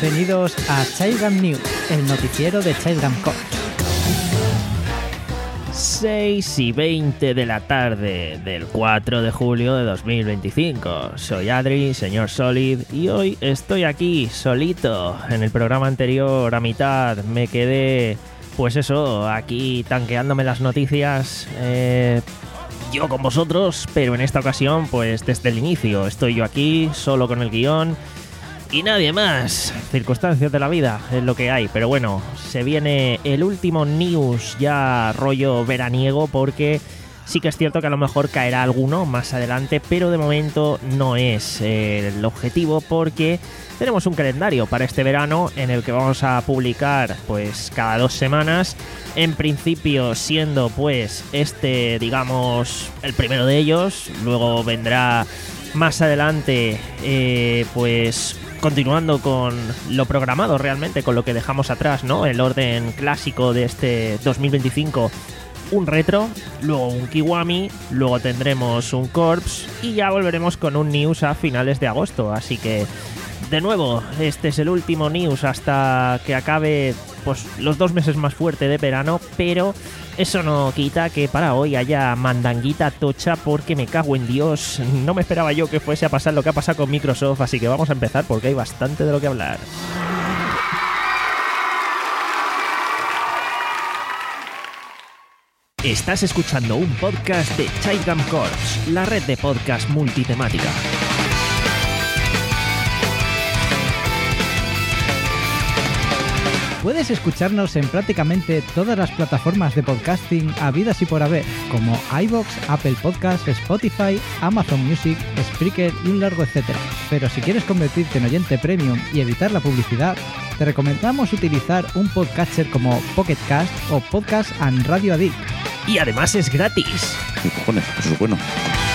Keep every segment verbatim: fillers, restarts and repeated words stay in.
Bienvenidos a Childgam News, el noticiero de Childgam Corps. seis y veinte de la tarde del cuatro de julio de dos mil veinticinco. Soy Adri, señor Solid, y hoy estoy aquí solito. En el programa anterior, a mitad, me quedé, pues eso, aquí tanqueándome las noticias, eh, yo con vosotros, pero en esta ocasión, pues desde el inicio, estoy yo aquí, solo con el guión. Y nadie más. Circunstancias de la vida es lo que hay. Pero bueno, se viene el último news ya rollo veraniego, porque sí que es cierto que a lo mejor caerá alguno más adelante, pero de momento no es el objetivo, porque tenemos un calendario para este verano en el que vamos a publicar pues cada dos semanas. En principio siendo pues este, digamos, el primero de ellos. Luego vendrá más adelante eh, pues continuando con lo programado realmente, con lo que dejamos atrás, ¿no? El orden clásico de este dos mil veinticinco, un retro, luego un Kiwami, luego tendremos un Corps y ya volveremos con un news a finales de agosto. Así que, de nuevo, este es el último news hasta que acabe pues los dos meses más fuertes de verano, pero eso no quita que para hoy haya mandanguita tocha, porque me cago en Dios, no me esperaba yo que fuese a pasar lo que ha pasado con Microsoft, así que vamos a empezar porque hay bastante de lo que hablar. Estás escuchando un podcast de Childgam Corps, la red de podcast multitemática. Puedes escucharnos en prácticamente todas las plataformas de podcasting habidas y por haber, como iVoox, Apple Podcasts, Spotify, Amazon Music, Spreaker y un largo etcétera. Pero si quieres convertirte en oyente premium y evitar la publicidad, te recomendamos utilizar un podcatcher como Pocket Cast o Podcast and Radio Addict. Y además es gratis. ¿Qué cojones? Eso es bueno.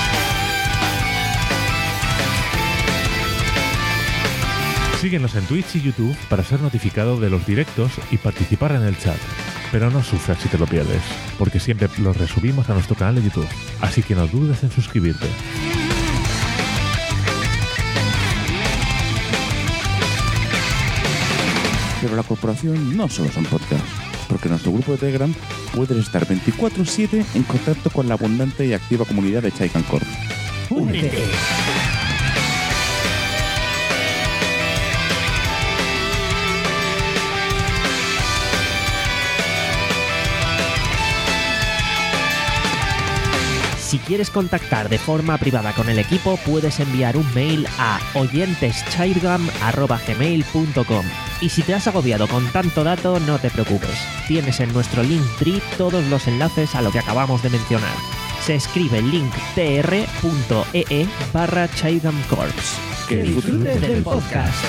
Síguenos en Twitch y YouTube para ser notificado de los directos y participar en el chat. Pero no sufras si te lo pierdes, porque siempre los resubimos a nuestro canal de YouTube, así que no dudes en suscribirte. Pero la corporación no solo son podcasts, porque en nuestro grupo de Telegram puedes estar veinticuatro siete en contacto con la abundante y activa comunidad de Childgam Corps. ¡Únete! Si quieres contactar de forma privada con el equipo, puedes enviar un mail a oyenteschildgam arroba gmail punto com. Y si te has agobiado con tanto dato, no te preocupes. Tienes en nuestro Linktree todos los enlaces a lo que acabamos de mencionar. Se escribe linktr punto ee barra Childgam Corps. Que disfrutes del podcast.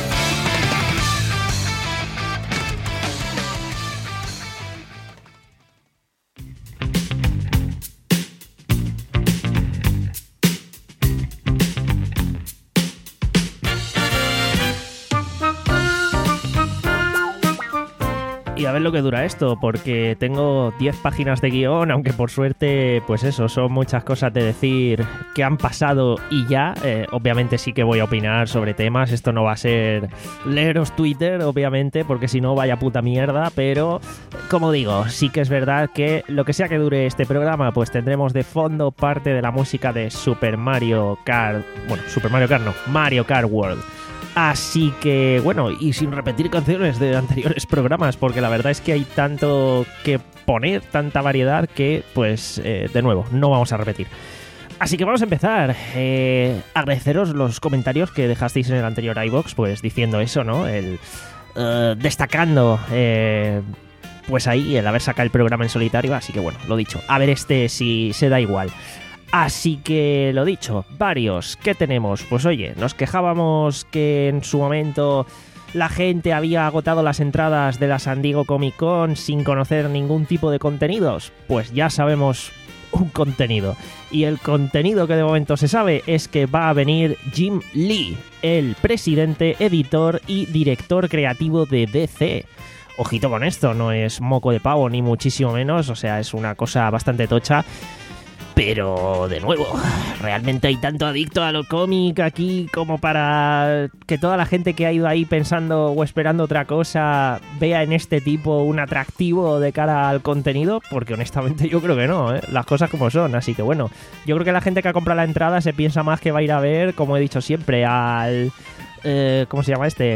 Y a ver lo que dura esto, porque tengo diez páginas de guión, aunque por suerte, pues eso, son muchas cosas de decir que han pasado y ya. Eh, obviamente sí que voy a opinar sobre temas, esto no va a ser leeros Twitter, obviamente, porque si no, vaya puta mierda, pero como digo, sí que es verdad que lo que sea que dure este programa, pues tendremos de fondo parte de la música de Super Mario Kart, bueno, Super Mario Kart no, Mario Kart World. Así que, bueno, y sin repetir canciones de anteriores programas, porque la verdad es que hay tanto que poner, tanta variedad que, pues, eh, de nuevo, no vamos a repetir. Así que vamos a empezar. Eh, agradeceros los comentarios que dejasteis en el anterior iVoox, pues diciendo eso, ¿no? El uh, destacando, eh, pues ahí, el haber sacado el programa en solitario. Así que, bueno, lo dicho. A ver este si se da igual. Así que, lo dicho, varios. ¿Qué tenemos? Pues oye, nos quejábamos que en su momento la gente había agotado las entradas de la San Diego Comic Con sin conocer ningún tipo de contenidos. Pues ya sabemos un contenido. Y el contenido que de momento se sabe es que va a venir Jim Lee, el presidente, editor y director creativo de D C. Ojito con esto, no es moco de pavo ni muchísimo menos, o sea, es una cosa bastante tocha. Pero, de nuevo, realmente hay tanto adicto a lo cómic aquí como para que toda la gente que ha ido ahí pensando o esperando otra cosa vea en este tipo un atractivo de cara al contenido, porque honestamente yo creo que no, ¿eh? Las cosas como son. Así que bueno, yo creo que la gente que ha comprado la entrada se piensa más que va a ir a ver, como he dicho siempre, al... Eh, ¿cómo se llama este?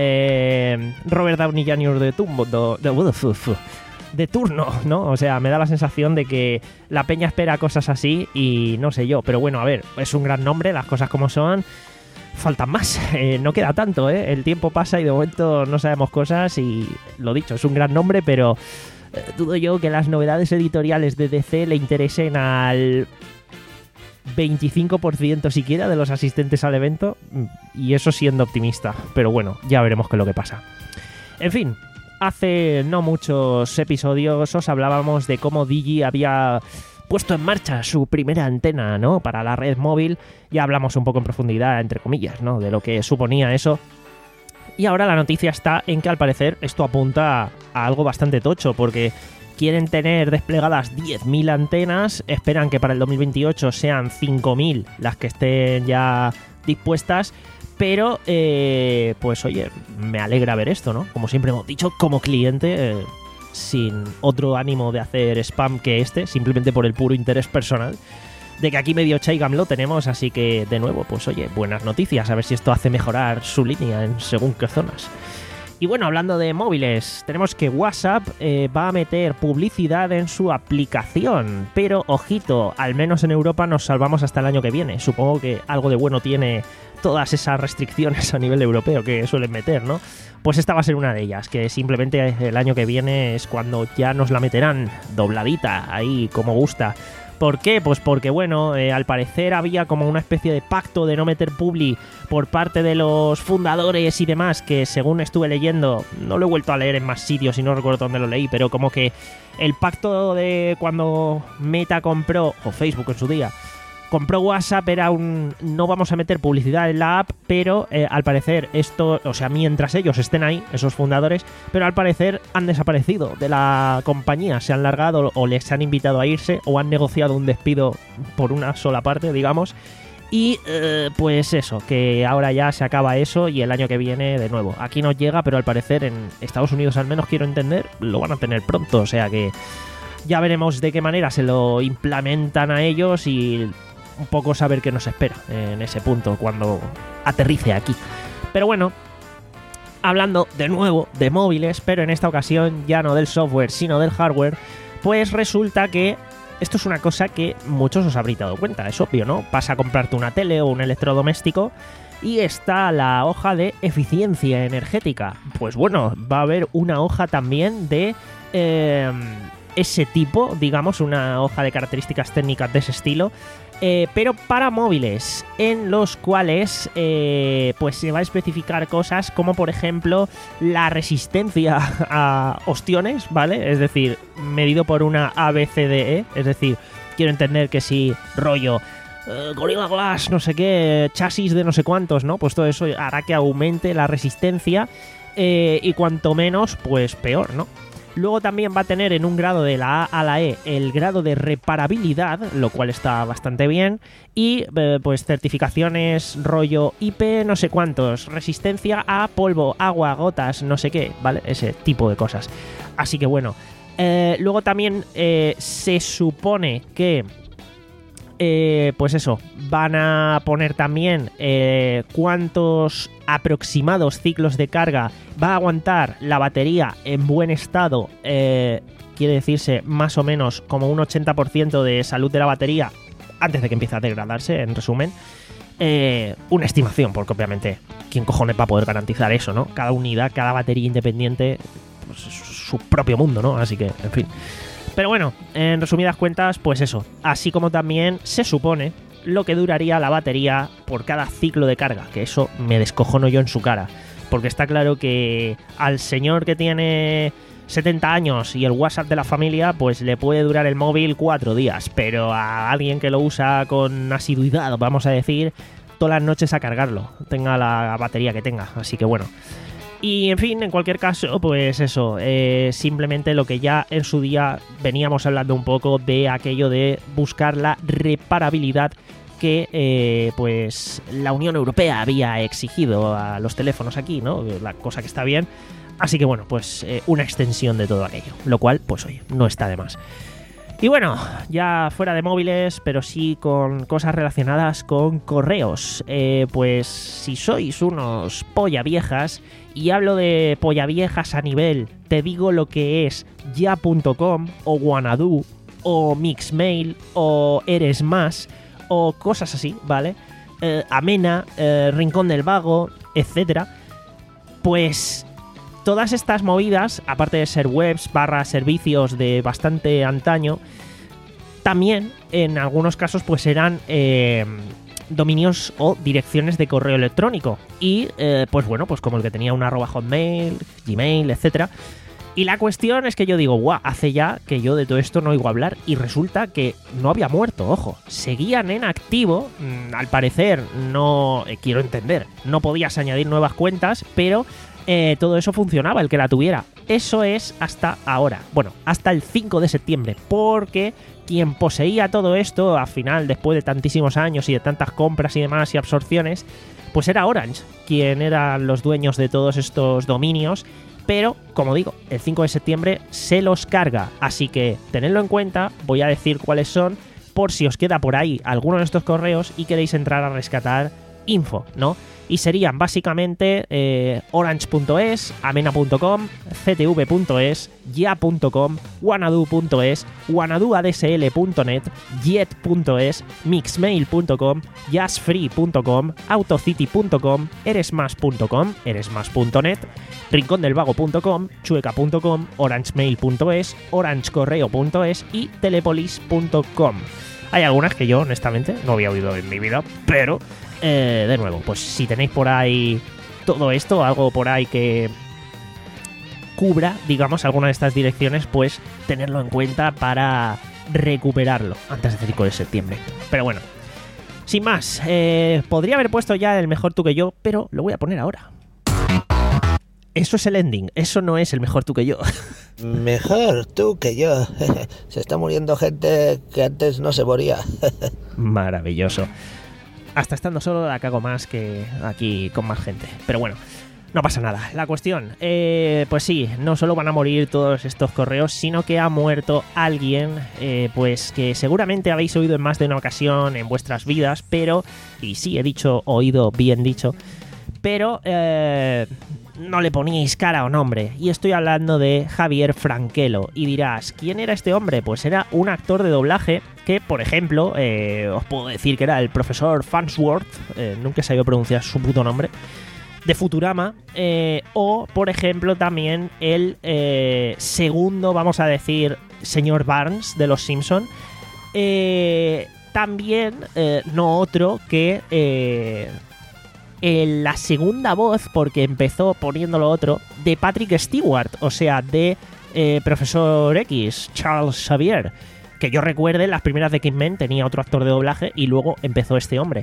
Eh, Robert Downey junior de Tumbo, de, de, de turno, ¿no? O sea, me da la sensación de que la peña espera cosas así y no sé yo. Pero bueno, a ver, es un gran nombre, las cosas como son. Faltan más, eh, no queda tanto, ¿eh? El tiempo pasa y de momento no sabemos cosas y lo dicho, es un gran nombre, pero eh, dudo yo que las novedades editoriales de D C le interesen al veinticinco por ciento siquiera de los asistentes al evento, y eso siendo optimista, pero bueno, ya veremos qué es lo que pasa. En fin, hace no muchos episodios os hablábamos de cómo Digi había puesto en marcha su primera antena, ¿no?, para la red móvil. Ya hablamos un poco en profundidad, entre comillas, ¿no?, de lo que suponía eso. Y ahora la noticia está en que al parecer esto apunta a algo bastante tocho, porque quieren tener desplegadas diez mil antenas, esperan que para el dos mil veintiocho sean cinco mil las que estén ya dispuestas, pero eh, pues oye, me alegra ver esto, ¿no? Como siempre hemos dicho, como cliente, eh, sin otro ánimo de hacer spam que este, simplemente por el puro interés personal, de que aquí medio Chaigam lo tenemos, así que de nuevo, pues oye, buenas noticias, a ver si esto hace mejorar su línea en según qué zonas. Y bueno, hablando de móviles, tenemos que WhatsApp eh, va a meter publicidad en su aplicación, pero ojito, al menos en Europa nos salvamos hasta el año que viene. Supongo que algo de bueno tiene todas esas restricciones a nivel europeo que suelen meter, ¿no? Pues esta va a ser una de ellas, que simplemente el año que viene es cuando ya nos la meterán dobladita, ahí como gusta. ¿Por qué? Pues porque, bueno, eh, al parecer había como una especie de pacto de no meter publi por parte de los fundadores y demás, que según estuve leyendo, no lo he vuelto a leer en más sitios y no recuerdo dónde lo leí, pero como que el pacto de cuando Meta compró, o Facebook en su día, compró WhatsApp era un... no vamos a meter publicidad en la app, pero eh, al parecer esto, o sea, mientras ellos estén ahí, esos fundadores, pero al parecer han desaparecido de la compañía, se han largado o les han invitado a irse o han negociado un despido por una sola parte, digamos, y eh, pues eso, que ahora ya se acaba eso y el año que viene de nuevo. Aquí no llega, pero al parecer en Estados Unidos al menos, quiero entender, lo van a tener pronto, o sea que ya veremos de qué manera se lo implementan a ellos y un poco saber qué nos espera en ese punto cuando aterrice aquí. Pero bueno, hablando de nuevo de móviles, pero en esta ocasión ya no del software sino del hardware, pues resulta que esto es una cosa que muchos os habréis dado cuenta, es obvio, ¿no? Vas a comprarte una tele o un electrodoméstico y está la hoja de eficiencia energética. Pues bueno, va a haber una hoja también de eh, ese tipo, digamos, una hoja de características técnicas de ese estilo, Eh, pero para móviles, en los cuales eh, pues se va a especificar cosas como, por ejemplo, la resistencia a ostiones, ¿vale? Es decir, medido por una A B C D E, es decir, quiero entender que si rollo eh, Gorilla Glass, no sé qué, chasis de no sé cuántos, ¿no? Pues todo eso hará que aumente la resistencia eh, y cuanto menos, pues peor, ¿no? Luego también va a tener en un grado de la A a la E el grado de reparabilidad, lo cual está bastante bien. Y eh, pues certificaciones rollo I P no sé cuántos, resistencia a polvo, agua, gotas, no sé qué, ¿vale? Ese tipo de cosas. Así que bueno. Eh, luego también eh, se supone que... Eh, pues eso, van a poner también eh, cuántos aproximados ciclos de carga va a aguantar la batería en buen estado, eh, quiere decirse más o menos como un ochenta por ciento de salud de la batería antes de que empiece a degradarse, en resumen. Eh, una estimación, porque obviamente, ¿quién cojones va a poder garantizar eso, no? Cada unidad, cada batería independiente, pues es su propio mundo, ¿no? Así que, en fin... Pero bueno, en resumidas cuentas, pues eso. Así como también se supone lo que duraría la batería por cada ciclo de carga, que eso me descojono yo en su cara. Porque está claro que al señor que tiene setenta años y el WhatsApp de la familia, pues le puede durar el móvil cuatro días. Pero a alguien que lo usa con asiduidad, vamos a decir, todas las noches a cargarlo, tenga la batería que tenga. Así que bueno. Y en fin, en cualquier caso, pues eso, eh, simplemente lo que ya en su día veníamos hablando un poco de aquello de buscar la reparabilidad que eh, pues la Unión Europea había exigido a los teléfonos aquí, ¿no? La cosa que está bien. Así que bueno, pues eh, una extensión de todo aquello, lo cual, pues oye, no está de más. Y bueno, ya fuera de móviles, pero sí con cosas relacionadas con correos. Eh, pues si sois unos polla viejas, y hablo de polla viejas a nivel, te digo lo que es ya punto com o Wanadu o Mixmail o Eres Más o cosas así, ¿vale? Eh, Amena, eh, Rincón del Vago, etcétera. Pues todas estas movidas, aparte de ser webs barra servicios de bastante antaño, también en algunos casos pues eran eh, dominios o direcciones de correo electrónico. Y eh, pues bueno, pues como el que tenía un arroba hotmail, Gmail, etcétera. Y la cuestión es que yo digo, guau, hace ya que yo de todo esto no oigo hablar, y resulta que no había muerto, ojo. Seguían en activo, mmm, al parecer, no, eh, quiero entender, no podías añadir nuevas cuentas, pero eh, todo eso funcionaba, el que la tuviera. Eso es hasta ahora, bueno, hasta el cinco de septiembre, porque quien poseía todo esto, al final, después de tantísimos años y de tantas compras y demás y absorciones, pues era Orange, quien eran los dueños de todos estos dominios. Pero, como digo, el cinco de septiembre se los carga, así que tenedlo en cuenta, voy a decir cuáles son, por si os queda por ahí alguno de estos correos y queréis entrar a rescatar info, ¿no? Y serían básicamente eh, orange punto es, amena punto com, c t v punto es, ya punto com, wanadu punto es, wanadu a d s l punto net, jet punto es, mixmail punto com, jazzfree punto com, autocity punto com, eresmas punto com, eresmas punto net, rincondelvago punto com, chueca punto com, orangemail punto es, orangecorreo punto es y telepolis punto com. Hay algunas que yo, honestamente, no había oído en mi vida, pero, eh, de nuevo, pues si tenéis por ahí todo esto, algo por ahí que cubra, digamos, alguna de estas direcciones, pues tenerlo en cuenta para recuperarlo antes del cinco de septiembre. Pero bueno, sin más, eh, podría haber puesto ya el mejor tú que yo, pero lo voy a poner ahora. Eso es el ending, eso no es el mejor tú que yo. Mejor tú que yo. Se está muriendo gente que antes no se moría. Maravilloso. Hasta estando solo la cago más que aquí con más gente. Pero bueno, no pasa nada. La cuestión, eh, pues sí, no solo van a morir todos estos correos, sino que ha muerto alguien, eh, pues que seguramente habéis oído en más de una ocasión en vuestras vidas, pero, y sí, he dicho, oído, bien dicho, pero eh, no le poníais cara o nombre. Y estoy hablando de Javier Franquelo. Y dirás, ¿quién era este hombre? Pues era un actor de doblaje que, por ejemplo, eh, os puedo decir que era el profesor Farnsworth, eh, nunca he sabido pronunciar su puto nombre, de Futurama, eh, o, por ejemplo, también el eh, segundo, vamos a decir, señor Barnes de Los Simpson. Eh, también, eh, no otro que... Eh, En la segunda voz, porque empezó poniéndolo otro, de Patrick Stewart, o sea, de eh, Profesor X, Charles Xavier. Que yo recuerde, las primeras de X-Men tenía otro actor de doblaje y luego empezó este hombre.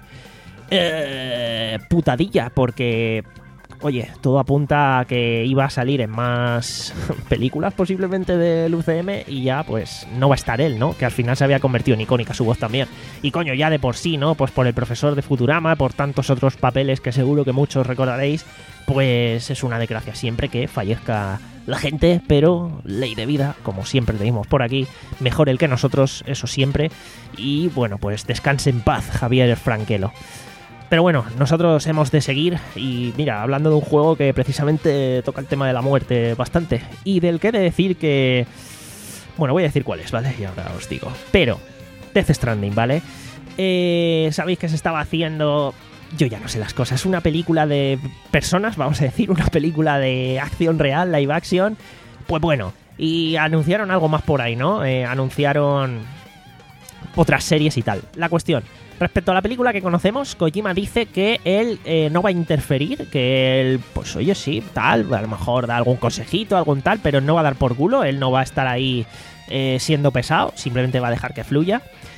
Eh, putadilla, porque, oye, todo apunta a que iba a salir en más películas posiblemente del U C M y ya pues no va a estar él, ¿no? Que al final se había convertido en icónica su voz también. Y coño, ya de por sí, ¿no? Pues por el profesor de Futurama, por tantos otros papeles que seguro que muchos recordaréis, pues es una desgracia siempre que fallezca la gente, pero ley de vida, como siempre decimos por aquí, mejor el que nosotros, eso siempre. Y bueno, pues descanse en paz, Javier Franquelo. Pero bueno, nosotros hemos de seguir y mira, hablando de un juego que precisamente toca el tema de la muerte bastante y del que he de decir que... Bueno, voy a decir cuál es, ¿vale? Y ahora os digo. Pero, Death Stranding, ¿vale? Eh, Sabéis que se estaba haciendo... Yo ya no sé las cosas. Una película de personas, vamos a decir, una película de acción real, live action. Pues bueno, y anunciaron algo más por ahí, ¿no? Eh, anunciaron otras series y tal. La cuestión... Respecto a la película que conocemos, Kojima dice que él eh, no va a interferir, que él, pues oye, sí, tal, a lo mejor da algún consejito, algún tal, pero no va a dar por culo, él no va a estar ahí eh, siendo pesado, simplemente va a dejar que fluya.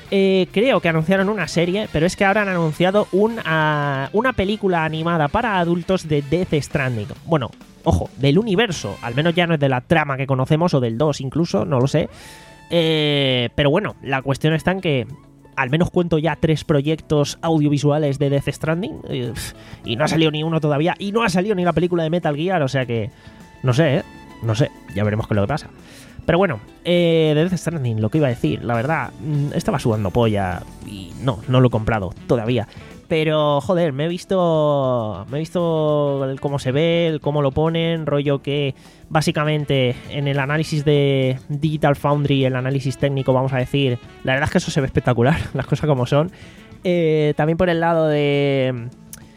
Eh, creo que anunciaron una serie, pero es que ahora han anunciado un, uh, una película animada para adultos de Death Stranding. Bueno, ojo, del universo, al menos ya no es de la trama que conocemos, o del dos incluso, no lo sé. Eh, pero bueno, la cuestión está en que al menos cuento ya tres proyectos audiovisuales de Death Stranding, eh, y no ha salido ni uno todavía, y no ha salido ni la película de Metal Gear, o sea que no sé, ¿eh? No sé, ya veremos qué es lo que pasa. Pero bueno, eh, de Death Stranding, lo que iba a decir, la verdad, estaba sudando polla y no, no lo he comprado todavía. Pero, joder, me he visto me he visto el cómo se ve, el cómo lo ponen, rollo que básicamente en el análisis de Digital Foundry, el análisis técnico, vamos a decir, la verdad es que eso se ve espectacular, las cosas como son. Eh, también por el lado de...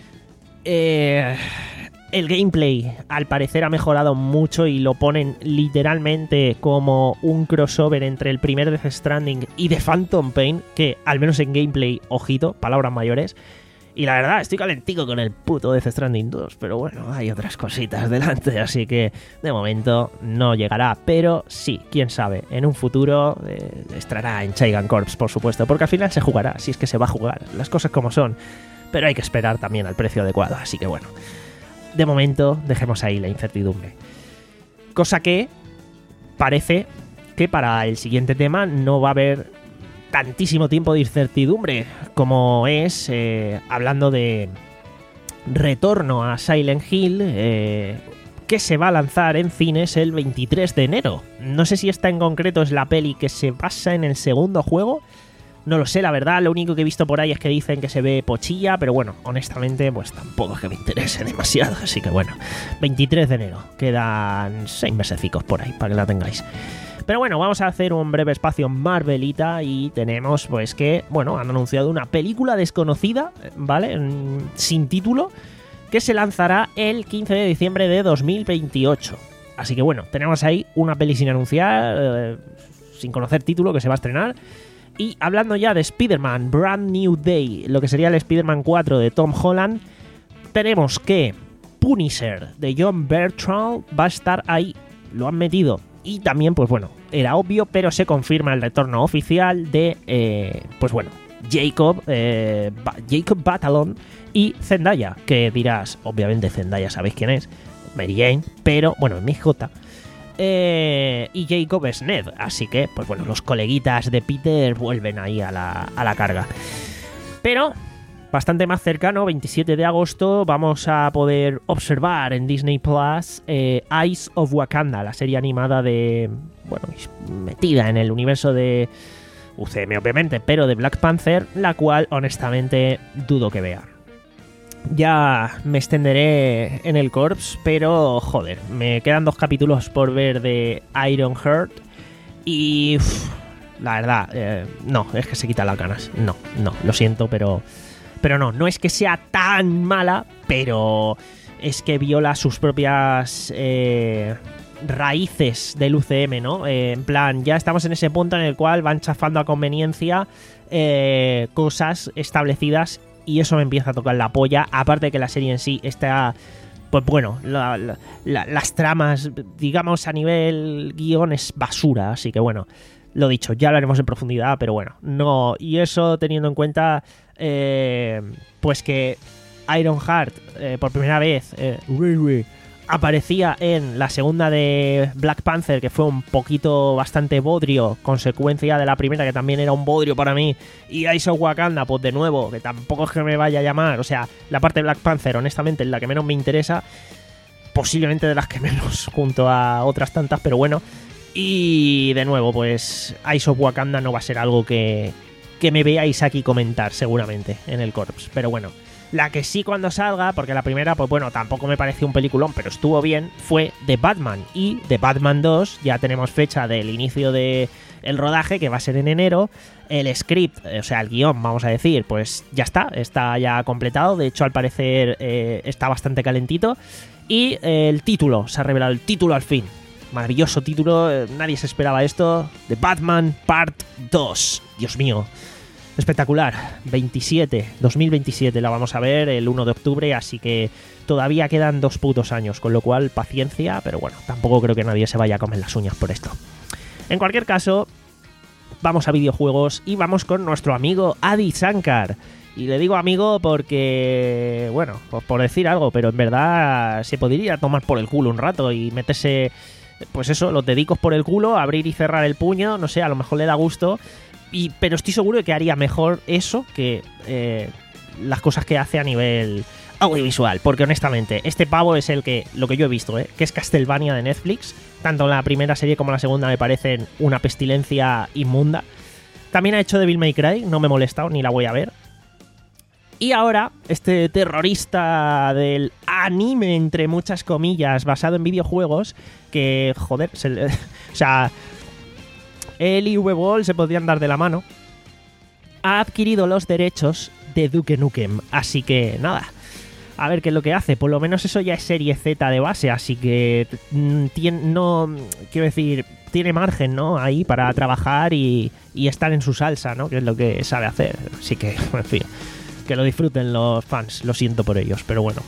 Eh, el gameplay, al parecer, ha mejorado mucho y lo ponen literalmente como un crossover entre el primer Death Stranding y The Phantom Pain, que al menos en gameplay, ojito, palabras mayores. Y la verdad, estoy calentico con el puto Death Stranding dos, pero bueno, hay otras cositas delante, así que de momento no llegará. Pero sí, quién sabe, en un futuro eh, estará en Chaigan Corps, por supuesto, porque al final se jugará, si es que se va a jugar, las cosas como son. Pero hay que esperar también al precio adecuado, así que bueno. De momento, dejemos ahí la incertidumbre. Cosa que parece que para el siguiente tema no va a haber tantísimo tiempo de incertidumbre como es eh, hablando de Retorno a Silent Hill, eh, que se va a lanzar en cines el veintitrés de enero. No sé si esta en concreto es la peli que se basa en el segundo juego. No lo sé, la verdad, lo único que he visto por ahí es que dicen que se ve pochilla, pero bueno, honestamente, pues tampoco es que me interese demasiado, así que bueno, veintitrés de enero, quedan seis mesecicos por ahí, para que la tengáis. Pero bueno, vamos a hacer un breve espacio Marvelita y tenemos pues que, bueno, han anunciado una película desconocida, ¿vale? Sin título, que se lanzará el quince de diciembre de dos mil veintiocho. Así que bueno, tenemos ahí una peli sin anunciar, eh, sin conocer título, que se va a estrenar. Y hablando ya de Spider-Man Brand New Day, lo que sería el Spider-Man cuatro de Tom Holland, tenemos que Punisher de John Bertrand va a estar ahí. Lo han metido. Y también, pues bueno, era obvio, pero se confirma el retorno oficial de, eh, pues bueno, Jacob, eh, ba- Jacob Batalon y Zendaya. Que dirás, obviamente Zendaya sabéis quién es, Mary Jane, pero bueno, M J. Eh, y Jacob es Ned, así que, pues bueno, los coleguitas de Peter vuelven ahí a la, a la carga. Pero, bastante más cercano, veintisiete de agosto, vamos a poder observar en Disney Plus eh, Eyes of Wakanda, la serie animada de, bueno, metida en el universo de U C M, obviamente, pero de Black Panther, la cual, honestamente, dudo que vea. Ya me extenderé en el Corps, pero joder, me quedan dos capítulos por ver de Ironheart y uff, la verdad, eh, no, es que se quita las ganas. No, no, lo siento, pero pero no, no es que sea tan mala, pero es que viola sus propias eh, raíces del U C M, ¿no? Eh, en plan, ya estamos en ese punto en el cual van chafando a conveniencia eh, cosas establecidas. Y eso me empieza a tocar la polla. Aparte de que la serie en sí está, pues bueno, la, la, la, las tramas, digamos, a nivel guión es basura. Así que bueno, lo dicho, ya lo haremos en profundidad, pero bueno, no. Y eso teniendo en cuenta, eh, pues que Ironheart, eh, por primera vez, eh, aparecía en la segunda de Black Panther, que fue un poquito bastante bodrio, consecuencia de la primera, que también era un bodrio para mí, y Eyes of Wakanda, pues de nuevo, que tampoco es que me vaya a llamar, o sea, la parte de Black Panther, honestamente, es la que menos me interesa, posiblemente de las que menos, junto a otras tantas, pero bueno, y de nuevo, pues Eyes of Wakanda no va a ser algo que, que me veáis aquí comentar, seguramente, en el Corps, pero bueno. La que sí cuando salga, porque la primera, pues bueno, tampoco me pareció un peliculón, pero estuvo bien, fue The Batman. Y The Batman dos, ya tenemos fecha del inicio de el rodaje, que va a ser en enero. El script, o sea, el guión, vamos a decir, pues ya está, está ya completado. De hecho, al parecer eh, está bastante calentito. Y eh, el título, se ha revelado el título al fin. Maravilloso título, eh, nadie se esperaba esto. The Batman Part dos. Dios mío. Espectacular, veintisiete, dos mil veintisiete la vamos a ver el uno de octubre, así que todavía quedan dos putos años, con lo cual paciencia, pero bueno, tampoco creo que nadie se vaya a comer las uñas por esto. En cualquier caso, vamos a videojuegos y vamos con nuestro amigo Adi Shankar. Y le digo amigo porque, bueno, pues por decir algo, pero en verdad se podría tomar por el culo un rato y meterse, pues eso, los dedicos por el culo, abrir y cerrar el puño, no sé, a lo mejor le da gusto, y, pero estoy seguro de que haría mejor eso que eh, las cosas que hace a nivel audiovisual, porque honestamente, este pavo es el que, lo que yo he visto, ¿eh? que es Castlevania de Netflix, tanto la primera serie como la segunda me parecen una pestilencia inmunda. También ha hecho Devil May Cry, no me he molestado, ni la voy a ver. Y ahora, este terrorista del anime, entre muchas comillas, basado en videojuegos, que, joder, se le, o sea, él y V-Ball se podrían dar de la mano, ha adquirido los derechos de Duke Nukem. Así que, nada, a ver qué es lo que hace. Por lo menos eso ya es serie Z de base, así que tiene, no, quiero decir, tiene margen, ¿no? Ahí para trabajar y, y estar en su salsa, ¿no? Que es lo que sabe hacer. Así que, en fin, que lo disfruten los fans, lo siento por ellos, pero bueno.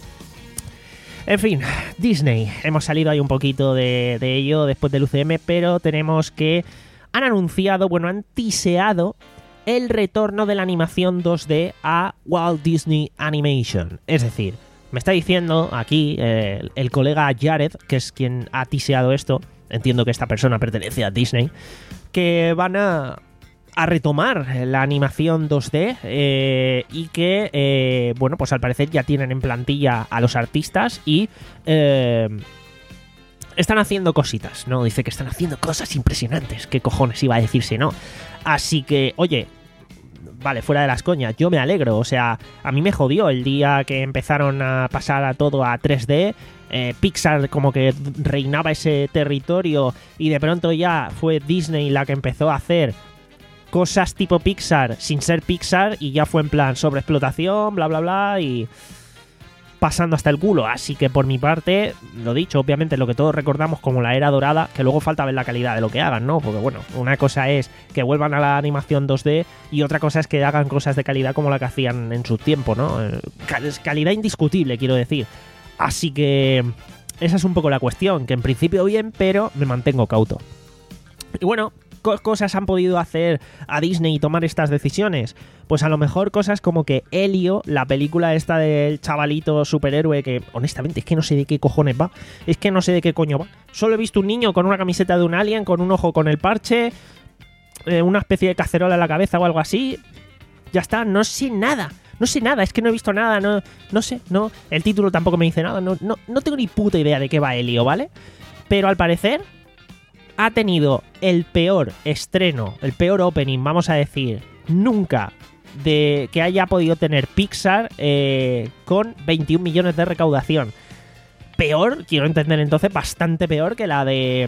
En fin, Disney, hemos salido ahí un poquito de, de ello después del U C M, pero tenemos que han anunciado, bueno, han tiseado el retorno de la animación dos D a Walt Disney Animation. Es decir, me está diciendo aquí eh, el, el colega Jared, que es quien ha tiseado esto, entiendo que esta persona pertenece a Disney, que van a... a retomar la animación dos D eh, y que, eh, bueno, pues al parecer ya tienen en plantilla a los artistas y eh, están haciendo cositas, ¿no? Dice que están haciendo cosas impresionantes. ¿Qué cojones iba a decirse, no? Así que, oye, vale, fuera de las coñas, yo me alegro. O sea, a mí me jodió el día que empezaron a pasar a todo a tres D. Eh, Pixar como que reinaba ese territorio y de pronto ya fue Disney la que empezó a hacer cosas tipo Pixar sin ser Pixar y ya fue en plan sobreexplotación, bla bla bla y pasando hasta el culo. Así que por mi parte, lo dicho, obviamente lo que todos recordamos como la era dorada, que luego falta ver la calidad de lo que hagan, ¿no? Porque bueno, una cosa es que vuelvan a la animación dos D y otra cosa es que hagan cosas de calidad como la que hacían en su tiempo, ¿no? Calidad indiscutible, quiero decir. Así que esa es un poco la cuestión, que en principio bien, pero me mantengo cauto. Y bueno, cosas han podido hacer a Disney tomar estas decisiones? Pues a lo mejor cosas como que Elio, la película esta del chavalito superhéroe, que honestamente es que no sé de qué cojones va, es que no sé de qué coño va. Solo he visto un niño con una camiseta de un alien, con un ojo con el parche, eh, una especie de cacerola en la cabeza o algo así. Ya está, no sé nada. No sé nada, es que no he visto nada, no, no sé, no. El título tampoco me dice nada, no, no, no tengo ni puta idea de qué va Elio, ¿vale? Pero al parecer ha tenido el peor estreno, el peor opening, vamos a decir, nunca de que haya podido tener Pixar eh, con veintiún millones de recaudación. Peor, quiero entender entonces, bastante peor que la de...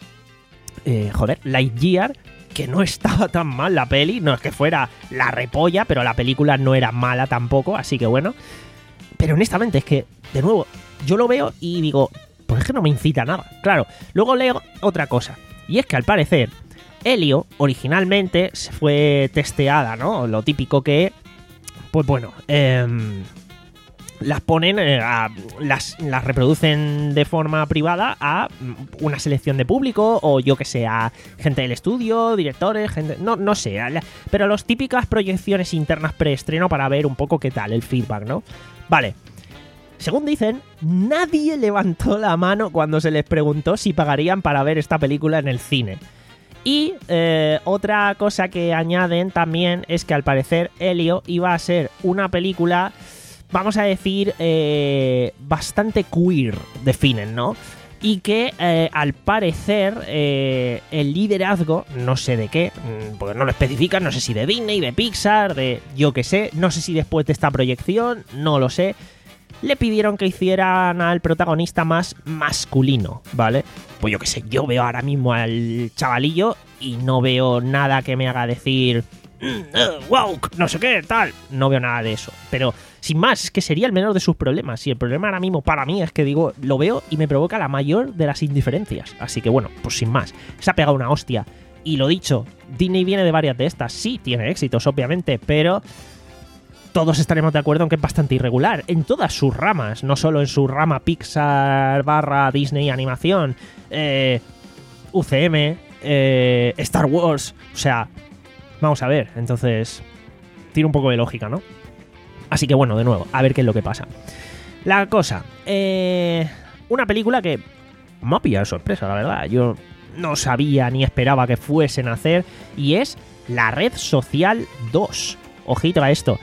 Eh, joder, Lightyear, que no estaba tan mal la peli, no es que fuera la repolla, pero la película no era mala tampoco, así que bueno. Pero honestamente es que, de nuevo, yo lo veo y digo... pues es que no me incita a nada. Claro, luego leo otra cosa. Y es que al parecer, Elio originalmente se fue testeada, ¿no? Lo típico que, pues bueno, eh, las ponen, eh, a, las, las reproducen de forma privada a una selección de público o yo que sé, a gente del estudio, directores, gente, no, no sé, a la, pero las típicas proyecciones internas preestreno para ver un poco qué tal el feedback, ¿no? Vale. Según dicen, nadie levantó la mano cuando se les preguntó si pagarían para ver esta película en el cine. Y eh, otra cosa que añaden también es que al parecer Elio iba a ser una película, vamos a decir, eh, bastante queer, definen, ¿no? Y que eh, al parecer eh, el liderazgo, no sé de qué, porque no lo especifican, no sé si de Disney, de Pixar, de yo qué sé, no sé si después de esta proyección, no lo sé, le pidieron que hicieran al protagonista más masculino, ¿vale? Pues yo qué sé, yo veo ahora mismo al chavalillo y no veo nada que me haga decir mm, wow, no sé qué, tal. No veo nada de eso. Pero, sin más, es que sería el menor de sus problemas. Y el problema ahora mismo para mí es que digo, lo veo y me provoca la mayor de las indiferencias. Así que bueno, pues sin más, se ha pegado una hostia. Y lo dicho, Disney viene de varias de estas. Sí, tiene éxitos, obviamente, pero... todos estaremos de acuerdo en que es bastante irregular en todas sus ramas, no solo en su rama Pixar barra Disney Animación, eh, U C M, eh, Star Wars, o sea, vamos a ver, entonces tiene un poco de lógica, ¿no? Así que bueno, de nuevo, a ver qué es lo que pasa. La cosa, eh, una película que me ha pillado de sorpresa, la verdad. Yo no sabía ni esperaba que fuesen a hacer, y es La Red Social dos. Ojito a esto.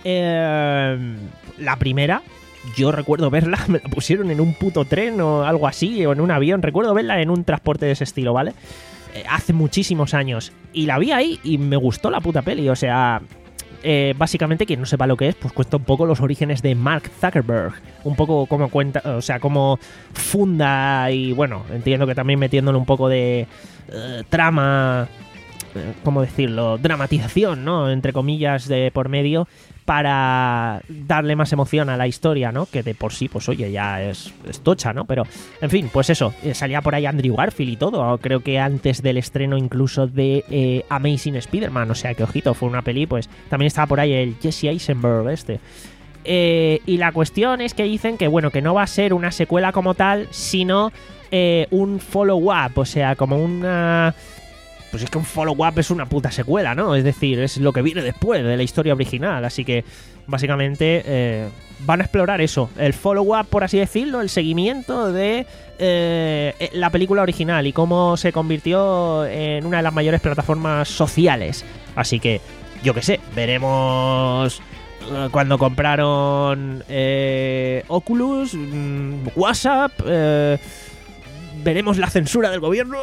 Eh, la primera, yo recuerdo verla, me la pusieron en un puto tren o algo así, o en un avión. Recuerdo verla en un transporte de ese estilo, ¿vale? Eh, hace muchísimos años. Y la vi ahí y me gustó la puta peli, o sea... Eh, básicamente, quien no sepa lo que es, pues cuenta un poco los orígenes de Mark Zuckerberg, un poco cómo cuenta, o sea, cómo funda, y bueno, entiendo que también metiéndole un poco de uh, trama, eh, ¿cómo decirlo? Dramatización, ¿no? Entre comillas, de por medio, para darle más emoción a la historia, ¿no? Que de por sí, pues oye, ya es, es tocha, ¿no? Pero, en fin, pues eso, eh, salía por ahí Andrew Garfield y todo, creo que antes del estreno incluso de eh, Amazing Spider-Man, o sea que, ojito, fue una peli, pues también estaba por ahí el Jesse Eisenberg este. Eh, y la cuestión es que dicen que, bueno, que no va a ser una secuela como tal, sino eh, un follow-up, o sea, como una... Pues es que un follow-up es una puta secuela, ¿no? Es decir, es lo que viene después de la historia original. Así que, básicamente, eh, van a explorar eso. El follow-up, por así decirlo, el seguimiento de eh, la película original y cómo se convirtió en una de las mayores plataformas sociales. Así que, yo qué sé, veremos... Cuando compraron eh, Oculus, mmm, WhatsApp... Eh, veremos la censura del gobierno,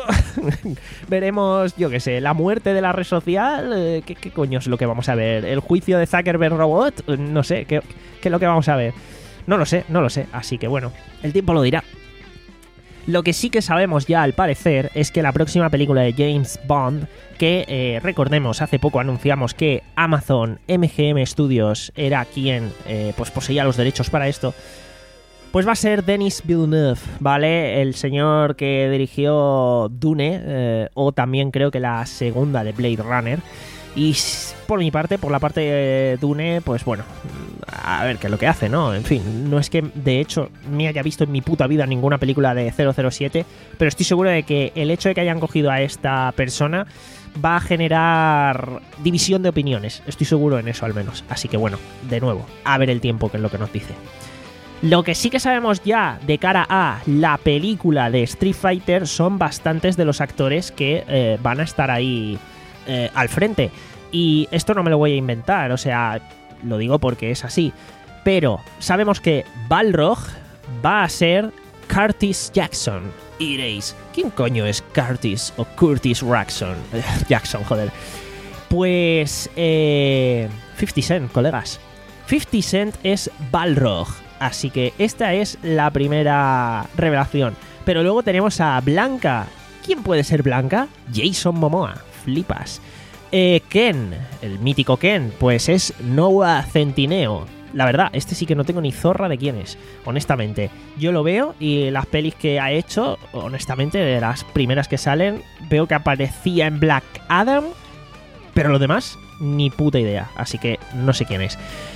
veremos, yo qué sé, la muerte de la red social, eh, ¿qué, ¿qué coño es lo que vamos a ver? ¿El juicio de Zuckerberg Robot? No sé, ¿qué, ¿qué es lo que vamos a ver? No lo sé, no lo sé, así que bueno, el tiempo lo dirá. Lo que sí que sabemos ya, al parecer, es que la próxima película de James Bond, que eh, recordemos, hace poco anunciamos que Amazon M G M Studios era quien eh, pues poseía los derechos para esto, pues va a ser Denis Villeneuve, ¿vale? El señor que dirigió Dune, eh, o también creo que la segunda de Blade Runner. Y por mi parte, por la parte de Dune, pues bueno, a ver qué es lo que hace, ¿no? En fin, no es que de hecho me haya visto en mi puta vida ninguna película de cero cero siete, pero estoy seguro de que el hecho de que hayan cogido a esta persona va a generar división de opiniones. Estoy seguro en eso, al menos. Así que bueno, de nuevo, a ver el tiempo, que es lo que nos dice. Lo que sí que sabemos ya de cara a la película de Street Fighter son bastantes de los actores que eh, van a estar ahí eh, al frente. Y esto no me lo voy a inventar, o sea, lo digo porque es así. Pero sabemos que Balrog va a ser Curtis Jackson. Y diréis, ¿quién coño es Curtis o Curtis Jackson? Jackson, joder. Pues eh, cincuenta Cent, colegas. cincuenta Cent es Balrog. Así que esta es la primera revelación. Pero luego tenemos a Blanca. ¿Quién puede ser Blanca? Jason Momoa. Flipas. Eh, Ken, el mítico Ken, pues es Noah Centineo. La verdad, este sí que no tengo ni zorra de quién es, honestamente. Yo lo veo y las pelis que ha hecho, honestamente, de las primeras que salen, veo que aparecía en Black Adam, pero lo demás, ni puta idea. Así que no sé quién es.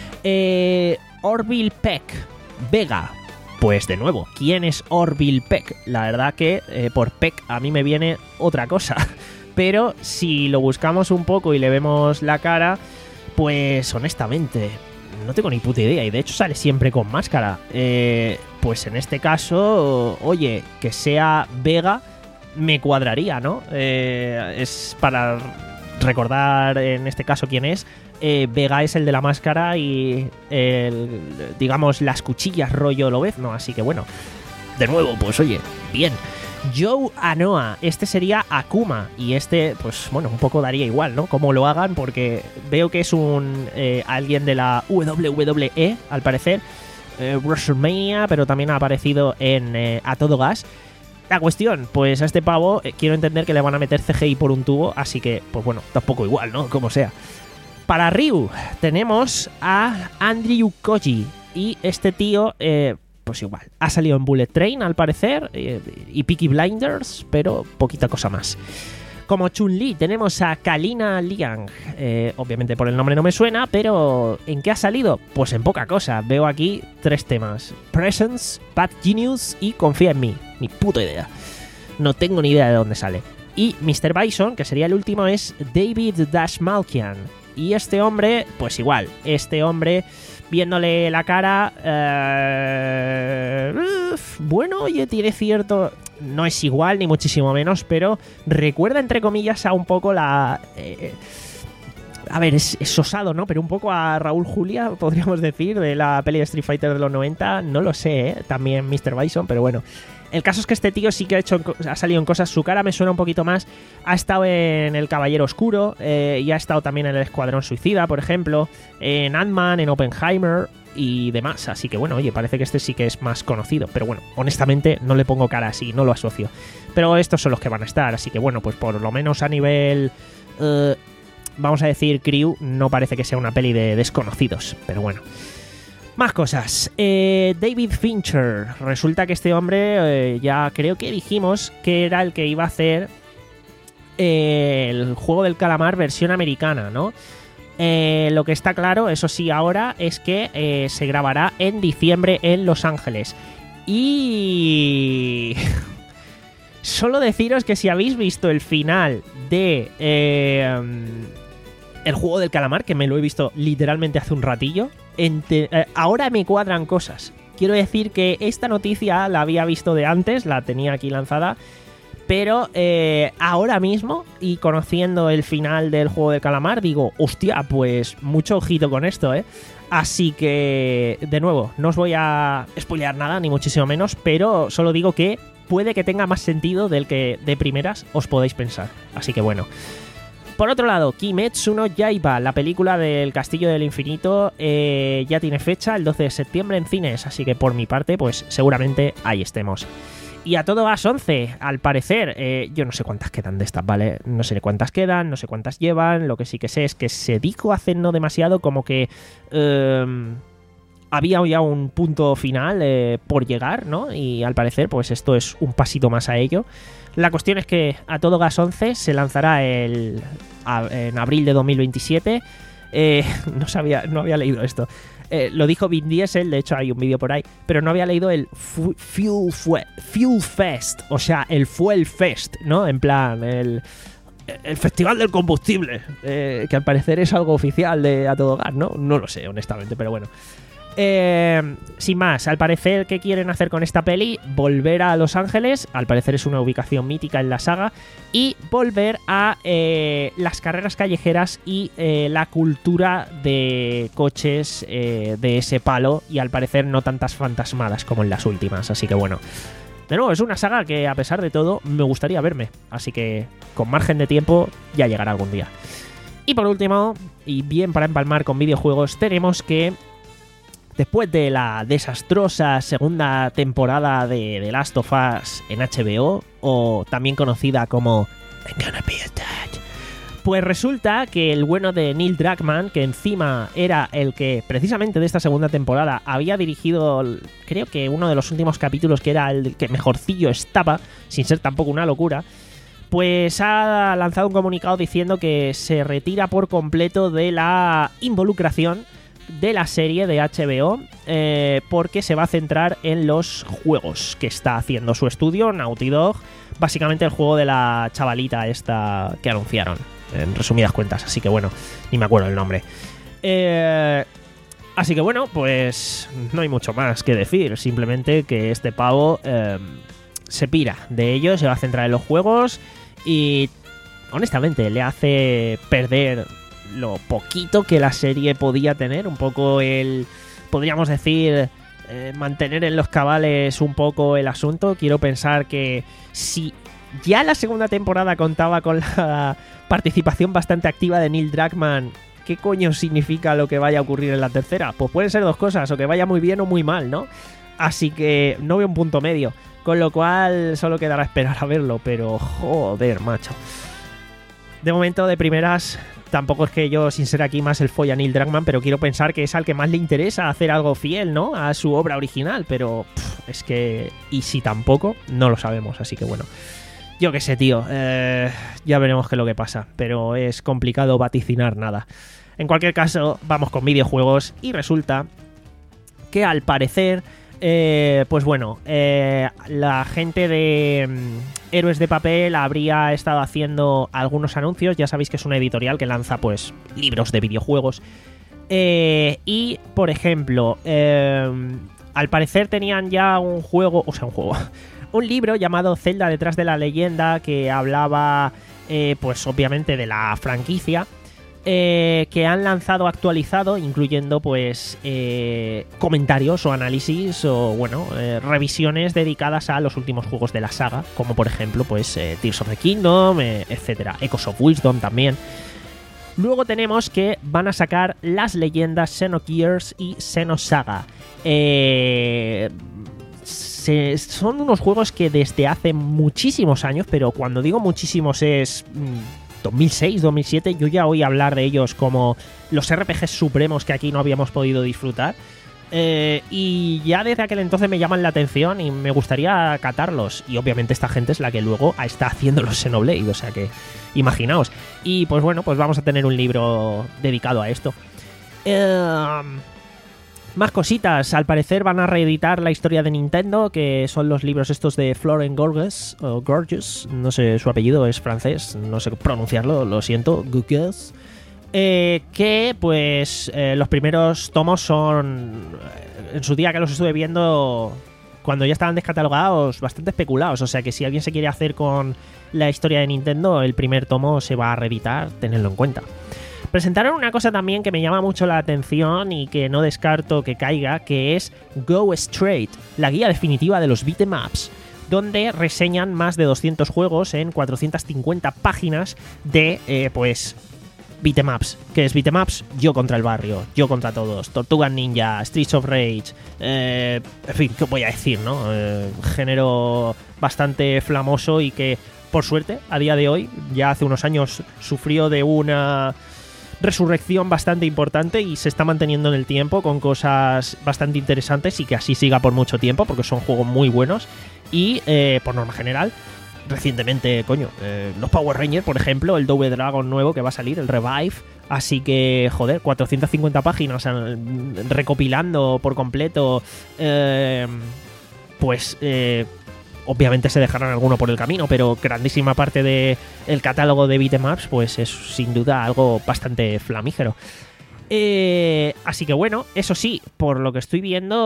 Eh, Orville Peck. Vega, pues de nuevo, ¿quién es Orville Peck? La verdad que eh, por Peck a mí me viene otra cosa, pero si lo buscamos un poco y le vemos la cara, pues honestamente no tengo ni puta idea, y de hecho sale siempre con máscara. Eh, pues en este caso, oye, que sea Vega me cuadraría, ¿no? Eh, es para recordar en este caso quién es. Eh, Vega es el de la máscara y el, digamos, las cuchillas rollo Lobezno, así que bueno, de nuevo, pues oye, bien. Joe Anoa, este sería Akuma, y este, pues bueno, un poco daría igual, ¿no? Como lo hagan, porque veo que es un eh, alguien de la W W E, al parecer, eh, WrestleMania, pero también ha aparecido en eh, A Todo Gas. La cuestión, pues a este pavo eh, quiero entender que le van a meter C G I por un tubo, así que, pues bueno, tampoco igual, ¿no? Como sea. Para Ryu tenemos a Andrew Koji, y este tío, eh, pues igual, ha salido en Bullet Train al parecer, eh, y Peaky Blinders, pero poquita cosa más. Como Chun-Li tenemos a Kalina Liang, eh, obviamente por el nombre no me suena, pero ¿en qué ha salido? Pues en poca cosa. Veo aquí tres temas: Presence, Bad Genius y Confía en mí. Ni puta idea, no tengo ni idea de dónde sale. Y mister Bison, que sería el último, es David Dastmalchian. Y este hombre, pues igual, este hombre, viéndole la cara, eh, uf, bueno, oye, tiene cierto... No es igual, ni muchísimo menos, pero recuerda, entre comillas, a un poco la... Eh, a ver, es, es osado, ¿no? Pero un poco a Raúl Julia, podríamos decir, de la peli de Street Fighter de los noventa. No lo sé, ¿eh? También mister Bison, pero bueno. El caso es que este tío sí que ha hecho ha salido en cosas. Su cara me suena un poquito más. Ha estado en El Caballero Oscuro eh, y ha estado también en El Escuadrón Suicida, por ejemplo. En Ant-Man, en Oppenheimer y demás. Así que bueno, oye, parece que este sí que es más conocido. Pero bueno, honestamente no le pongo cara así, no lo asocio. Pero estos son los que van a estar. Así que bueno, pues por lo menos a nivel... Uh, vamos a decir crew, no parece que sea una peli de desconocidos. Pero bueno. Más cosas. Eh, David Fincher. Resulta que este hombre, eh, ya creo que dijimos que era el que iba a hacer eh, el juego del calamar versión americana, ¿no? Eh, lo que está claro, eso sí, ahora es que eh, se grabará en diciembre en Los Ángeles. Y... solo deciros que si habéis visto el final de... Eh, el juego del calamar, que me lo he visto literalmente hace un ratillo, ente- eh, ahora me cuadran cosas. Quiero decir que esta noticia la había visto de antes, la tenía aquí lanzada, pero eh, ahora mismo, y conociendo el final del juego del calamar, digo, hostia, pues mucho ojito con esto, ¿eh? Así que, de nuevo, no os voy a spoilear nada, ni muchísimo menos, pero solo digo que puede que tenga más sentido del que de primeras os podéis pensar. Así que bueno. Por otro lado, Kimetsu no Yaiba, la película del Castillo del Infinito, eh, ya tiene fecha, el doce de septiembre en cines, así que por mi parte, pues seguramente ahí estemos. Y a todo gas once, al parecer, eh, yo no sé cuántas quedan de estas, ¿vale? No sé cuántas quedan, no sé cuántas llevan, lo que sí que sé es que se dijo hace no demasiado como que... Eh, había ya un punto final eh, por llegar, ¿no? Y al parecer, pues esto es un pasito más a ello. La cuestión es que A Todo Gas once se lanzará el, a, en abril de dos mil veintisiete. Eh, no sabía, no había leído esto. Eh, lo dijo Vin Diesel, de hecho hay un vídeo por ahí, pero no había leído el fu- Fuel, Fue- Fuel Fest, o sea, el Fuel Fest, ¿no? En plan, el... El Festival del Combustible, eh, que al parecer es algo oficial de A Todo Gas, ¿no? No lo sé, honestamente, pero bueno. Eh, sin más, al parecer, ¿qué quieren hacer con esta peli? Volver a Los Ángeles, al parecer es una ubicación mítica en la saga, y volver a eh, las carreras callejeras y eh, la cultura de coches eh, de ese palo, y al parecer no tantas fantasmadas como en las últimas, así que bueno. De nuevo, es una saga que a pesar de todo me gustaría verme, así que con margen de tiempo ya llegará algún día. Y por último, y bien para empalmar con videojuegos, tenemos que después de la desastrosa segunda temporada de The Last of Us en H B O, o también conocida como I'm Gonna Be a Dad, pues resulta que el bueno de Neil Druckmann, que encima era el que precisamente de esta segunda temporada había dirigido, creo que uno de los últimos capítulos, que era el que mejorcillo estaba, sin ser tampoco una locura, pues ha lanzado un comunicado diciendo que se retira por completo de la involucración de la serie de H B O, eh, porque se va a centrar en los juegos que está haciendo su estudio, Naughty Dog, básicamente el juego de la chavalita esta que anunciaron, en resumidas cuentas, así que bueno, ni me acuerdo el nombre. Eh, así que bueno, pues no hay mucho más que decir, simplemente que este pavo eh, se pira de ello, se va a centrar en los juegos y honestamente le hace perder lo poquito que la serie podía tener, un poco el, podríamos decir, eh, mantener en los cabales un poco el asunto. Quiero pensar que si ya la segunda temporada contaba con la participación bastante activa de Neil Druckmann, ¿qué coño significa lo que vaya a ocurrir en la tercera? Pues pueden ser dos cosas, o que vaya muy bien o muy mal, ¿no? Así que no veo un punto medio, con lo cual solo quedará esperar a verlo, pero joder, macho. De momento, de primeras, tampoco es que yo, sin ser aquí más el folla Neil Druckmann, pero quiero pensar que es al que más le interesa hacer algo fiel, ¿no?, a su obra original, pero pff, es que... y si tampoco, no lo sabemos, así que bueno. Yo qué sé, tío, eh, ya veremos qué es lo que pasa, pero es complicado vaticinar nada. En cualquier caso, vamos con videojuegos y resulta que al parecer Eh, pues bueno, eh, la gente de mm, Héroes de Papel habría estado haciendo algunos anuncios. Ya sabéis que es una editorial que lanza pues libros de videojuegos. Eh, y, por ejemplo, eh, al parecer tenían ya un juego, o sea, un juego, un libro llamado Zelda detrás de la leyenda que hablaba, eh, pues obviamente de la franquicia. Eh, que han lanzado actualizado, incluyendo pues eh, comentarios o análisis o bueno, eh, revisiones dedicadas a los últimos juegos de la saga, como por ejemplo pues eh, Tears of the Kingdom, eh, etcétera, Echoes of Wisdom también. Luego tenemos que van a sacar las leyendas Xenogears y Xenosaga. Eh, se, son unos juegos que desde hace muchísimos años, pero cuando digo muchísimos es Mmm, dos mil seis, dos mil siete, yo ya oí hablar de ellos como los R P Gs supremos que aquí no habíamos podido disfrutar. Eh, y ya desde aquel entonces me llaman la atención y me gustaría catarlos. Y obviamente esta gente es la que luego está haciendo los Xenoblade, o sea que imaginaos. Y pues bueno, pues vamos a tener un libro dedicado a esto. Eh... Más cositas, al parecer van a reeditar la historia de Nintendo, que son los libros estos de Florent Gorges, o Gorges, no sé, su apellido es francés, no sé pronunciarlo, lo siento, Gorges, eh, que pues eh, los primeros tomos son, en su día que los estuve viendo, cuando ya estaban descatalogados, bastante especulados, o sea que si alguien se quiere hacer con la historia de Nintendo, el primer tomo se va a reeditar, tenedlo en cuenta. Presentaron una cosa también que me llama mucho la atención y que no descarto que caiga, que es Go Straight, la guía definitiva de los beat'em ups, donde reseñan más de doscientos juegos en cuatrocientas cincuenta páginas de, eh, pues, beat'em ups. ¿Qué es beat'em ups? Yo contra el barrio, yo contra todos, Tortugas Ninja, Streets of Rage, eh, en fin, ¿qué voy a decir, no? Eh, género bastante flamoso y que, por suerte, a día de hoy, ya hace unos años sufrió de una resurrección bastante importante y se está manteniendo en el tiempo con cosas bastante interesantes y que así siga por mucho tiempo porque son juegos muy buenos y eh, por norma general recientemente, coño, eh, los Power Rangers, por ejemplo, el Double Dragon nuevo que va a salir, el Revive, así que, joder, cuatrocientas cincuenta páginas eh, recopilando por completo eh, pues eh, obviamente se dejarán alguno por el camino, pero grandísima parte del catálogo de beat'em ups pues es sin duda algo bastante flamígero. Eh, así que bueno, eso sí, por lo que estoy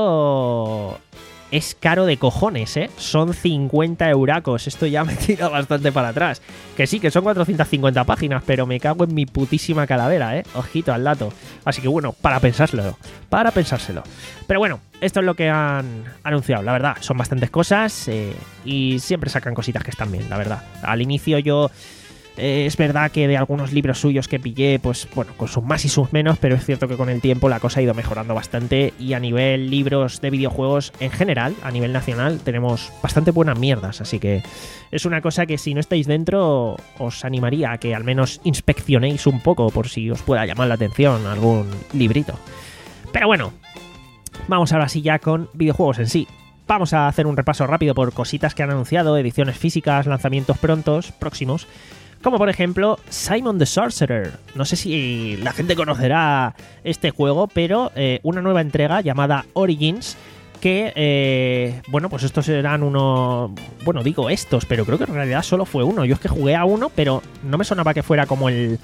viendo es caro de cojones, ¿eh? Son cincuenta euracos, esto ya me tira bastante para atrás. Que sí, que son cuatrocientas cincuenta páginas, pero me cago en mi putísima calavera, ¿eh? Ojito al dato. Así que bueno, para pensárselo, para pensárselo. Pero bueno, esto es lo que han anunciado, la verdad, son bastantes cosas eh, y siempre sacan cositas que están bien, la verdad. Al inicio yo... Eh, es verdad que de algunos libros suyos que pillé, pues bueno, con sus más y sus menos, pero es cierto que con el tiempo la cosa ha ido mejorando bastante y a nivel libros de videojuegos en general, a nivel nacional, tenemos bastante buenas mierdas, así que es una cosa que si no estáis dentro os animaría a que al menos inspeccionéis un poco por si os pueda llamar la atención algún librito. Pero bueno, vamos ahora sí ya con videojuegos en sí. Vamos a hacer un repaso rápido por cositas que han anunciado, ediciones físicas, lanzamientos prontos, próximos. Como por ejemplo Simon the Sorcerer. No sé si la gente conocerá este juego, pero eh, una nueva entrega llamada Origins que, eh, bueno, pues estos eran uno... Bueno, digo estos, pero creo que en realidad solo fue uno. Yo es que jugué a uno, pero no me sonaba que fuera como el...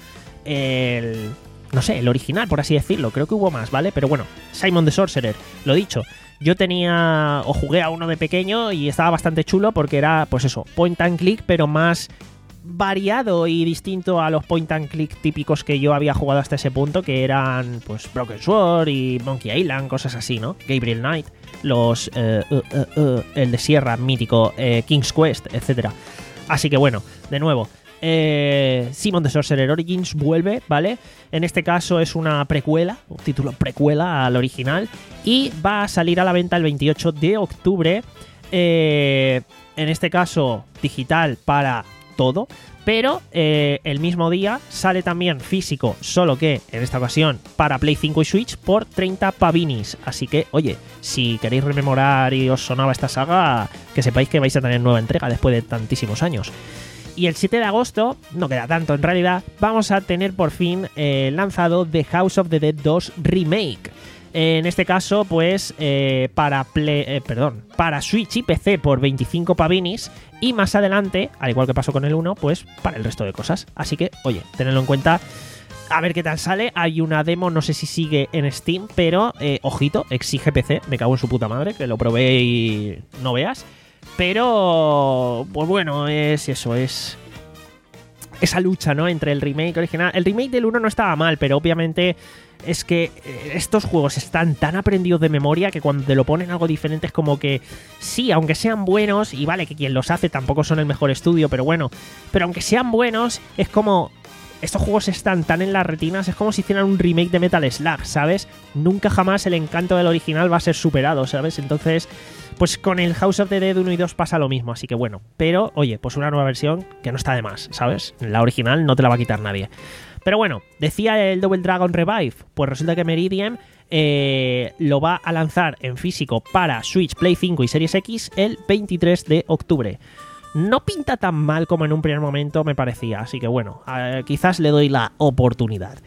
el no sé, el original, por así decirlo. Creo que hubo más, ¿vale? Pero bueno, Simon the Sorcerer, lo dicho. Yo tenía... o jugué a uno de pequeño y estaba bastante chulo porque era, pues eso, point and click, pero más... variado y distinto a los point and click típicos que yo había jugado hasta ese punto, que eran pues Broken Sword y Monkey Island, cosas así, ¿no? Gabriel Knight, los uh, uh, uh, uh, el de Sierra mítico, eh, King's Quest, etcétera. Así que bueno, de nuevo, eh, Simon the Sorcerer Origins vuelve, ¿vale? En este caso es una precuela, un título precuela al original, y va a salir a la venta el veintiocho de octubre, eh, en este caso digital para todo, pero eh, el mismo día sale también físico, solo que en esta ocasión para Play cinco y Switch por treinta pavinis. Así que, oye, si queréis rememorar y os sonaba esta saga, que sepáis que vais a tener nueva entrega después de tantísimos años. Y el siete de agosto, no queda tanto en realidad, vamos a tener por fin eh, lanzado The House of the Dead dos Remake. En este caso, pues, eh, para Play, eh, perdón, para Switch y P C por veinticinco pavinis, y más adelante, al igual que pasó con el uno, pues para el resto de cosas. Así que, oye, tenedlo en cuenta. A ver qué tal sale. Hay una demo, no sé si sigue en Steam, pero, eh, ojito, exige P C. Me cago en su puta madre, que lo probé y no veas. Pero, pues bueno, es eso, es esa lucha, ¿no? Entre el remake original. El remake del uno no estaba mal, pero obviamente es que estos juegos están tan aprendidos de memoria que cuando te lo ponen algo diferente es como que sí, aunque sean buenos, y vale que quien los hace tampoco son el mejor estudio, pero bueno, pero aunque sean buenos, es como estos juegos están tan en las retinas, es como si hicieran un remake de Metal Slug, ¿sabes? Nunca jamás el encanto del original va a ser superado, ¿sabes? Entonces, pues con el House of the Dead uno y dos pasa lo mismo, así que bueno, pero oye, pues una nueva versión que no está de más, ¿sabes? La original no te la va a quitar nadie. Pero bueno, decía el Double Dragon Revive, pues resulta que Meridian eh, lo va a lanzar en físico para Switch, Play cinco y Series X el veintitrés de octubre. No pinta tan mal como en un primer momento me parecía, así que bueno, eh, quizás le doy la oportunidad.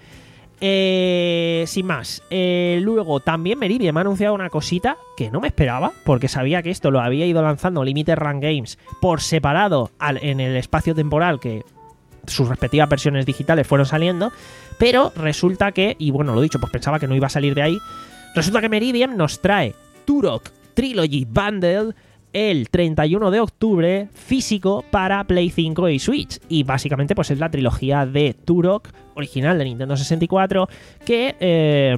Eh, sin más, eh, luego también Meridian me ha anunciado una cosita que no me esperaba, porque sabía que esto lo había ido lanzando Limited Run Games por separado al, en el espacio temporal que sus respectivas versiones digitales fueron saliendo, pero resulta que, y bueno, lo dicho, pues pensaba que no iba a salir de ahí, resulta que Meridian nos trae Turok Trilogy Bundle el treinta y uno de octubre físico para Play cinco y Switch, y básicamente pues es la trilogía de Turok original de Nintendo sesenta y cuatro que eh,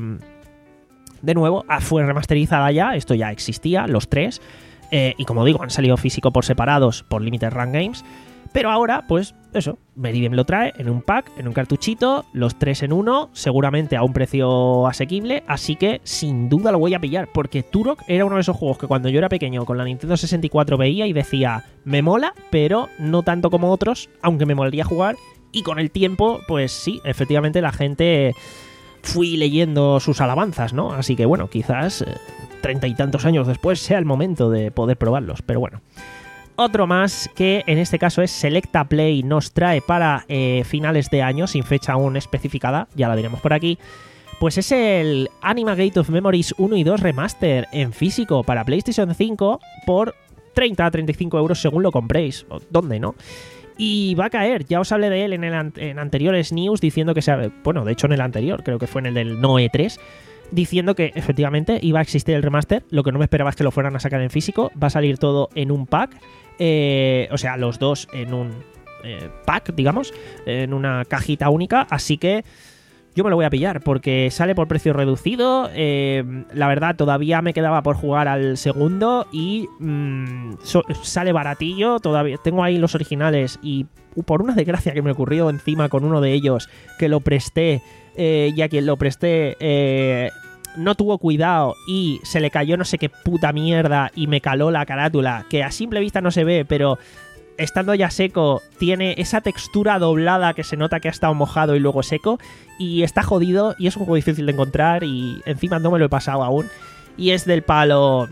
de nuevo fue remasterizada ya, esto ya existía, los tres, eh, y como digo, han salido físico por separados por Limited Run Games. Pero ahora, pues eso, Meridian lo trae en un pack, en un cartuchito, los tres en uno, seguramente a un precio asequible, así que sin duda lo voy a pillar, porque Turok era uno de esos juegos que cuando yo era pequeño con la Nintendo sesenta y cuatro veía y decía, me mola, pero no tanto como otros, aunque me molaría jugar, y con el tiempo, pues sí, efectivamente la gente fui leyendo sus alabanzas, ¿no? Así que bueno, quizás treinta y tantos años después sea el momento de poder probarlos, pero bueno. Otro más que en este caso es Selecta Play, nos trae para eh, finales de año, sin fecha aún especificada, ya la diremos por aquí, pues es el Anima Gate of Memories uno y dos Remaster en físico para PlayStation cinco por treinta a treinta y cinco euros según lo compréis, ¿dónde no? Y va a caer, ya os hablé de él en, el, en anteriores news diciendo que se... Bueno, de hecho en el anterior, creo que fue en el del No E tres, diciendo que efectivamente iba a existir el remaster, lo que no me esperaba es que lo fueran a sacar en físico, va a salir todo en un pack, eh, o sea, los dos en un eh, pack, digamos, en una cajita única, así que yo me lo voy a pillar porque sale por precio reducido, eh, la verdad todavía me quedaba por jugar al segundo y mmm, so, sale baratillo, todavía tengo ahí los originales y por una desgracia que me ocurrió encima con uno de ellos que lo presté eh, y a quien lo presté eh, no tuvo cuidado y se le cayó no sé qué puta mierda y me caló la carátula, que a simple vista no se ve, pero estando ya seco tiene esa textura doblada que se nota que ha estado mojado y luego seco, y está jodido y es un juego difícil de encontrar y encima no me lo he pasado aún, y es del palo...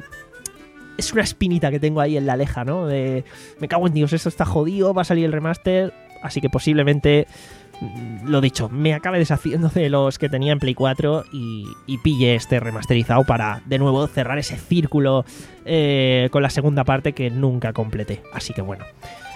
Es una espinita que tengo ahí en la leja, ¿no? De me cago en Dios, esto está jodido, va a salir el remaster, así que posiblemente... Lo dicho, me acabe deshaciendo de los que tenía en Play cuatro y, y pille este remasterizado para de nuevo cerrar ese círculo eh, con la segunda parte que nunca completé. Así que bueno.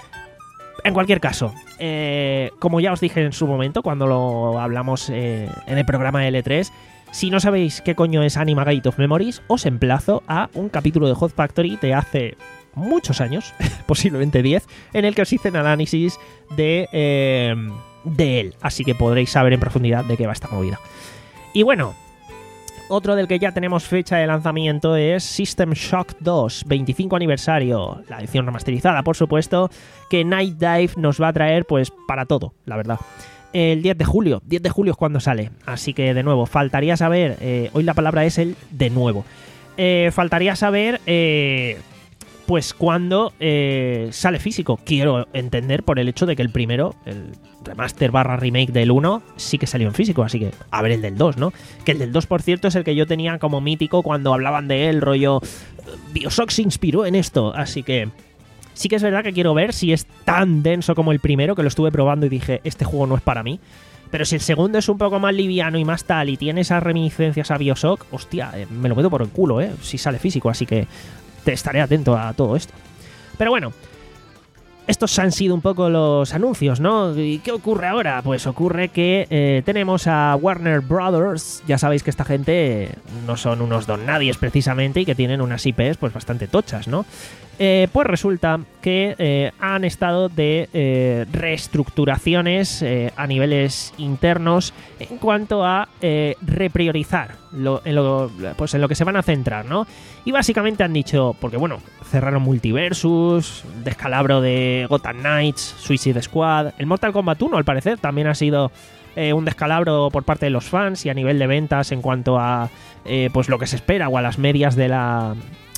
En cualquier caso, eh, como ya os dije en su momento cuando lo hablamos eh, en el programa L tres, si no sabéis qué coño es Anima Gate of Memories, os emplazo a un capítulo de Hot Factory de hace muchos años, posiblemente diez, en el que os hice un análisis de... Eh, de él, así que podréis saber en profundidad de qué va esta movida. Y bueno, otro del que ya tenemos fecha de lanzamiento es System Shock dos, veinticinco aniversario, la edición remasterizada, por supuesto, que Night Dive nos va a traer pues para todo, la verdad. El diez de julio, diez de julio es cuando sale, así que de nuevo, faltaría saber, eh, hoy la palabra es el de nuevo, eh, faltaría saber... Eh, pues cuando eh, sale físico. Quiero entender por el hecho de que el primero, el remaster barra remake del uno, sí que salió en físico, así que a ver el del dos, ¿no? Que el del dos, por cierto, es el que yo tenía como mítico cuando hablaban de él, rollo Bioshock se inspiró en esto, así que sí que es verdad que quiero ver si es tan denso como el primero, que lo estuve probando y dije, este juego no es para mí. Pero si el segundo es un poco más liviano y más tal y tiene esas reminiscencias a BioShock, hostia, eh, me lo meto por el culo, ¿eh? Si sale físico, así que te estaré atento a todo esto. Pero bueno, estos han sido un poco los anuncios, ¿no? ¿Y qué ocurre ahora? Pues ocurre que eh, tenemos a Warner Brothers. Ya sabéis que esta gente no son unos don nadies precisamente y que tienen unas I Pes pues bastante tochas, ¿no? Eh, pues resulta que eh, han estado de eh, reestructuraciones eh, a niveles internos en cuanto a eh, repriorizar lo, en, lo, pues en lo que se van a centrar, ¿no? Y básicamente han dicho, porque bueno, cerraron Multiversus, descalabro de Gotham Knights, Suicide Squad, el Mortal Kombat uno al parecer también ha sido eh, un descalabro por parte de los fans y a nivel de ventas en cuanto a eh, pues lo que se espera o a las medias de la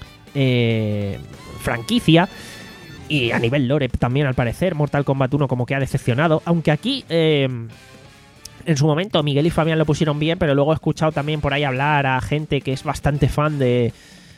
eh, franquicia. Y a nivel lore también al parecer Mortal Kombat uno como que ha decepcionado, aunque aquí eh, en su momento Miguel y Fabián lo pusieron bien, pero luego he escuchado también por ahí hablar a gente que es bastante fan de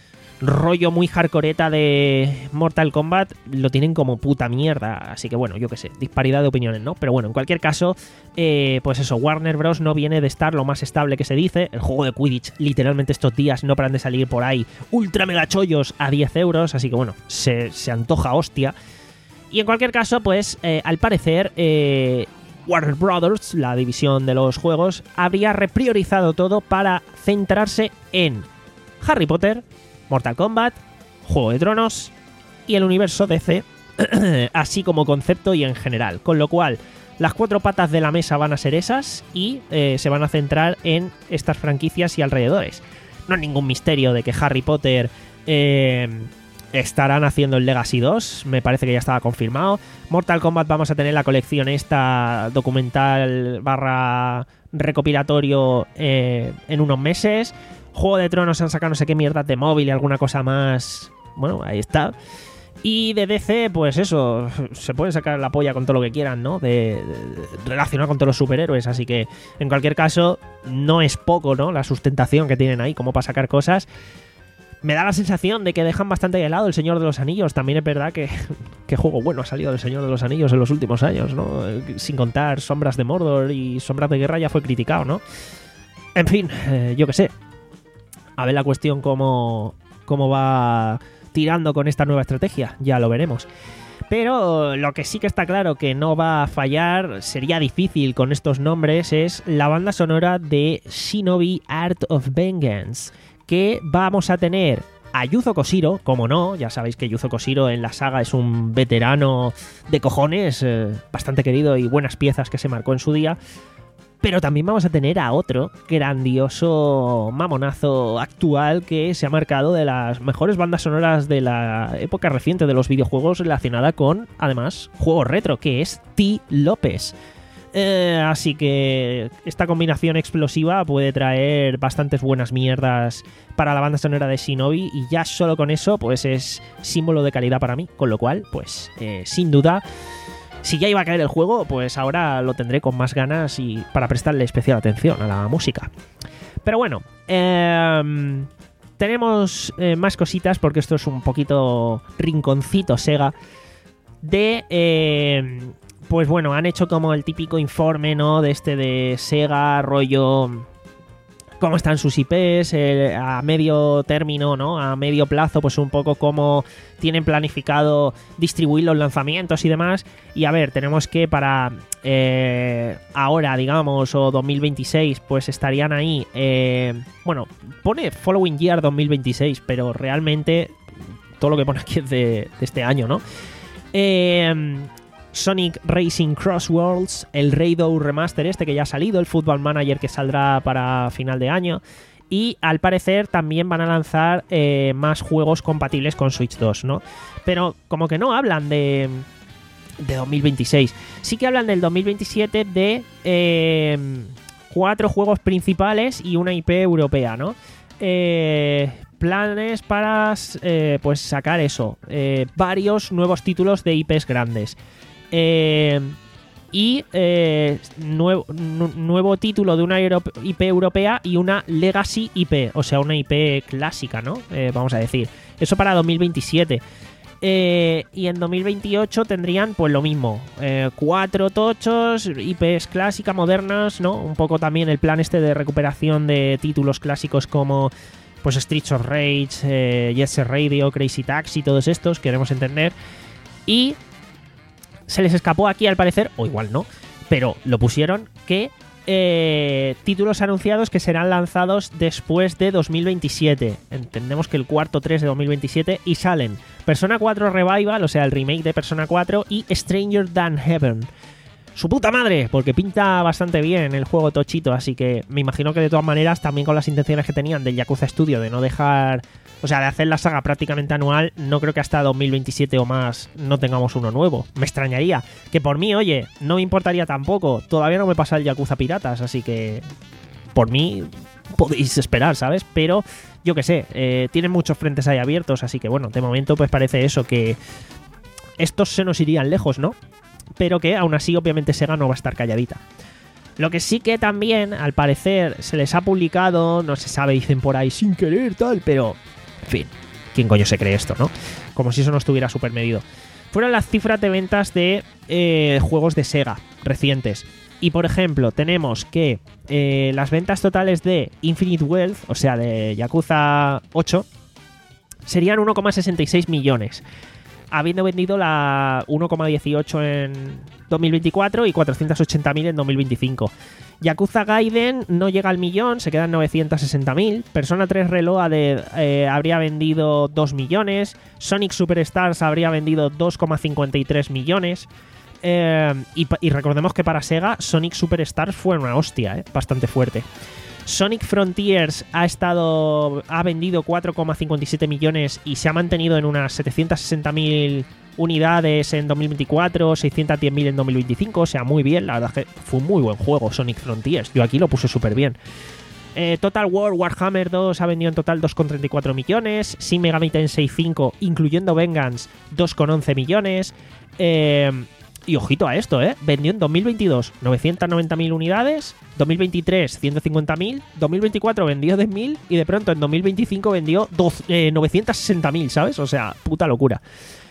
rollo muy hardcoreta de Mortal Kombat, lo tienen como puta mierda. Así que bueno, yo qué sé, disparidad de opiniones, ¿no? Pero bueno, en cualquier caso, eh, pues eso, Warner Bros. No viene de estar lo más estable que se dice. El juego de Quidditch, literalmente estos días no paran de salir por ahí ultra mega chollos a diez euros, así que bueno, se, se antoja hostia. Y en cualquier caso, pues eh, al parecer eh, Warner Brothers, la división de los juegos, habría repriorizado todo para centrarse en Harry Potter, Mortal Kombat, Juego de Tronos y el universo D C, así como concepto y en general. Con lo cual, las cuatro patas de la mesa van a ser esas y eh, se van a centrar en estas franquicias y alrededores. No es ningún misterio de que Harry Potter eh, estarán haciendo el Legacy dos, me parece que ya estaba confirmado. Mortal Kombat vamos a tener la colección esta documental barra recopilatorio eh, en unos meses. Juego de Tronos han sacado no sé qué mierdas de móvil y alguna cosa más. Bueno, ahí está. Y de D C, pues eso, se pueden sacar la polla con todo lo que quieran, ¿no? De, de relacionar con todos los superhéroes. Así que, en cualquier caso, no es poco, ¿no? La sustentación que tienen ahí como para sacar cosas. Me da la sensación de que dejan bastante de lado El Señor de los Anillos. También es verdad que qué juego bueno ha salido del Señor de los Anillos en los últimos años, ¿no? Sin contar Sombras de Mordor y Sombras de Guerra ya fue criticado, ¿no? En fin, eh, yo qué sé. A ver la cuestión cómo, cómo va tirando con esta nueva estrategia, ya lo veremos. Pero lo que sí que está claro que no va a fallar, sería difícil con estos nombres, es la banda sonora de Shinobi Art of Vengeance, que vamos a tener a Yuzo Koshiro, como no, ya sabéis que Yuzo Koshiro en la saga es un veterano de cojones, eh, bastante querido y buenas piezas que se marcó en su día. Pero también vamos a tener a otro grandioso mamonazo actual que se ha marcado de las mejores bandas sonoras de la época reciente de los videojuegos relacionada con, además, juegos retro, que es T. López. Eh, así que esta combinación explosiva puede traer bastantes buenas mierdas para la banda sonora de Shinobi y ya solo con eso pues es símbolo de calidad para mí, con lo cual, pues, eh, sin duda... Si ya iba a caer el juego, pues ahora lo tendré con más ganas y para prestarle especial atención a la música. Pero bueno, eh, tenemos eh, más cositas porque esto es un poquito rinconcito Sega de... Eh, pues bueno, han hecho como el típico informe, ¿no? De este de Sega, rollo... cómo están sus I Pes eh, a medio término, ¿no? A medio plazo, pues un poco cómo tienen planificado distribuir los lanzamientos y demás. Y a ver, tenemos que para eh, ahora, digamos, o dos mil veintiséis, pues estarían ahí. Eh, bueno, pone Following Year dos mil veintiséis, pero realmente todo lo que pone aquí es de, de este año, ¿no? Eh... Sonic Racing Cross Worlds, el Raido Remaster este que ya ha salido, el Football Manager que saldrá para final de año y al parecer también van a lanzar eh, más juegos compatibles con Switch dos, ¿no? Pero como que no hablan de, de dos mil veintiséis, sí que hablan del dos mil veintisiete de eh, cuatro juegos principales y una I P europea, ¿no? Eh... planes para eh, pues sacar eso, eh, varios nuevos títulos de I Pes grandes. Eh, y eh, nuevo, nu- nuevo título de una Euro- I P europea y una Legacy I P, o sea, una I P clásica, ¿no? Eh, vamos a decir. Eso para dos mil veintisiete. Eh, y en dos mil veintiocho tendrían pues lo mismo, eh, cuatro tochos, I Ps clásicas, modernas, ¿no? Un poco también el plan este de recuperación de títulos clásicos como pues Streets of Rage, eh, Jet Set Radio, Crazy Taxi, todos estos, queremos entender. Y se les escapó aquí al parecer, o igual no, pero lo pusieron que eh, títulos anunciados que serán lanzados después de dos mil veintisiete. Entendemos que el cuarto tres de dos mil veintisiete y salen Persona cuatro Revival, o sea, el remake de Persona cuatro y Stranger Than Heaven. ¡Su puta madre! Porque pinta bastante bien el juego tochito, así que me imagino que de todas maneras también con las intenciones que tenían del Yakuza Studio de no dejar... O sea, de hacer la saga prácticamente anual, no creo que hasta dos mil veintisiete o más no tengamos uno nuevo. Me extrañaría. Que por mí, oye, no me importaría tampoco. Todavía no me pasa el Yakuza Piratas, así que por mí podéis esperar, ¿sabes? Pero yo qué sé, eh, tienen muchos frentes ahí abiertos, así que bueno, de momento pues parece eso, que estos se nos irían lejos, ¿no? Pero que aún así obviamente Sega no va a estar calladita. Lo que sí que también, al parecer, se les ha publicado, no se sabe, dicen por ahí sin querer, tal, pero... En fin, ¿quién coño se cree esto, no? Como si eso no estuviera súper medido. Fueron las cifras de ventas de eh, juegos de Sega recientes. Y por ejemplo, tenemos que eh, las ventas totales de Infinite Wealth, o sea, de Yakuza ocho, serían uno coma sesenta y seis millones. Habiendo vendido la uno coma dieciocho en dos mil veinticuatro y cuatrocientos ochenta mil en dos mil veinticinco. Yakuza Gaiden no llega al millón, se quedan novecientos sesenta mil. Persona tres Reloaded eh, habría vendido dos millones. Sonic Superstars habría vendido dos coma cincuenta y tres millones. Eh, y, y recordemos que para Sega Sonic Superstars fue una hostia, eh, bastante fuerte. Sonic Frontiers ha estado ha vendido cuatro coma cincuenta y siete millones y se ha mantenido en unas setecientos sesenta mil unidades en dos mil veinticuatro, seiscientos diez mil en dos mil veinticinco, o sea, muy bien, la verdad es que fue un muy buen juego Sonic Frontiers, yo aquí lo puse súper bien. Eh, Total War Warhammer dos ha vendido en total dos coma treinta y cuatro millones, Shin Megami Tensei cinco, incluyendo Vengeance, dos coma once millones, eh... Y ojito a esto, ¿eh? Vendió en dos mil veintidós novecientos noventa mil unidades, dos mil veintitrés ciento cincuenta mil, dos mil veinticuatro vendió diez mil y de pronto en dos mil veinticinco vendió eh, novecientos sesenta mil, ¿sabes? O sea, puta locura.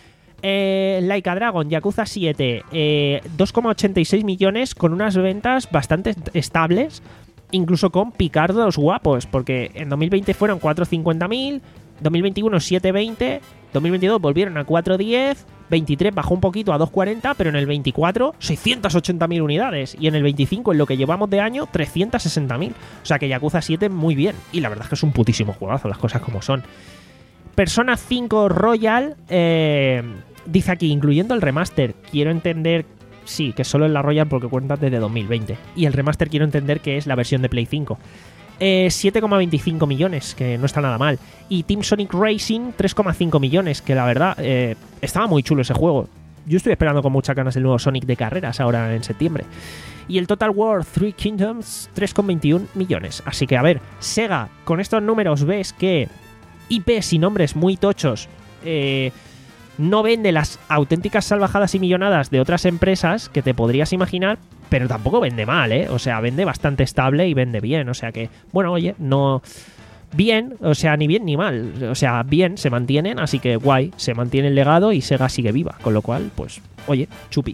Eh, Like a Dragon, Yakuza siete, eh, dos coma ochenta y seis millones con unas ventas bastante estables, incluso con picardos guapos, porque en dos mil veinte fueron cuatrocientos cincuenta mil, dos mil veintiuno setecientos veinte, dos mil veintidós volvieron a cuatrocientos diez, veintitrés bajó un poquito a doscientos cuarenta, pero en el veinticuatro seiscientos ochenta mil unidades y en el veinticinco, en lo que llevamos de año, trescientos sesenta mil. O sea que Yakuza siete muy bien y la verdad es que es un putísimo juegazo, las cosas como son. Persona cinco Royal, eh, dice aquí, incluyendo el remaster, quiero entender, sí, que solo es la Royal porque cuenta desde dos mil veinte y el remaster quiero entender que es la versión de Play cinco. Eh, siete coma veinticinco millones, que no está nada mal. Y Team Sonic Racing, tres coma cinco millones, que la verdad eh, estaba muy chulo ese juego. Yo estoy esperando con muchas ganas el nuevo Sonic de carreras ahora en septiembre. Y el Total War Three Kingdoms, tres coma veintiuno millones. Así que a ver, Sega, con estos números ves que I Ps y nombres muy tochos eh, no vende las auténticas salvajadas y millonadas de otras empresas que te podrías imaginar, pero tampoco vende mal, ¿eh? O sea, vende bastante estable y vende bien. O sea que, bueno, oye, no... Bien, o sea, ni bien ni mal. O sea, bien, se mantienen, así que guay, se mantiene el legado y Sega sigue viva. Con lo cual, pues, oye, chupi.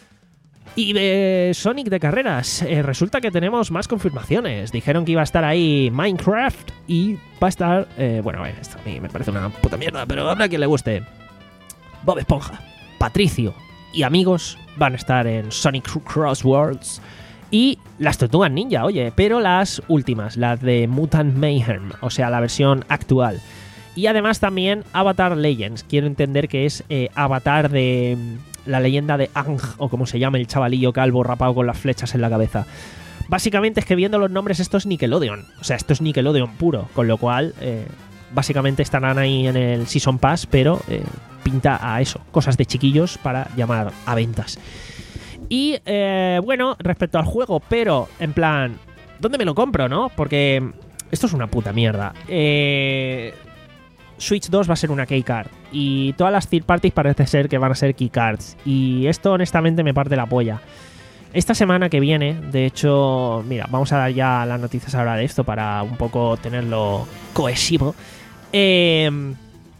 Y de Sonic de carreras, eh, resulta que tenemos más confirmaciones. Dijeron que iba a estar ahí Minecraft y va a estar... Eh, bueno, eh, esto a mí me parece una puta mierda, pero habrá quien le guste. Bob Esponja, Patricio y amigos van a estar en Sonic Cross Worlds y las Tortugas Ninja, oye, pero las últimas, las de Mutant Mayhem, o sea, la versión actual. Y además también Avatar Legends, quiero entender que es eh, Avatar de la leyenda de Aang, o como se llama el chavalillo calvo rapado con las flechas en la cabeza. Básicamente es que viendo los nombres esto es Nickelodeon, o sea, esto es Nickelodeon puro, con lo cual eh, básicamente estarán ahí en el Season Pass, pero... Eh, pinta a eso, cosas de chiquillos para llamar a ventas. Y eh, bueno, respecto al juego, pero en plan, ¿dónde me lo compro, no? Porque esto es una puta mierda. Eh, Switch dos va a ser una keycard y todas las third parties parece ser que van a ser keycards y esto honestamente me parte la polla. Esta semana que viene, de hecho, mira, vamos a dar ya las noticias ahora de esto para un poco tenerlo cohesivo. Eh...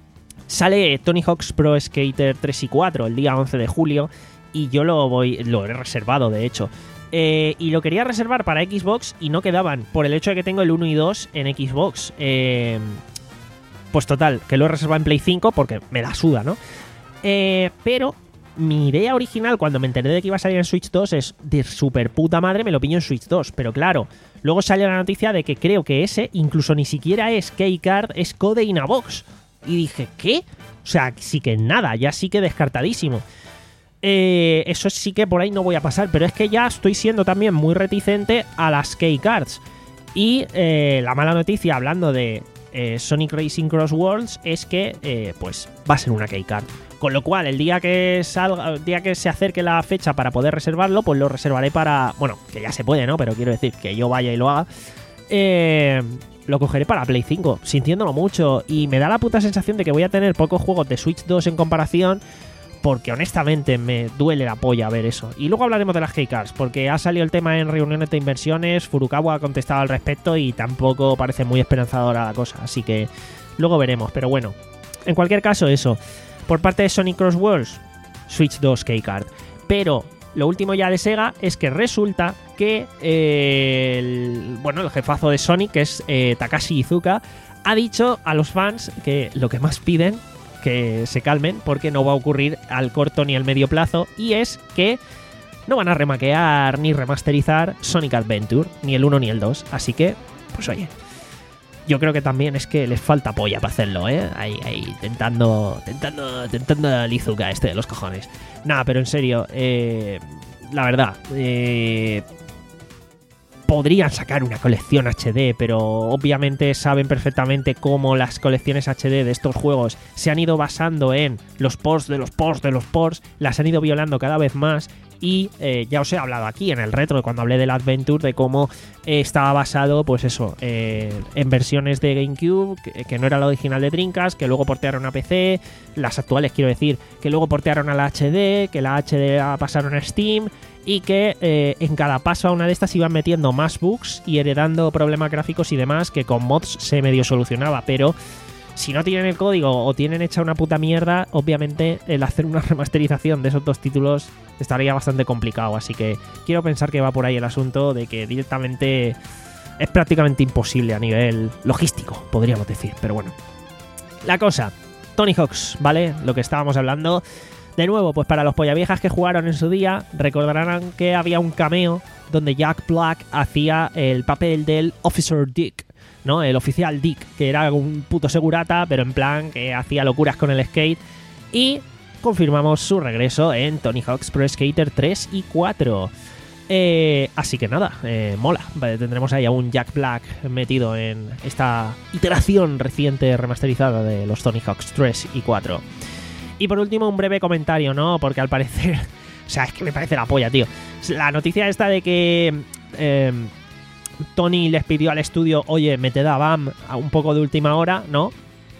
Sale Tony Hawk's Pro Skater tres y cuatro el día once de julio y yo lo voy lo he reservado, de hecho. Eh, y lo quería reservar para Xbox y no quedaban, por el hecho de que tengo el uno y dos en Xbox. Eh, pues total, que lo he reservado en Play cinco porque me la suda, ¿no? Eh, pero mi idea original cuando me enteré de que iba a salir en Switch dos es de super puta madre, me lo pillo en Switch dos. Pero claro, luego salió la noticia de que creo que ese incluso ni siquiera es Keycard, es Code in a Box. Y dije, ¿qué? O sea, sí que nada, ya sí que descartadísimo. Eh, eso sí que por ahí no voy a pasar, pero es que ya estoy siendo también muy reticente a las Keycards. Y eh, la mala noticia, hablando de eh, Sonic Racing Cross Worlds, es que eh, pues va a ser una Keycard. Con lo cual, el día que salga, el día que se acerque la fecha para poder reservarlo, pues lo reservaré para... Bueno, que ya se puede, ¿no? Pero quiero decir que yo vaya y lo haga. Eh, lo cogeré para Play cinco, sintiéndolo mucho. Y me da la puta sensación de que voy a tener pocos juegos de Switch dos en comparación, porque honestamente me duele la polla ver eso. Y luego hablaremos de las Keycards, porque ha salido el tema en reuniones de inversiones, Furukawa ha contestado al respecto y tampoco parece muy esperanzadora la cosa, así que luego veremos. Pero bueno, en cualquier caso eso, por parte de Sonic Cross Worlds, Switch dos Keycard. Pero lo último ya de Sega es que resulta que eh, el, bueno, el jefazo de Sonic, que es eh, Takashi Iizuka, ha dicho a los fans que lo que más piden, que se calmen, porque no va a ocurrir al corto ni al medio plazo, y es que no van a remaquear ni remasterizar Sonic Adventure, ni el uno ni el dos, así que, pues oye, yo creo que también es que les falta polla para hacerlo, ¿eh? Ahí, ahí, tentando, tentando, tentando al Iizuka este de los cojones. Nada, pero en serio, eh, la verdad, eh... podrían sacar una colección H D, pero obviamente saben perfectamente cómo las colecciones H D de estos juegos se han ido basando en los ports de los ports de los ports, las han ido violando cada vez más. Y eh, ya os he hablado aquí en el retro, cuando hablé del Adventure, de cómo eh, estaba basado, pues eso, eh, en versiones de GameCube, que, que no era la original de Dreamcast, que luego portearon a P C, las actuales quiero decir, que luego portearon a la H D, que la H D la pasaron a Steam, y que eh, en cada paso a una de estas iban metiendo más bugs y heredando problemas gráficos y demás, que con mods se medio solucionaba, pero si no tienen el código o tienen hecha una puta mierda, obviamente el hacer una remasterización de esos dos títulos estaría bastante complicado. Así que quiero pensar que va por ahí el asunto de que directamente es prácticamente imposible a nivel logístico, podríamos decir. Pero bueno, la cosa, Tony Hawk's, ¿vale? Lo que estábamos hablando. De nuevo, pues para los pollaviejas que jugaron en su día, recordarán que había un cameo donde Jack Black hacía el papel del Officer Dick, ¿no? El oficial Dick, que era un puto segurata, pero en plan que hacía locuras con el skate. Y confirmamos su regreso en Tony Hawk's Pro Skater tres y cuatro. Eh, así que nada, eh, mola. Vale, tendremos ahí a un Jack Black metido en esta iteración reciente remasterizada de los Tony Hawk's tres y cuatro. Y por último, un breve comentario, ¿no? Porque al parecer... O sea, es que me parece la polla, tío. La noticia esta de que... Eh, Tony les pidió al estudio, oye, meted a Bam a un poco de última hora, ¿no?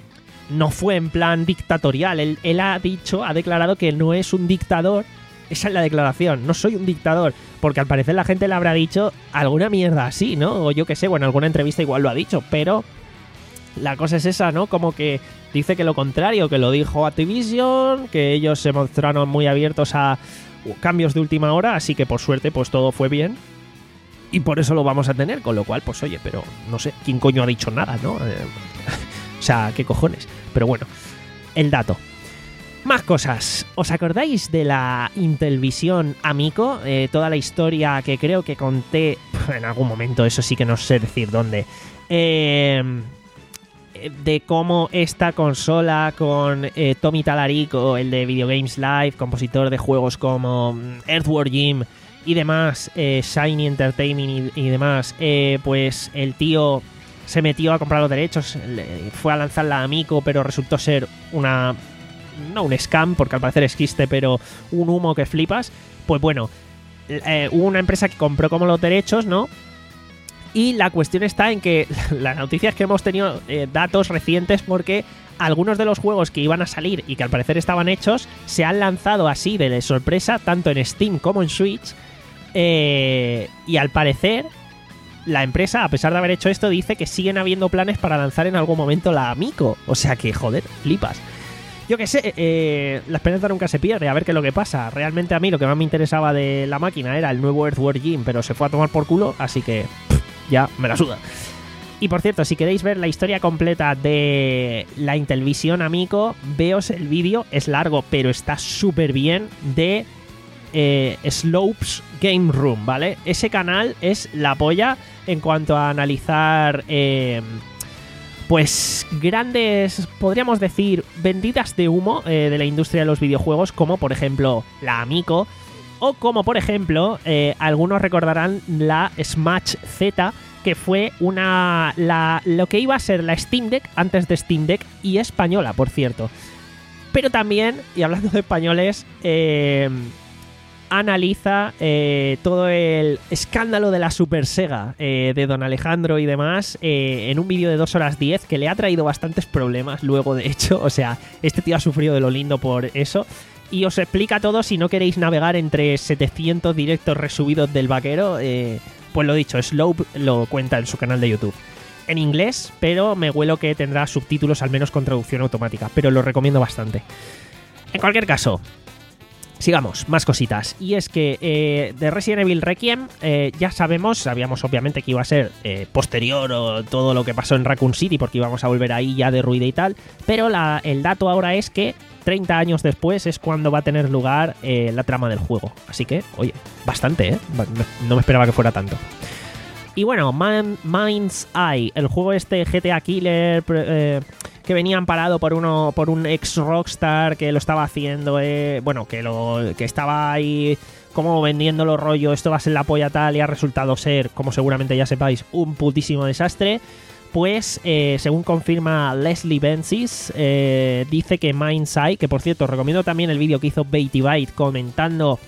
No fue en plan dictatorial. Él, él ha dicho, ha declarado que no es un dictador. Esa es la declaración. No soy un dictador. Porque al parecer la gente le habrá dicho alguna mierda así, ¿no? O yo qué sé, bueno, en alguna entrevista igual lo ha dicho. Pero la cosa es esa, ¿no? Como que dice que lo contrario, que lo dijo Activision, que ellos se mostraron muy abiertos a cambios de última hora. Así que por suerte, pues todo fue bien. Y por eso lo vamos a tener, con lo cual, pues oye, pero no sé, ¿quién coño ha dicho nada, no? Eh, o sea, ¿qué cojones? Pero bueno, el dato. Más cosas. ¿Os acordáis de la Intellivision Amico? Eh, toda la historia que creo que conté en algún momento, eso sí que no sé decir dónde. Eh, de cómo esta consola con eh, Tommy Tallarico, el de Video Games Live, compositor de juegos como Earthworm Jim y demás, eh, Shiny Entertainment y, y demás, eh, pues el tío se metió a comprar los derechos, le, fue a lanzar la Amico, pero resultó ser una... no un scam, porque al parecer existe, pero un humo que flipas. Pues bueno, eh, hubo una empresa que compró como los derechos, ¿no? Y la cuestión está en que la noticia es que hemos tenido eh, datos recientes porque algunos de los juegos que iban a salir y que al parecer estaban hechos se han lanzado así de sorpresa, tanto en Steam como en Switch. Eh, y al parecer la empresa, a pesar de haber hecho esto, dice que siguen habiendo planes para lanzar en algún momento la Amico. O sea que, joder, flipas. yo qué sé, eh, la esperanza nunca se pierde, a ver qué es lo que pasa. Realmente a mí lo que más me interesaba de la máquina era el nuevo Earthworm Jim, pero se fue a tomar por culo, así que pff, ya me la suda. Y por cierto, si queréis ver la historia completa de la Intellivision Amico, veos el vídeo, es largo, pero está súper bien, de eh, Slopes Game Room, ¿vale? Ese canal es la polla en cuanto a analizar... Eh, Pues grandes, podríamos decir, vendidas de humo eh, de la industria de los videojuegos, como por ejemplo la Amico, o como por ejemplo, eh, algunos recordarán la Smash Z, que fue una la, lo que iba a ser la Steam Deck antes de Steam Deck, y española, por cierto. Pero también, y hablando de españoles, eh, analiza eh, todo el escándalo de la Super Sega eh, de Don Alejandro y demás eh, en un vídeo de dos horas diez que le ha traído bastantes problemas luego, de hecho. O sea, este tío ha sufrido de lo lindo por eso. Y os explica todo si no queréis navegar entre setecientos directos resubidos del vaquero. Eh, pues lo dicho, Slope lo cuenta en su canal de YouTube. En inglés, pero me huelo que tendrá subtítulos al menos con traducción automática. Pero lo recomiendo bastante. En cualquier caso... sigamos, más cositas. Y es que eh, de Resident Evil Requiem eh, ya sabemos, sabíamos obviamente que iba a ser eh, posterior o todo lo que pasó en Raccoon City, porque íbamos a volver ahí ya derruida y tal, pero la, el dato ahora es que treinta años después es cuando va a tener lugar eh, la trama del juego. Así que, oye, bastante, ¿eh? No me esperaba que fuera tanto. Y bueno, Man, Mind's Eye, el juego este G T A Killer... Eh, que venía amparado por uno por un ex Rockstar que lo estaba haciendo, eh, bueno, que lo que estaba ahí como vendiendo los rollos, esto va a ser la polla tal, y ha resultado ser, como seguramente ya sepáis, un putísimo desastre. Pues, eh, según confirma Leslie Benzies, eh, dice que Mind's Eye, que por cierto, os recomiendo también el vídeo que hizo Beatty Byte comentando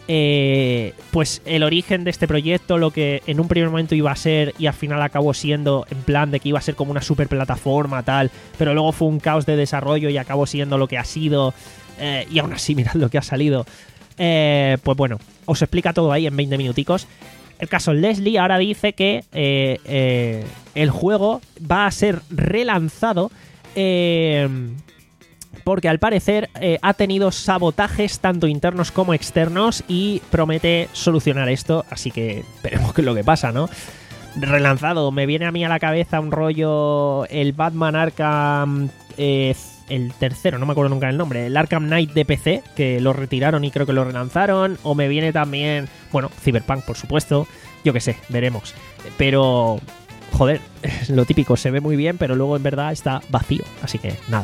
Eh, pues el origen de este proyecto, lo que en un primer momento iba a ser y al final acabó siendo, en plan de que iba a ser como una super plataforma tal, pero luego fue un caos de desarrollo y acabó siendo lo que ha sido, eh, y aún así mirad lo que ha salido. Eh, pues bueno, os explica todo ahí en veinte minuticos. El caso, Leslie ahora dice que eh, eh, el juego va a ser relanzado eh, porque al parecer eh, ha tenido sabotajes tanto internos como externos y promete solucionar esto, así que veremos qué es lo que pasa, ¿no? Relanzado, me viene a mí a la cabeza un rollo, el Batman Arkham, eh, el tercero, no me acuerdo nunca el nombre, el Arkham Knight de P C, que lo retiraron y creo que lo relanzaron, o me viene también, bueno, Cyberpunk, por supuesto, yo qué sé, veremos, pero... joder, es lo típico, se ve muy bien, pero luego en verdad está vacío, así que nada.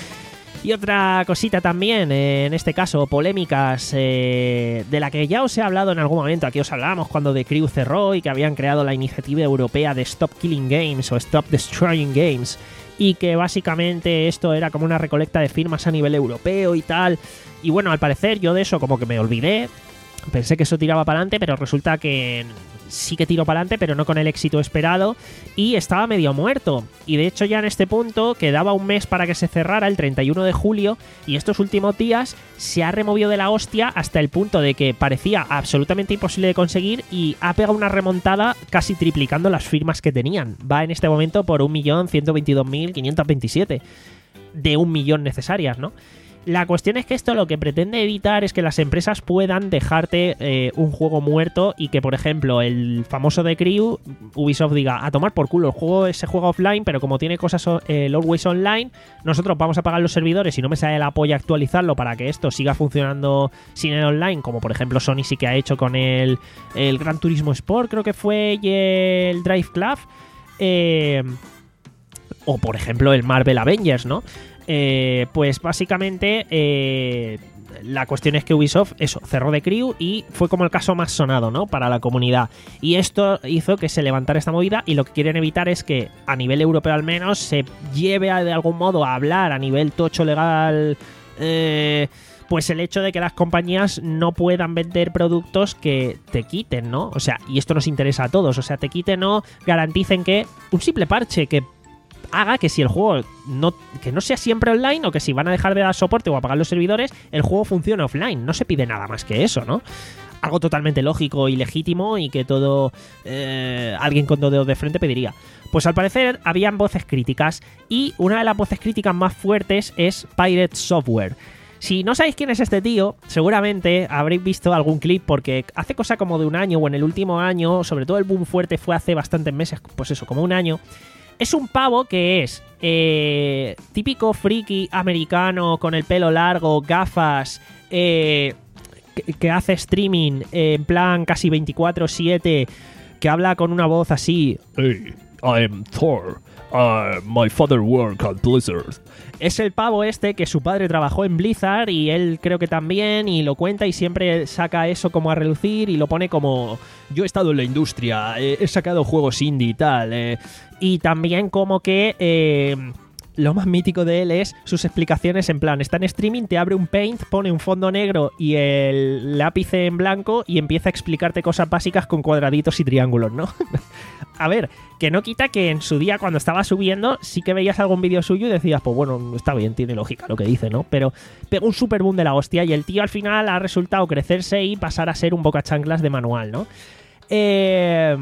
Y otra cosita también, eh, en este caso, polémicas, eh, de la que ya os he hablado en algún momento. Aquí os hablábamos cuando The Crew cerró y que habían creado la iniciativa europea de Stop Killing Games o Stop Destroying Games, y que básicamente esto era como una recolecta de firmas a nivel europeo y tal. Y bueno, al parecer yo de eso como que me olvidé. Pensé que eso tiraba para adelante, pero resulta que sí que tiró para adelante, pero no con el éxito esperado, y estaba medio muerto. Y de hecho ya en este punto quedaba un mes para que se cerrara, el treinta y uno de julio, y estos últimos días se ha removido de la hostia hasta el punto de que parecía absolutamente imposible de conseguir y ha pegado una remontada casi triplicando las firmas que tenían. Va en este momento por un millón ciento veintidós mil quinientos veintisiete de un millón necesarias, ¿no? La cuestión es que esto lo que pretende evitar es que las empresas puedan dejarte eh, un juego muerto y que, por ejemplo, el famoso The Crew, Ubisoft diga, a tomar por culo, el juego se juega offline, pero como tiene cosas eh, el Always Online, nosotros vamos a pagar los servidores y no me sale la polla actualizarlo para que esto siga funcionando sin el online, como por ejemplo Sony sí que ha hecho con el, el Gran Turismo Sport, creo que fue, y el Drive Club, eh, o por ejemplo el Marvel Avengers, ¿no? Eh, pues básicamente eh, la cuestión es que Ubisoft eso cerró The Crew y fue como el caso más sonado, ¿no?, para la comunidad, y esto hizo que se levantara esta movida, y lo que quieren evitar es que a nivel europeo al menos se lleve a, de algún modo a hablar a nivel tocho legal, eh, pues el hecho de que las compañías no puedan vender productos que te quiten, ¿no? O sea, y esto nos interesa a todos, o sea, te quiten o garanticen que un simple parche que haga que si el juego no, que no sea siempre online, o que si van a dejar de dar soporte o apagar los servidores, el juego funcione offline. No se pide nada más que eso, ¿no? algo totalmente lógico y legítimo y que todo eh, alguien con dos dedos de frente pediría. Pues al parecer habían voces críticas y una de las voces críticas más fuertes es Pirate Software. Si no sabéis quién es este tío, seguramente habréis visto algún clip porque hace cosa como de un año o en el último año, sobre todo el boom fuerte fue hace bastantes meses, pues eso, como un año. Es un pavo que es eh, típico friki americano con el pelo largo, gafas, eh, que, que hace streaming eh, en plan casi veinticuatro siete, que habla con una voz así. Hey, I'm Thor. Uh, my father worked at Blizzard. Es el pavo este que su padre trabajó en Blizzard y él creo que también, y lo cuenta y siempre saca eso como a relucir y lo pone como yo he estado en la industria, eh, he sacado juegos indie y tal. Eh, y también como que eh, lo más mítico de él es sus explicaciones en plan, está en streaming, te abre un Paint, pone un fondo negro y el lápiz en blanco y empieza a explicarte cosas básicas con cuadraditos y triángulos, ¿no? A ver, que no quita que en su día cuando estaba subiendo sí que veías algún vídeo suyo y decías, pues bueno, está bien, tiene lógica lo que dice, ¿no? Pero pegó un super boom de la hostia y el tío al final ha resultado crecerse y pasar a ser un bocachanclas de manual, ¿no? Eh...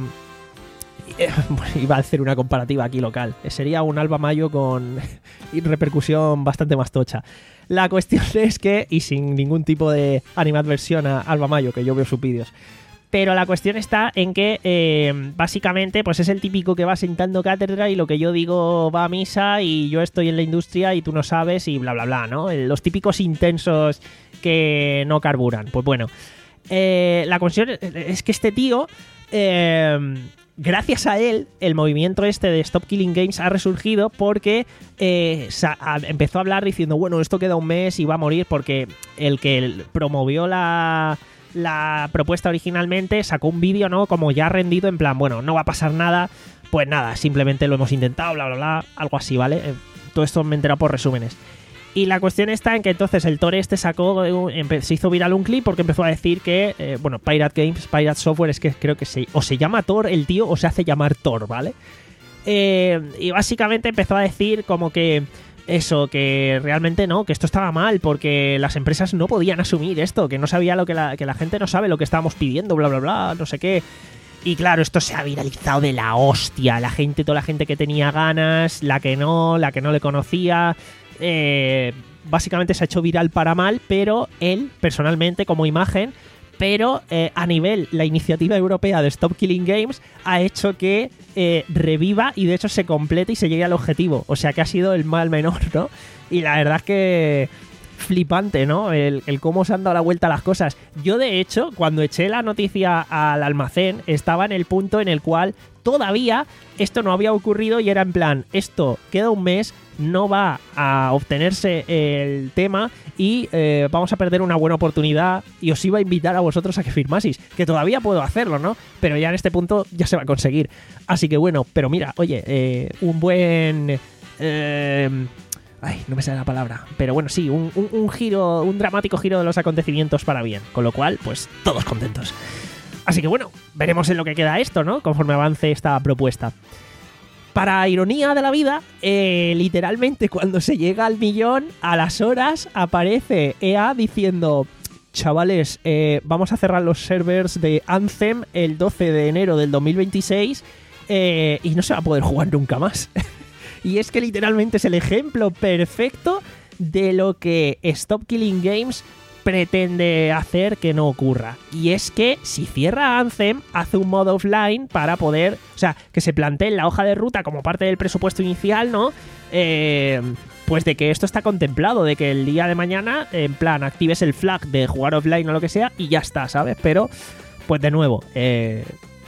Iba a hacer una comparativa aquí local. Sería un Alba Mayo con repercusión bastante más tocha. La cuestión es que, y sin ningún tipo de animadversión a Alba Mayo, que yo veo sus vídeos, pero la cuestión está en que eh, básicamente pues es el típico que va sentando cátedra y lo que yo digo va a misa y yo estoy en la industria y tú no sabes y bla bla bla, ¿no? Los típicos intensos que no carburan. Pues bueno, eh, la cuestión es que este tío... Eh, gracias a él, el movimiento este de Stop Killing Games ha resurgido porque eh, empezó a hablar diciendo, bueno, esto queda un mes y va a morir, porque el que promovió la, la propuesta originalmente sacó un vídeo, ¿no? Como ya rendido, en plan, bueno, no va a pasar nada, pues nada, simplemente lo hemos intentado, bla, bla, bla, algo así, ¿vale? Eh, todo esto me he enterado por resúmenes. Y la cuestión está en que entonces el Thor este sacó, se hizo viral un clip porque empezó a decir que, eh, bueno, Pirate Games, Pirate Software, es que creo que se, o se llama Thor el tío o se hace llamar Thor, ¿vale? Eh, y básicamente empezó a decir como que eso, que realmente no, que esto estaba mal porque las empresas no podían asumir esto, que no sabía lo que la, que la gente no sabe lo que estábamos pidiendo, bla, bla, bla, no sé qué. Y claro, esto se ha viralizado de la hostia, la gente, toda la gente que tenía ganas, la que no, la que no le conocía... Eh, básicamente se ha hecho viral para mal, pero él, personalmente, como imagen, pero eh, a nivel, la iniciativa europea de Stop Killing Games ha hecho que eh, reviva y de hecho se complete y se llegue al objetivo. O sea que ha sido el mal menor, ¿no? Y la verdad es que flipante, ¿no? El, el cómo se han dado la vuelta a las cosas. Yo, de hecho, cuando eché la noticia al almacén, estaba en el punto en el cual todavía esto no había ocurrido y era en plan, esto queda un mes, no va a obtenerse el tema y eh, vamos a perder una buena oportunidad y os iba a invitar a vosotros a que firmaseis, que todavía puedo hacerlo, ¿no? Pero ya en este punto ya se va a conseguir. Así que bueno, pero mira, oye, eh, un buen... Eh, Ay, no me sale la palabra. Pero bueno, sí, un, un, un giro, un dramático giro de los acontecimientos para bien. Con lo cual, pues, todos contentos. Así que bueno, veremos en lo que queda esto, ¿no? Conforme avance esta propuesta. Para ironía de la vida, eh, literalmente cuando se llega al millón, a las horas aparece E A diciendo... Chavales, eh, vamos a cerrar los servers de Anthem el doce de enero del dos mil veintiséis eh, y no se va a poder jugar nunca más. Y es que literalmente es el ejemplo perfecto de lo que Stop Killing Games pretende hacer que no ocurra. Y es que si cierra Anthem, hace un modo offline para poder... O sea, que se plantee en la hoja de ruta como parte del presupuesto inicial, ¿no? Eh, pues de que esto está contemplado, de que el día de mañana, en plan, actives el flag de jugar offline o lo que sea y ya está, ¿sabes? Pero, pues de nuevo, eh,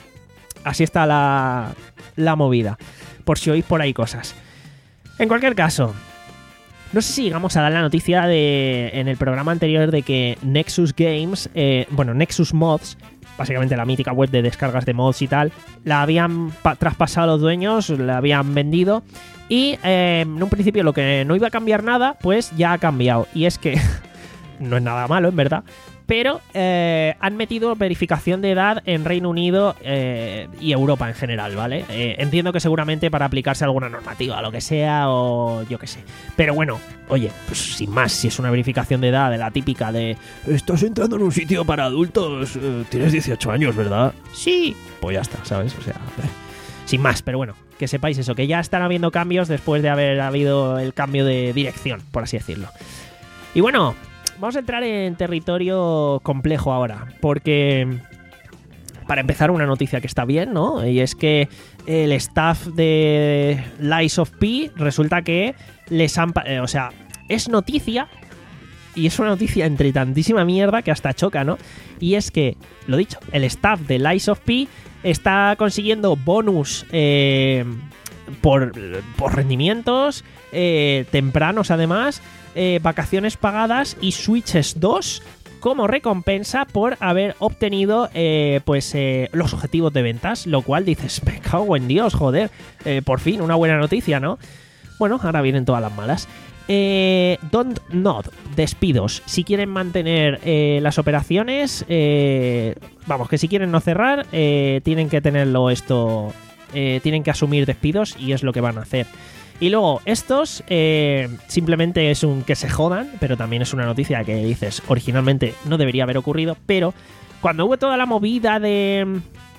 así está la, la movida. Por si oís por ahí cosas. En cualquier caso, no sé si llegamos a dar la noticia de en el programa anterior de que Nexus Games, eh, bueno, Nexus Mods, básicamente la mítica web de descargas de mods y tal, la habían pa- traspasado a los dueños, la habían vendido y eh, en un principio lo que no iba a cambiar nada, pues ya ha cambiado. Y es que no es nada malo, en verdad, pero eh, han metido verificación de edad en Reino Unido eh, y Europa en general, ¿vale? Eh, entiendo que seguramente para aplicarse alguna normativa, lo que sea, o yo qué sé. Pero bueno, oye, pues sin más, si es una verificación de edad de la típica de estás entrando en un sitio para adultos, eh, tienes dieciocho años, ¿verdad? Sí, pues ya está, ¿sabes? O sea, eh, sin más, pero bueno, que sepáis eso, que ya están habiendo cambios después de haber habido el cambio de dirección, por así decirlo. Y bueno, vamos a entrar en territorio complejo ahora, porque para empezar una noticia que está bien, ¿no? Y es que el staff de Lies of P resulta que les han... Eh, o sea, es noticia, y es una noticia entre tantísima mierda que hasta choca, ¿no? Y es que, lo dicho, el staff de Lies of P está consiguiendo bonus eh, por, por rendimientos eh, tempranos, además, eh, vacaciones pagadas y Switches dos como recompensa por haber obtenido eh, pues eh, los objetivos de ventas, lo cual dices, me cago en Dios, joder, eh, por fin, una buena noticia, ¿no? Bueno, ahora vienen todas las malas. Eh, Don't Nod, despidos. Si quieren mantener eh, las operaciones, eh, vamos, que si quieren no cerrar, eh, tienen que tenerlo esto, eh, tienen que asumir despidos y es lo que van a hacer. Y luego, estos eh, simplemente es un que se jodan, pero también es una noticia que dices, originalmente no debería haber ocurrido, pero cuando hubo toda la movida de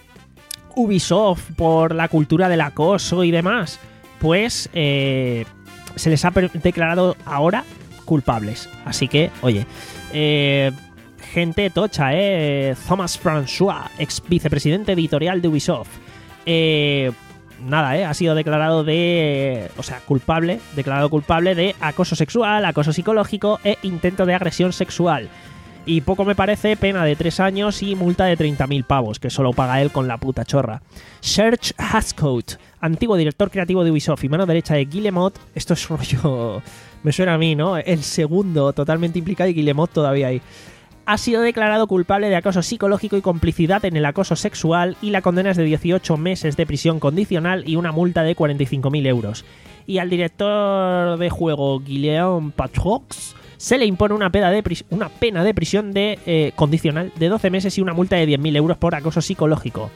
Ubisoft por la cultura del acoso y demás, pues eh, se les ha declarado ahora culpables. Así que, oye, eh, gente tocha, ¿eh? Thomas François, ex vicepresidente editorial de Ubisoft. Eh, nada, ¿eh? Ha sido declarado de... O sea, culpable, declarado culpable de acoso sexual, acoso psicológico e intento de agresión sexual. Y poco me parece, pena de tres años y multa de treinta mil pavos, que solo paga él con la puta chorra. Serge Hascoat, antiguo director creativo de Ubisoft y mano derecha de Guillemot. Esto es rollo... Me suena a mí, ¿no? El segundo totalmente implicado y Guillemot todavía ahí. Ha sido declarado culpable de acoso psicológico y complicidad en el acoso sexual y la condena es de dieciocho meses de prisión condicional y una multa de cuarenta y cinco mil euros. Y al director de juego Guillaume Patrox se le impone una pena de, pris- una pena de prisión de, eh, condicional de doce meses y una multa de diez mil euros por acoso psicológico.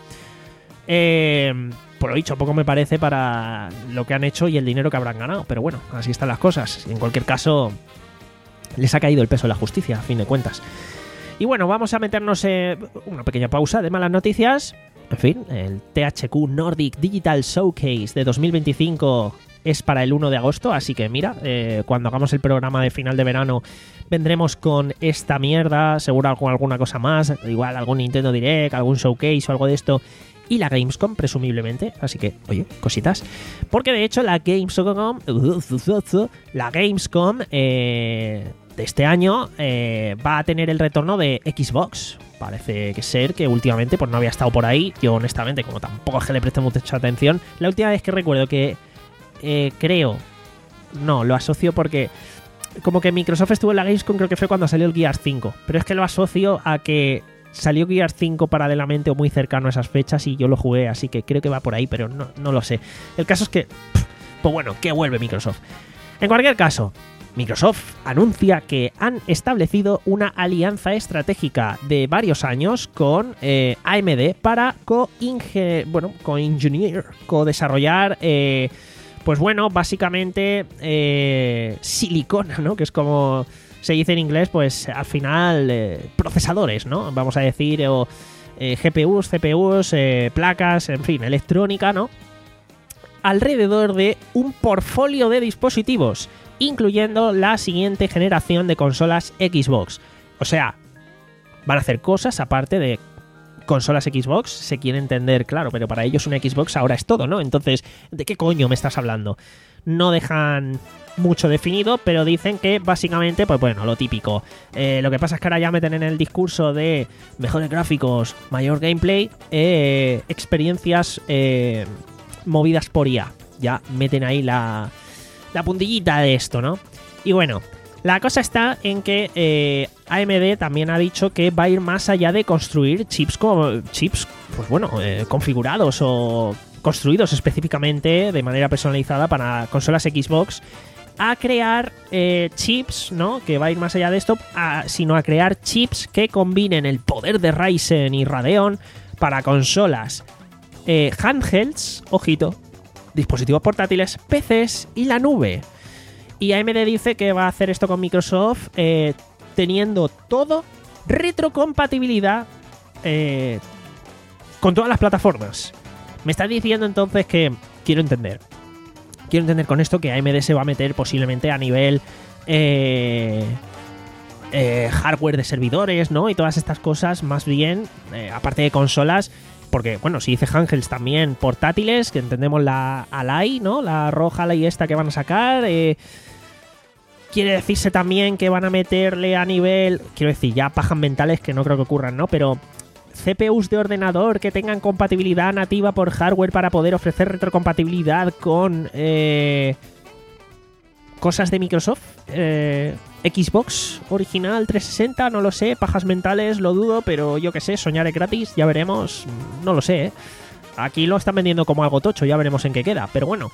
Eh, por lo dicho, poco me parece para lo que han hecho y el dinero que habrán ganado. Pero bueno, así están las cosas. En cualquier caso, les ha caído el peso de la justicia, a fin de cuentas. Y bueno, vamos a meternos en una pequeña pausa de malas noticias. En fin, el T H Q Nordic Digital Showcase de dos mil veinticinco es para el uno de agosto, así que mira, eh, cuando hagamos el programa de final de verano vendremos con esta mierda, seguro con alguna cosa más, igual algún Nintendo Direct, algún Showcase o algo de esto, y la Gamescom presumiblemente, así que, oye, cositas. Porque de hecho la Gamescom, la Gamescom eh, de este año eh, va a tener el retorno de Xbox. Parece que ser que últimamente pues no había estado por ahí. Yo honestamente, como tampoco es que le preste mucha atención, la última vez que recuerdo que eh, creo, no, lo asocio porque como que Microsoft estuvo en la Gamescom, creo que fue cuando salió el Gears cinco, pero es que lo asocio a que salió Gears cinco paralelamente o muy cercano a esas fechas y yo lo jugué, así que creo que va por ahí, pero no, no lo sé. El caso es que, pff, pues bueno, que vuelve Microsoft. En cualquier caso, Microsoft anuncia que han establecido una alianza estratégica de varios años con eh, A M D para co-inge- bueno, co-engineer, co-desarrollar, eh, pues bueno, básicamente eh, silicona, ¿no? Que es como se dice en inglés, pues al final eh, procesadores, ¿no? Vamos a decir, o eh, G P Us, C P Us, eh, placas, en fin, electrónica, ¿no? Alrededor de un portfolio de dispositivos, incluyendo la siguiente generación de consolas Xbox. O sea, van a hacer cosas aparte de consolas Xbox, se quiere entender, claro, pero para ellos una Xbox ahora es todo, ¿no? Entonces, ¿de qué coño me estás hablando? No dejan mucho definido, pero dicen que básicamente, pues bueno, lo típico. Eh, lo que pasa es que ahora ya meten en el discurso de mejores gráficos, mayor gameplay, eh, experiencias eh, movidas por I A. Ya meten ahí la, la puntillita de esto, ¿no? Y bueno, la cosa está en que eh, A M D también ha dicho que va a ir más allá de construir chips, como, chips pues bueno, eh, configurados o construidos específicamente de manera personalizada para consolas Xbox a crear eh, chips, ¿no? Que va a ir más allá de esto, a, sino a crear chips que combinen el poder de Ryzen y Radeon para consolas, eh, handhelds, ojito, dispositivos portátiles, P Cs y la nube. Y A M D dice que va a hacer esto con Microsoft eh, teniendo todo retrocompatibilidad eh, con todas las plataformas. Me está diciendo entonces que quiero entender. Quiero entender con esto que A M D se va a meter posiblemente a nivel eh, eh, hardware de servidores, ¿no? Y todas estas cosas, más bien, eh, aparte de consolas, porque, bueno, si dice handhelds también, portátiles, que entendemos la Ally, ¿no? La roja Ally esta que van a sacar. Eh, quiere decirse también que van a meterle a nivel, quiero decir, ya pajas mentales que no creo que ocurran, ¿no? Pero C P Us de ordenador que tengan compatibilidad nativa por hardware para poder ofrecer retrocompatibilidad con eh, cosas de Microsoft. Eh, Xbox original trescientos sesenta, no lo sé. Pajas mentales, lo dudo, pero yo qué sé, soñar es gratis, ya veremos. No lo sé, ¿eh? Aquí lo están vendiendo como algo tocho, ya veremos en qué queda, pero bueno.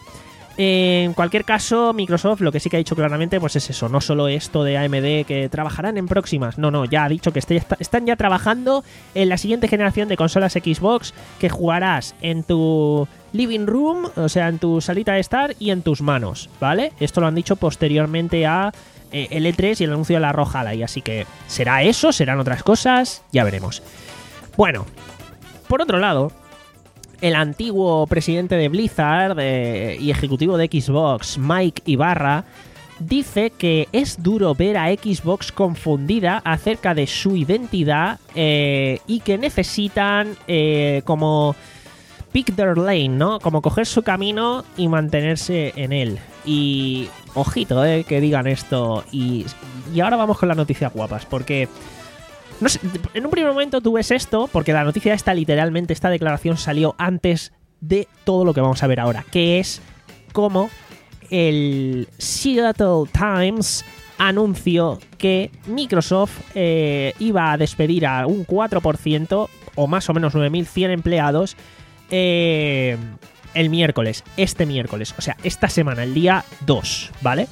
En cualquier caso, Microsoft lo que sí que ha dicho claramente pues es eso, no solo esto de A M D que trabajarán en próximas, no, no, ya ha dicho que este, están ya trabajando en la siguiente generación de consolas Xbox que jugarás en tu living room, o sea, en tu salita de estar y en tus manos, ¿vale? Esto lo han dicho posteriormente a eh, el E tres y el anuncio de la roja Ally, así que será eso, serán otras cosas, ya veremos. Bueno, por otro lado, el antiguo presidente de Blizzard eh, y ejecutivo de Xbox, Mike Ibarra, dice que es duro ver a Xbox confundida acerca de su identidad eh, y que necesitan eh, como pick their lane, ¿no? Como coger su camino y mantenerse en él. Y ojito, eh, que digan esto. Y, y ahora vamos con las noticias guapas, porque no sé, en un primer momento tú ves esto, porque la noticia esta, literalmente, esta declaración salió antes de todo lo que vamos a ver ahora, que es como el Seattle Times anunció que Microsoft eh, iba a despedir a un cuatro por ciento, o más o menos nueve mil cien empleados, eh, el miércoles, este miércoles, o sea, esta semana, el día dos, ¿vale?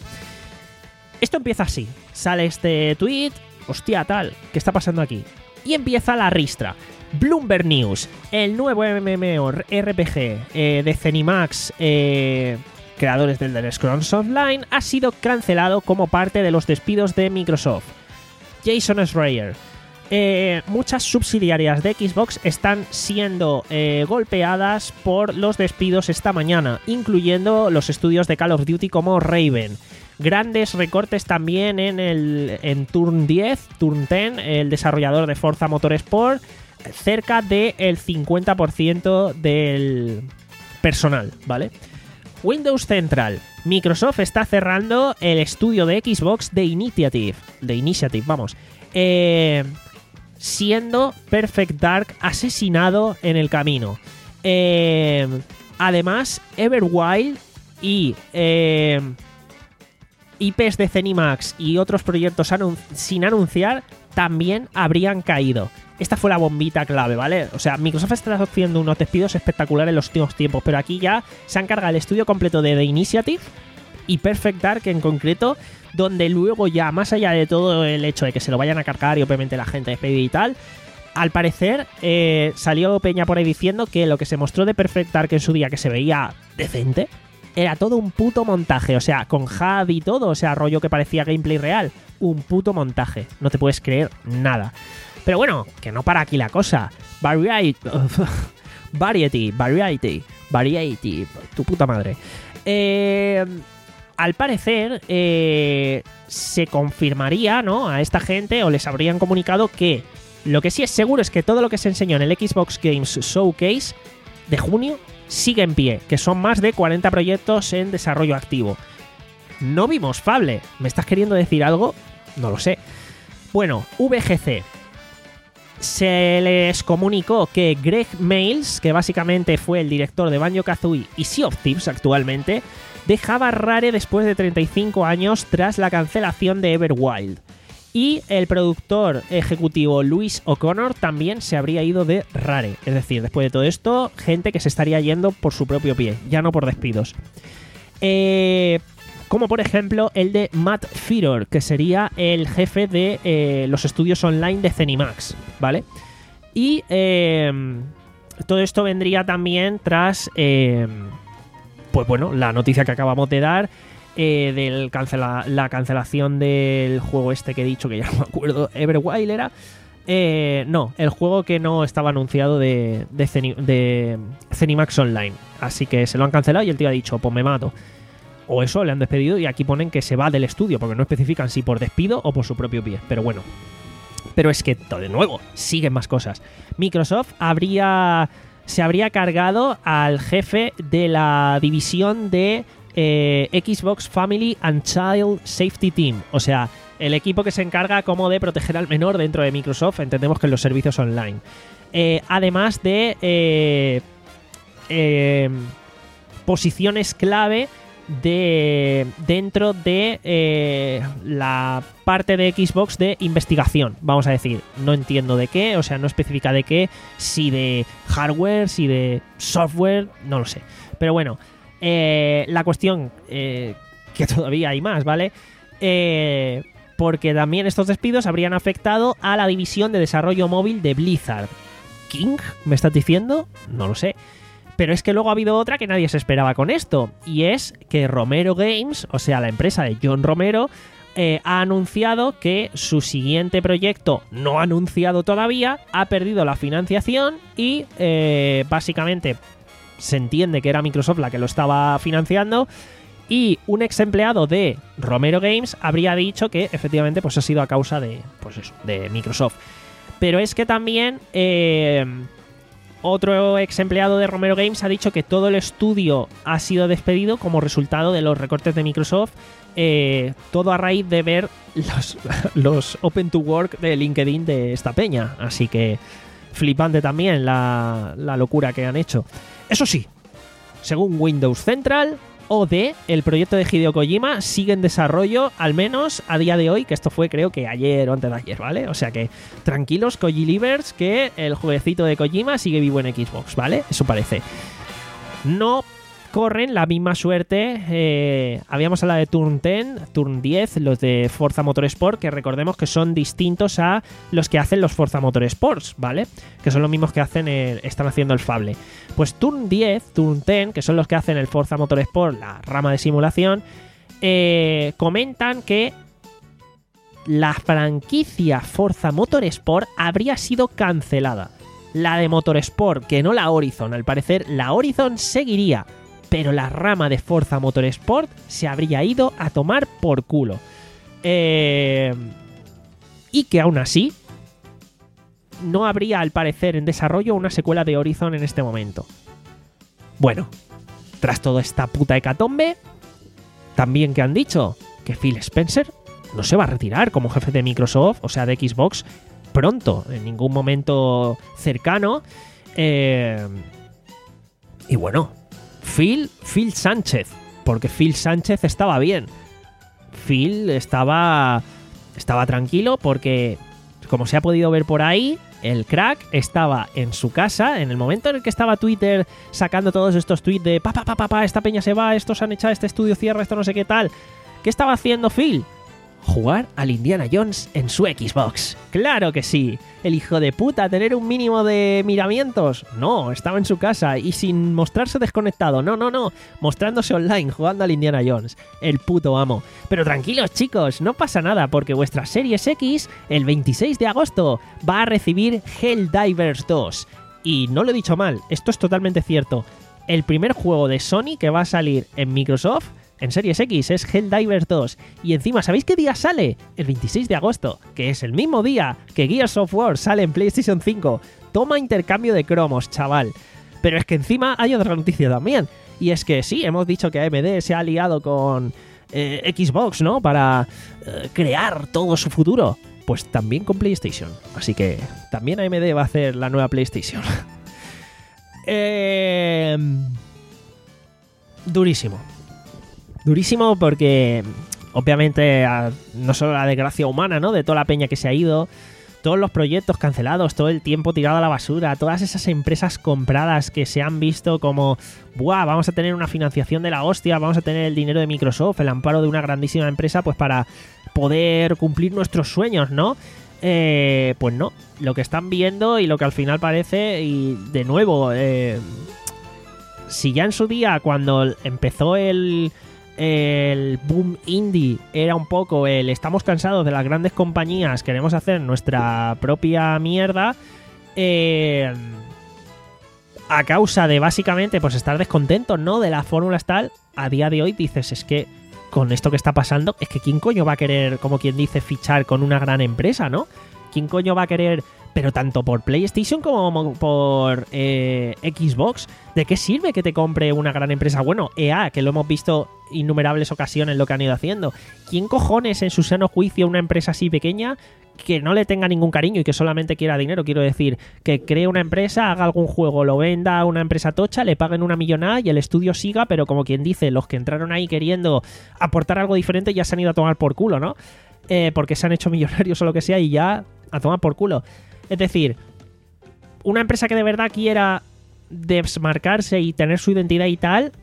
Esto empieza así, sale este tweet. Hostia, tal, ¿qué está pasando aquí? Y empieza la ristra. Bloomberg News, el nuevo M M O R P G eh, de Zenimax, eh, creadores del Elder Scrolls Online, ha sido cancelado como parte de los despidos de Microsoft. Jason Schreier. Eh, muchas subsidiarias de Xbox están siendo eh, golpeadas por los despidos esta mañana, incluyendo los estudios de Call of Duty como Raven. Grandes recortes también en el en Turn diez, Turn diez, el desarrollador de Forza Motorsport, cerca del cincuenta por ciento del personal, ¿vale? Windows Central. Microsoft está cerrando el estudio de Xbox de Initiative, de Initiative, vamos, eh, siendo Perfect Dark asesinado en el camino. Eh, además, Everwild y eh, I Ps de Zenimax y otros proyectos anun- sin anunciar también habrían caído. Esta fue la bombita clave, ¿vale? O sea, Microsoft está haciendo unos despidos espectaculares en los últimos tiempos, pero aquí ya se han cargado el estudio completo de The Initiative y Perfect Dark en concreto, donde luego ya, más allá de todo el hecho de que se lo vayan a cargar y obviamente la gente despedida y tal, al parecer eh, salió Peña por ahí diciendo que lo que se mostró de Perfect Dark en su día, que se veía decente, era todo un puto montaje, o sea, con H U D y todo, o sea, rollo que parecía gameplay real. Un puto montaje, no te puedes creer nada. Pero bueno, que no para aquí la cosa. Variety, Variety, Variety, Variety, tu puta madre. Eh, al parecer, eh, se confirmaría, ¿no?, a esta gente, o les habrían comunicado que lo que sí es seguro es que todo lo que se enseñó en el Xbox Games Showcase de junio sigue en pie, que son más de cuarenta proyectos en desarrollo activo. No vimos Fable. ¿Me estás queriendo decir algo? No lo sé. Bueno, V G C. Se les comunicó que Greg Miles, que básicamente fue el director de Banjo-Kazooie y Sea of Thieves actualmente, dejaba Rare después de treinta y cinco años tras la cancelación de Everwild. Y el productor ejecutivo Luis O'Connor también se habría ido de Rare. Es decir, después de todo esto, gente que se estaría yendo por su propio pie, ya no por despidos. Eh, como por ejemplo el de Matt Firor, que sería el jefe de eh, los estudios online de Zenimax, ¿vale? Y eh, todo esto vendría también tras, eh, pues bueno, la noticia que acabamos de dar, eh, del cancela la cancelación del juego este que he dicho, que ya no me acuerdo, Everwild era... Eh, no, el juego que no estaba anunciado de, de, Ceni de Zenimax Online. Así que se lo han cancelado y el tío ha dicho, pues me mato. O eso, le han despedido y aquí ponen que se va del estudio, porque no especifican si por despido o por su propio pie. Pero bueno. Pero es que, de nuevo, siguen más cosas. Microsoft habría se habría cargado al jefe de la división de eh, Xbox Family and Child Safety Team. O sea, el equipo que se encarga como de proteger al menor dentro de Microsoft, entendemos que en los servicios online. Eh, además de eh, eh, posiciones clave de dentro de eh, la parte de Xbox de investigación, vamos a decir. No entiendo de qué, o sea, no especifica de qué, si de hardware, si de software, no lo sé. Pero bueno, eh, la cuestión, eh, que todavía hay más, ¿vale? Eh... Porque también estos despidos habrían afectado a la división de desarrollo móvil de Blizzard. ¿King? ¿Me estás diciendo? No lo sé. Pero es que luego ha habido otra que nadie se esperaba con esto. Y es que Romero Games, o sea, la empresa de John Romero, eh, ha anunciado que su siguiente proyecto, no anunciado todavía, ha perdido la financiación y eh, básicamente se entiende que era Microsoft la que lo estaba financiando. Y un ex empleado de Romero Games habría dicho que efectivamente pues ha sido a causa de, pues eso, de Microsoft. Pero es que también eh, otro ex empleado de Romero Games ha dicho que todo el estudio ha sido despedido como resultado de los recortes de Microsoft, eh, todo a raíz de ver los, los Open to Work de LinkedIn de esta peña. Así que flipante también la, la locura que han hecho. Eso sí, según Windows Central, O D, el proyecto de Hideo Kojima sigue en desarrollo, al menos a día de hoy, que esto fue creo que ayer o antes de ayer, ¿vale? O sea que tranquilos, Kojilivers, que el jueguecito de Kojima sigue vivo en Xbox, ¿vale? Eso parece. No corren la misma suerte. Eh, habíamos hablado de Turn diez, Turn diez, los de Forza Motorsport, que recordemos que son distintos a los que hacen los Forza Motorsports, ¿vale? Que son los mismos que hacen el, están haciendo el Fable. Pues Turn diez, Turn diez, que son los que hacen el Forza Motorsport, la rama de simulación, eh, comentan que la franquicia Forza Motorsport habría sido cancelada. La de Motorsport, que no la Horizon. Al parecer, la Horizon seguiría, pero la rama de Forza Motorsport se habría ido a tomar por culo. Eh, y que aún así no habría, al parecer, en desarrollo una secuela de Horizon en este momento. Bueno, tras toda esta puta hecatombe, también que han dicho que Phil Spencer no se va a retirar como jefe de Microsoft, o sea, de Xbox, pronto, en ningún momento cercano. Eh, y bueno, Phil, Phil Sánchez, porque Phil Sánchez estaba bien. Phil estaba, estaba tranquilo porque, como se ha podido ver por ahí, el crack estaba en su casa en el momento en el que estaba Twitter sacando todos estos tweets de pa, pa, pa, pa, pa, esta peña se va, estos han echado, este estudio cierra, esto no sé qué tal. ¿Qué estaba haciendo Phil? Jugar al Indiana Jones en su Xbox. ¡Claro que sí! El hijo de puta, tener un mínimo de miramientos. No, estaba en su casa y sin mostrarse desconectado. No, no, no. Mostrándose online, jugando al Indiana Jones. El puto amo. Pero tranquilos, chicos, no pasa nada porque vuestra Series X, el veintiséis de agosto, va a recibir Helldivers dos. Y no lo he dicho mal, esto es totalmente cierto. El primer juego de Sony que va a salir en Microsoft en Series X es Helldivers dos. Y encima, ¿sabéis qué día sale? El veintiséis de agosto, que es el mismo día que Gears of War sale en PlayStation cinco. Toma intercambio de cromos, chaval. Pero es que encima hay otra noticia también. Y es que sí, hemos dicho que A M D se ha aliado con eh, Xbox, ¿no? Para eh, crear todo su futuro. Pues también con PlayStation. Así que también A M D va a hacer la nueva PlayStation. eh... Durísimo. Durísimo porque, obviamente, a, no solo la desgracia humana, ¿no? De toda la peña que se ha ido, todos los proyectos cancelados, todo el tiempo tirado a la basura, todas esas empresas compradas que se han visto como, ¡buah! Vamos a tener una financiación de la hostia, vamos a tener el dinero de Microsoft, el amparo de una grandísima empresa, pues para poder cumplir nuestros sueños, ¿no? Eh, pues no, lo que están viendo y lo que al final parece, y de nuevo, eh, si ya en su día, cuando empezó el... el boom indie era un poco el estamos cansados de las grandes compañías, queremos hacer nuestra propia mierda, eh, a causa de básicamente pues estar descontentos, ¿no?, de las fórmulas tal, a día de hoy dices, es que con esto que está pasando, es que ¿quién coño va a querer, como quien dice, fichar con una gran empresa, ¿no? ¿Quién coño va a querer, pero tanto por PlayStation como por eh, Xbox? ¿De qué sirve que te compre una gran empresa? Bueno, E A, que lo hemos visto innumerables ocasiones lo que han ido haciendo. ¿Quién cojones en su sano juicio una empresa así pequeña que no le tenga ningún cariño y que solamente quiera dinero? Quiero decir, que cree una empresa, haga algún juego, lo venda a una empresa tocha, le paguen una millonada y el estudio siga, pero como quien dice, los que entraron ahí queriendo aportar algo diferente ya se han ido a tomar por culo, ¿no? Eh, porque se han hecho millonarios o lo que sea y ya a tomar por culo. Es decir, una empresa que de verdad quiera desmarcarse y tener su identidad y tal,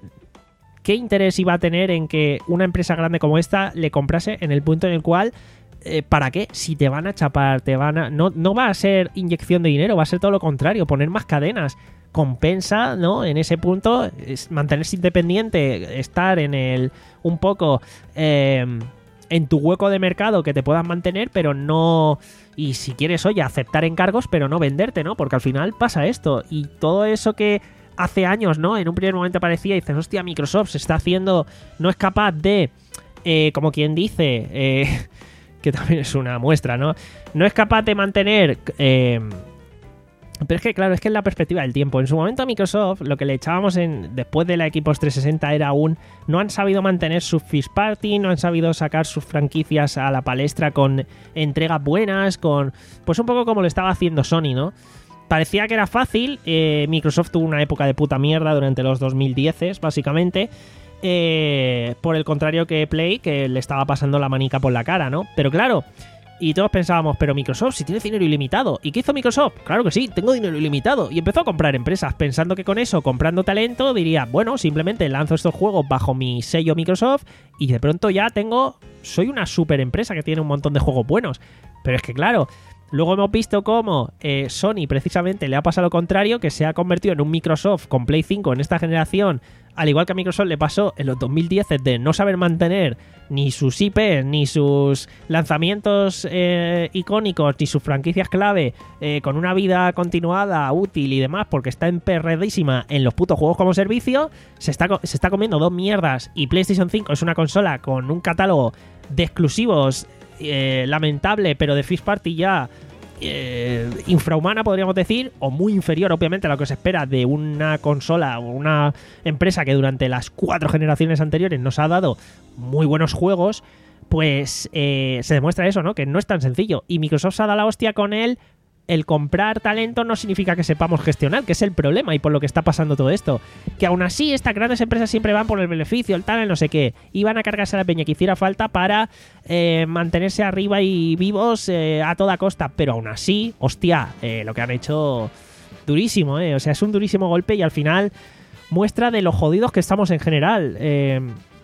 ¿qué interés iba a tener en que una empresa grande como esta le comprase en el punto en el cual, eh, ¿para qué? Si te van a chapar, te van a... No, no va a ser inyección de dinero, va a ser todo lo contrario, poner más cadenas. Compensa, ¿no? En ese punto, es mantenerse independiente, estar en el... un poco... Eh, en tu hueco de mercado que te puedas mantener, pero no... Y si quieres, oye, aceptar encargos, pero no venderte, ¿no? Porque al final pasa esto. Y todo eso que hace años, ¿no? En un primer momento parecía, y dices, hostia, Microsoft se está haciendo... No es capaz de... Eh, como quien dice... Eh, que también es una muestra, ¿no? No es capaz de mantener... Eh, pero es que, claro, es que es la perspectiva del tiempo. En su momento a Microsoft, lo que le echábamos en después de la Xbox trescientos sesenta era un... No han sabido mantener su first party, no han sabido sacar sus franquicias a la palestra con entregas buenas, con... Pues un poco como lo estaba haciendo Sony, ¿no? Parecía que era fácil. Eh, Microsoft tuvo una época de puta mierda durante los dos mil diez, básicamente. Eh, por el contrario que Play, que le estaba pasando la manica por la cara, ¿no? Pero claro... Y todos pensábamos, pero Microsoft, si tiene dinero ilimitado. ¿Y qué hizo Microsoft? Claro que sí, tengo dinero ilimitado. Y empezó a comprar empresas, pensando que con eso, comprando talento, diría, bueno, simplemente lanzo estos juegos bajo mi sello Microsoft y de pronto ya tengo... Soy una super empresa que tiene un montón de juegos buenos. Pero es que claro... Luego hemos visto cómo eh, Sony precisamente le ha pasado lo contrario, que se ha convertido en un Microsoft con Play cinco en esta generación, al igual que a Microsoft le pasó en los dos mil diez de no saber mantener ni sus I P, ni sus lanzamientos eh, icónicos, ni sus franquicias clave eh, con una vida continuada, útil y demás, porque está emperredísima en los putos juegos como servicio, se está, se está comiendo dos mierdas y PlayStation cinco es una consola con un catálogo de exclusivos Eh, lamentable, pero de first party ya eh, infrahumana, podríamos decir, o muy inferior, obviamente, a lo que se espera de una consola o una empresa que durante las cuatro generaciones anteriores nos ha dado muy buenos juegos. Pues eh, se demuestra eso, ¿no? Que no es tan sencillo. Y Microsoft se ha dado la hostia con él. El comprar talento no significa que sepamos gestionar, que es el problema y por lo que está pasando todo esto. Que aún así estas grandes empresas siempre van por el beneficio, el tal, el no sé qué. Y van a cargarse a la peña que hiciera falta para eh, mantenerse arriba y vivos eh, a toda costa. Pero aún así, hostia, eh, lo que han hecho durísimo, ¿eh? O sea, es un durísimo golpe y al final muestra de lo jodidos que estamos en general. Eh...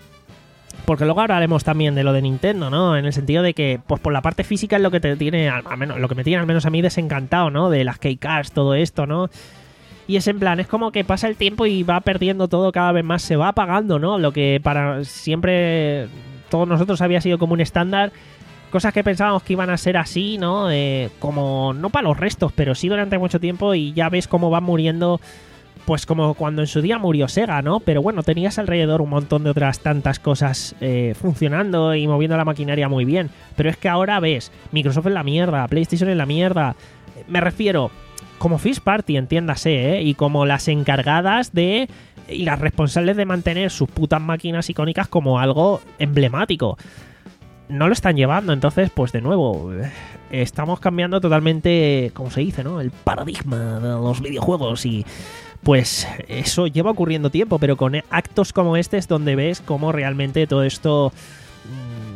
Porque luego hablaremos también de lo de Nintendo, ¿no? En el sentido de que, pues por la parte física es lo que te tiene, al menos, lo que me tiene al menos a mí desencantado, ¿no? De las keycards, todo esto, ¿no? Y es en plan, es como que pasa el tiempo y va perdiendo todo cada vez más, se va apagando, ¿no? Lo que para siempre todos nosotros había sido como un estándar, cosas que pensábamos que iban a ser así, ¿no? Eh, como, no para los restos, pero sí durante mucho tiempo y ya ves cómo van muriendo... Pues como cuando en su día murió Sega, ¿no? Pero bueno, tenías alrededor un montón de otras tantas cosas eh, funcionando y moviendo la maquinaria muy bien. Pero es que ahora ves, Microsoft en la mierda, PlayStation en la mierda. Me refiero, como first party, entiéndase, ¿eh? Y como las encargadas de... Y las responsables de mantener sus putas máquinas icónicas como algo emblemático. No lo están llevando, entonces, pues de nuevo... Estamos cambiando totalmente, como se dice, ¿no? El paradigma de los videojuegos y... Pues eso lleva ocurriendo tiempo, pero con actos como este es donde ves cómo realmente todo esto mmm,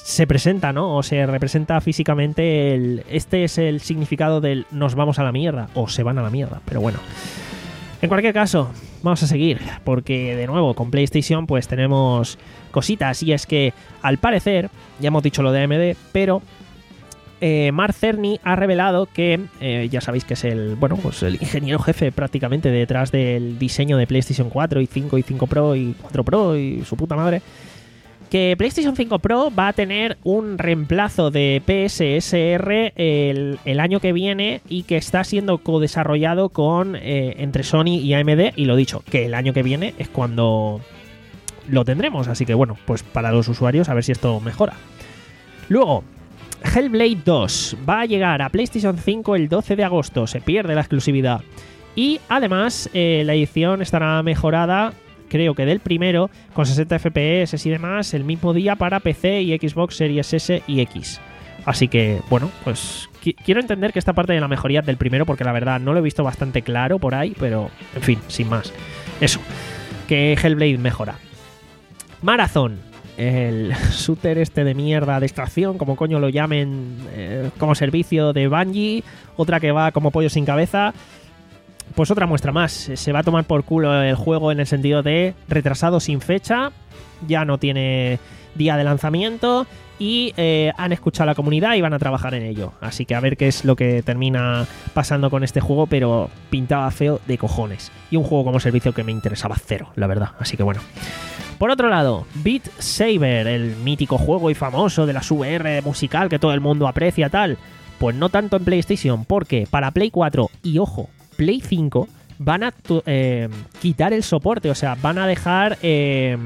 se presenta, ¿no? O se representa físicamente el... Este es el significado del nos vamos a la mierda, o se van a la mierda, pero bueno. En cualquier caso, vamos a seguir, porque de nuevo, con PlayStation pues tenemos cositas, y es que, al parecer, ya hemos dicho lo de A M D, pero eh, Mark Cerny ha revelado que, eh, ya sabéis que es el, bueno, pues el ingeniero jefe prácticamente detrás del diseño de PlayStation cuatro y cinco y cinco Pro y cuatro Pro y su puta madre, que PlayStation cinco Pro va a tener un reemplazo de P S S R el, el año que viene, y que está siendo co-desarrollado con, eh, entre Sony y A M D, y lo dicho, que el año que viene es cuando lo tendremos, así que bueno, pues para los usuarios a ver si esto mejora. Luego, Hellblade dos va a llegar a PlayStation cinco el doce de agosto, se pierde la exclusividad, y además eh, la edición estará mejorada, creo que del primero, con sesenta F P S y demás, el mismo día para P C y Xbox Series S y X. Así que, bueno, pues qu- quiero entender que esta parte de la mejoría del primero, porque la verdad no lo he visto bastante claro por ahí, pero, en fin, sin más. Eso, que Hellblade mejora. Marathon, el shooter este de mierda de extracción, como coño lo llamen, eh, como servicio de Bungie, otra que va como pollo sin cabeza. Pues otra muestra más, se va a tomar por culo el juego en el sentido de retrasado sin fecha, ya no tiene día de lanzamiento, y eh, han escuchado a la comunidad y van a trabajar en ello. Así que a ver qué es lo que termina pasando con este juego, pero pintaba feo de cojones. Y un juego como servicio que me interesaba cero, la verdad. Así que bueno. Por otro lado, Beat Saber, el mítico juego y famoso de la V R musical que todo el mundo aprecia tal, pues no tanto en PlayStation, porque para Play cuatro y ojo, Play cinco van a eh, quitar el soporte, o sea, van a dejar, eh,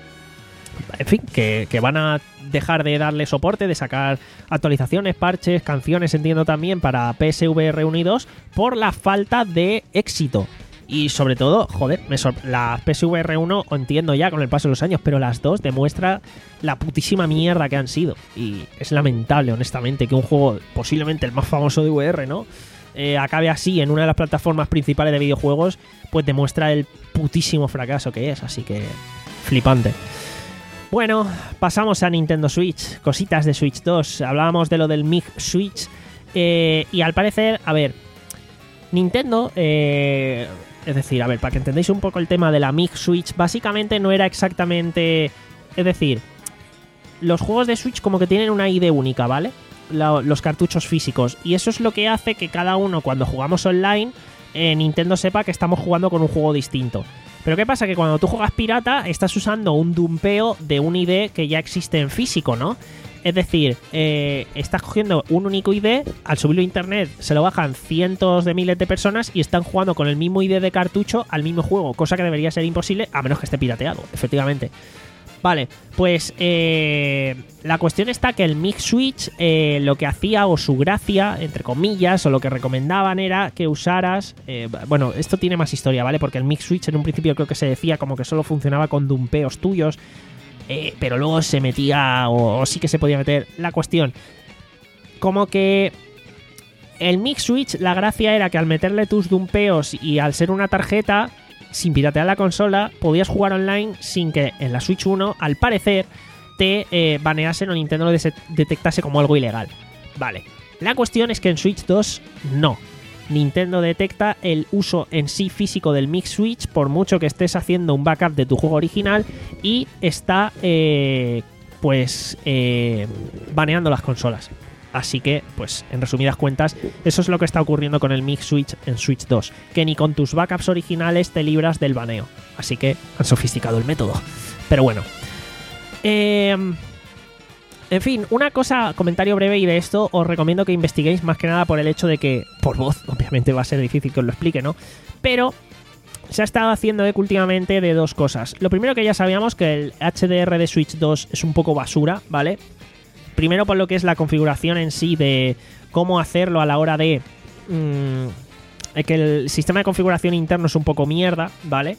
en fin, que, que van a dejar de darle soporte, de sacar actualizaciones, parches, canciones, entiendo también, para P S V R uno y dos, por la falta de éxito. Y sobre todo, joder, me sor- la P S V R uno entiendo ya con el paso de los años, pero las dos demuestra la putísima mierda que han sido. Y es lamentable, honestamente, que un juego, posiblemente el más famoso de V R, ¿no? Eh, acabe así en una de las plataformas principales de videojuegos, pues demuestra el putísimo fracaso que es, así que flipante. Bueno, pasamos a Nintendo Switch, cositas de Switch dos, hablábamos de lo del Mig Switch, eh, y al parecer, a ver, Nintendo, eh, es decir, a ver, para que entendáis un poco el tema de la Mig Switch, básicamente no era exactamente, es decir, los juegos de Switch como que tienen una I D única, ¿vale? La, los cartuchos físicos, y eso es lo que hace que cada uno, cuando jugamos online, eh, Nintendo sepa que estamos jugando con un juego distinto. Pero ¿qué pasa? Que cuando tú juegas pirata estás usando un dumpeo de un I D que ya existe en físico, ¿no? Es decir, eh, estás cogiendo un único I D, al subirlo a internet se lo bajan cientos de miles de personas y están jugando con el mismo I D de cartucho al mismo juego, cosa que debería ser imposible a menos que esté pirateado, efectivamente. Vale, pues eh, la cuestión está que el Mig Switch eh, lo que hacía, o su gracia, entre comillas, o lo que recomendaban era que usaras... Eh, bueno, esto tiene más historia, ¿vale? Porque el Mig Switch en un principio creo que se decía como que solo funcionaba con dumpeos tuyos, eh, pero luego se metía, o, o sí que se podía meter. La cuestión, como que el Mig Switch, la gracia era que al meterle tus dumpeos y al ser una tarjeta, sin piratear la consola, podías jugar online sin que en la Switch uno, al parecer, te eh, baneasen o Nintendo lo de- detectase como algo ilegal. Vale. La cuestión es que en Switch dos no. Nintendo detecta el uso en sí físico del Mig Switch, por mucho que estés haciendo un backup de tu juego original, y está, eh, pues, eh, baneando las consolas. Así que, pues, en resumidas cuentas, eso es lo que está ocurriendo con el Mig Switch en Switch dos, que ni con tus backups originales te libras del baneo. Así que han sofisticado el método. Pero bueno. Eh, en fin, una cosa, comentario breve, y de esto os recomiendo que investiguéis más que nada por el hecho de que, por voz, obviamente va a ser difícil que os lo explique, ¿no? Pero se ha estado haciendo eco últimamente de dos cosas. Lo primero, que ya sabíamos que el H D R de Switch dos es un poco basura, ¿vale? Primero por lo que es la configuración en sí de cómo hacerlo a la hora de... Mmm, que el sistema de configuración interno es un poco mierda, ¿vale?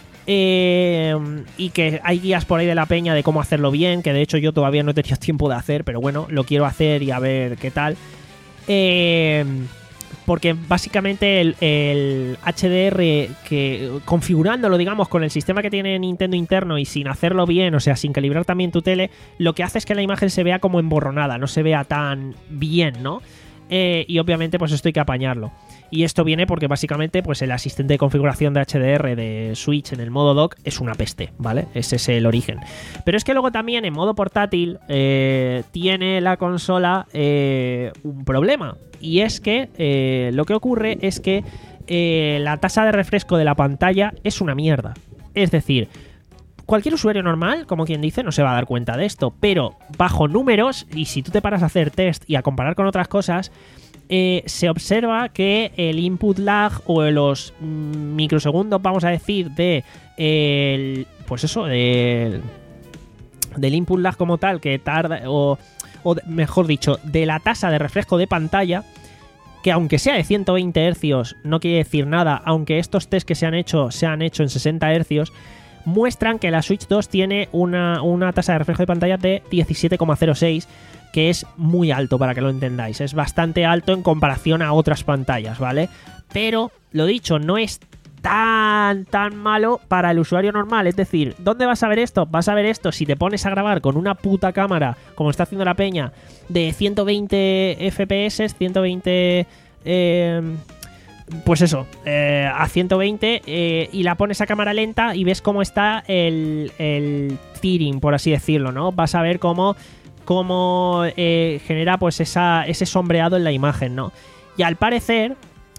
Eh, y que hay guías por ahí de la peña de cómo hacerlo bien, que de hecho yo todavía no he tenido tiempo de hacer, pero bueno, lo quiero hacer y a ver qué tal. Eh, porque básicamente el, el H D R, que configurándolo, digamos, con el sistema que tiene Nintendo interno y sin hacerlo bien, o sea, sin calibrar también tu tele, lo que hace es que la imagen se vea como emborronada, no se vea tan bien, ¿no? Eh, y obviamente pues esto hay que apañarlo. Y esto viene porque básicamente pues el asistente de configuración de H D R de Switch en el modo dock es una peste, ¿vale? Ese es el origen. Pero es que luego también en modo portátil eh, tiene la consola eh, un problema. Y es que eh, lo que ocurre es que eh, la tasa de refresco de la pantalla es una mierda. Es decir, cualquier usuario normal, como quien dice, no se va a dar cuenta de esto. Pero bajo números, y si tú te paras a hacer test y a comparar con otras cosas, Eh, se observa que el input lag o los mm, microsegundos, vamos a decir, de el, pues eso, del, del input lag como tal, que tarda, o, o mejor dicho, de la tasa de refresco de pantalla, que aunque sea de ciento veinte hercios, no quiere decir nada, aunque estos test que se han hecho se han hecho en sesenta hercios, muestran que la Switch dos tiene una, una tasa de refresco de pantalla de diecisiete coma cero seis, que es muy alto, para que lo entendáis. Es bastante alto en comparación a otras pantallas, ¿vale? Pero, lo dicho, no es tan, tan malo para el usuario normal. Es decir, ¿dónde vas a ver esto? Vas a ver esto si te pones a grabar con una puta cámara, como está haciendo la peña, de ciento veinte F P S, ciento veinte... Eh, pues eso, eh, a ciento veinte eh, y la pones a cámara lenta y ves cómo está el, el tearing, por así decirlo, ¿no? Vas a ver cómo... cómo eh, genera pues esa, ese sombreado en la imagen, ¿no? Y al parecer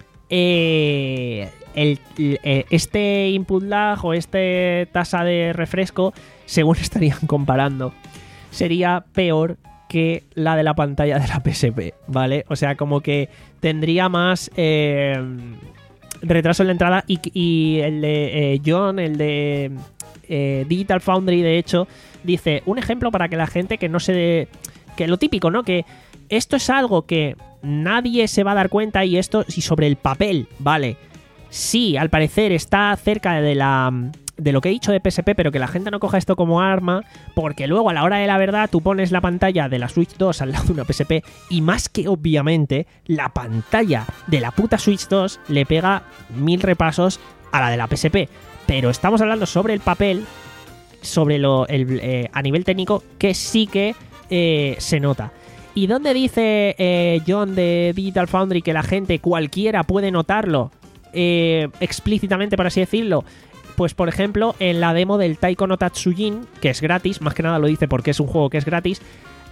eh, el, el, este input lag o este tasa de refresco, según estarían comparando, sería peor que la de la pantalla de la P S P, ¿vale? O sea, como que tendría más eh, retraso en la entrada y, y el de eh, John, el de eh, Digital Foundry, de hecho, dice, un ejemplo para que la gente que no se... De, que lo típico, ¿no? Que esto es algo que nadie se va a dar cuenta y esto, y sobre el papel, ¿vale? Sí, al parecer está cerca de la... de lo que he dicho de P S P, pero que la gente no coja esto como arma, porque luego a la hora de la verdad tú pones la pantalla de la Switch dos al lado de una P S P y más que obviamente la pantalla de la puta Switch dos le pega mil repasos a la de la P S P. Pero estamos hablando sobre el papel, sobre lo el, eh, a nivel técnico, que sí que eh, se nota. ¿Y dónde dice eh, John de Digital Foundry que la gente, cualquiera, puede notarlo eh, explícitamente, por así decirlo? Pues por ejemplo en la demo del Taiko no Tatsujin, que es gratis, más que nada lo dice porque es un juego que es gratis,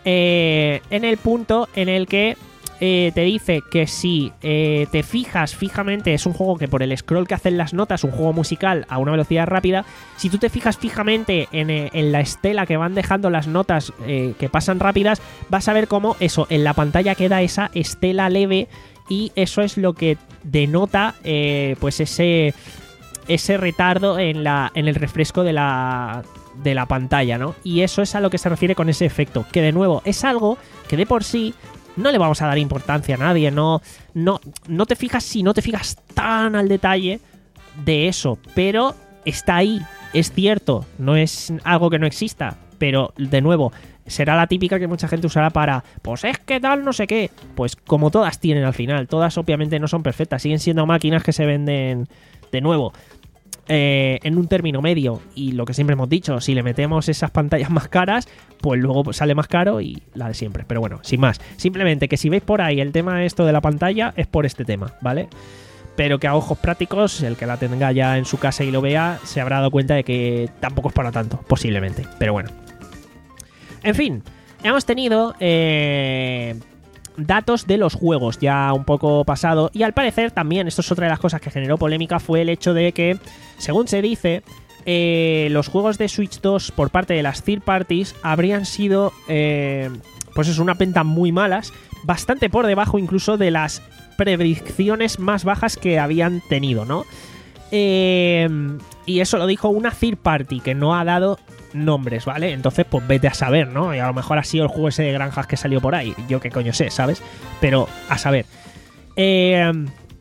eh, en el punto en el que eh, te dice que si eh, te fijas fijamente, es un juego que por el scroll que hacen las notas, un juego musical a una velocidad rápida, si tú te fijas fijamente en, eh, en la estela que van dejando las notas eh, que pasan rápidas, vas a ver cómo eso, en la pantalla queda esa estela leve y eso es lo que denota eh, pues ese... ese retardo en la en el refresco de la de la pantalla, ¿no? Y eso es a lo que se refiere con ese efecto, que de nuevo es algo que de por sí no le vamos a dar importancia a nadie, no no no te fijas si no te fijas tan al detalle de eso, pero está ahí, es cierto, no es algo que no exista, pero de nuevo será la típica que mucha gente usará para, pues es que tal no sé qué, pues como todas tienen al final, todas obviamente no son perfectas, siguen siendo máquinas que se venden de nuevo Eh, en un término medio, y lo que siempre hemos dicho, si le metemos esas pantallas más caras, pues luego sale más caro y la de siempre. Pero bueno, sin más, simplemente que si veis por ahí el tema esto de la pantalla es por este tema, ¿vale? Pero que a ojos prácticos, el que la tenga ya en su casa y lo vea, se habrá dado cuenta de que tampoco es para tanto, posiblemente, pero bueno. En fin, hemos tenido eh, datos de los juegos ya un poco pasado, y al parecer también, esto es otra de las cosas que generó polémica, fue el hecho de que, según se dice, eh, los juegos de Switch dos por parte de las third parties habrían sido eh, pues es una venta muy malas, bastante por debajo incluso de las predicciones más bajas que habían tenido, ¿no? Eh, y eso lo dijo una third party que no ha dado nombres, ¿vale? Entonces, pues vete a saber, ¿no? Y a lo mejor ha sido el juego ese de granjas que salió por ahí. Yo qué coño sé, ¿sabes? Pero a saber. Eh,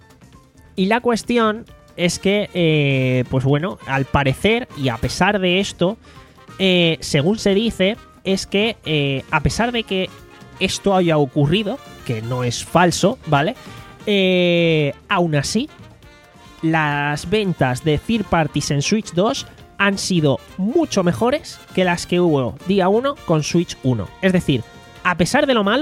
y la cuestión es que, eh, pues bueno, al parecer, y a pesar de esto, eh, según se dice, es que eh, a pesar de que esto haya ocurrido, que no es falso, ¿vale? Eh, aún así, las ventas de third parties en Switch dos han sido mucho mejores que las que hubo día uno con Switch uno. Es decir, a pesar de lo malo,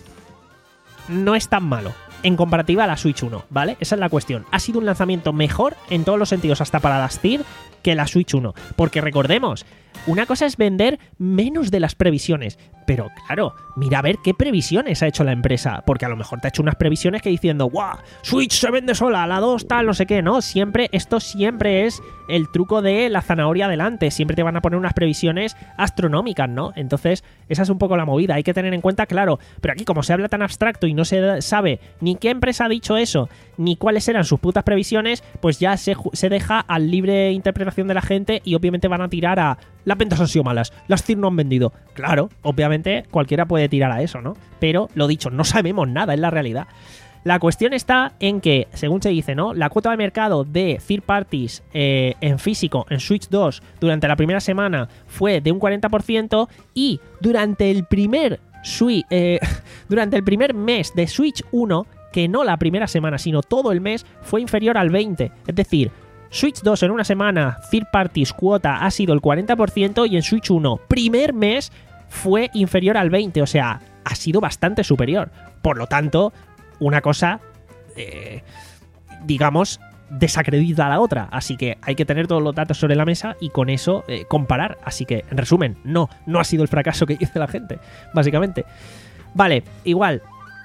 no es tan malo en comparativa a la Switch uno, ¿vale? Esa es la cuestión. Ha sido un lanzamiento mejor en todos los sentidos, hasta para las third, que la Switch uno. Porque recordemos, una cosa es vender menos de las previsiones, pero claro, mira a ver qué previsiones ha hecho la empresa, porque a lo mejor te ha hecho unas previsiones que diciendo, ¡guau! Switch se vende sola, la dos tal, no sé qué, ¿no? Siempre, esto siempre es el truco de la zanahoria delante, siempre te van a poner unas previsiones astronómicas, ¿no? Entonces, esa es un poco la movida, hay que tener en cuenta, claro, pero aquí como se habla tan abstracto y no se sabe ni qué empresa ha dicho eso, ni cuáles eran sus putas previsiones, pues ya se, se deja al libre interpretación de la gente y obviamente van a tirar a las ventas han sido malas, las third no han vendido. Claro, obviamente cualquiera puede tirar a eso, ¿no? Pero lo dicho, no sabemos nada, es la realidad. La cuestión está en que, según se dice, ¿no? La cuota de mercado de third parties eh, en físico en Switch dos durante la primera semana fue de un cuarenta por ciento y durante el primer Switch, eh, durante el primer mes de Switch uno, que no la primera semana, sino todo el mes, fue inferior al veinte por ciento. Es decir, Switch dos en una semana, third parties cuota ha sido el cuarenta por ciento y en Switch uno, primer mes, fue inferior al veinte por ciento. O sea, ha sido bastante superior. Por lo tanto, una cosa, eh, digamos, desacredita a la otra. Así que hay que tener todos los datos sobre la mesa y con eso eh, comparar. Así que, en resumen, no, no ha sido el fracaso que dice la gente, básicamente. Vale, igual.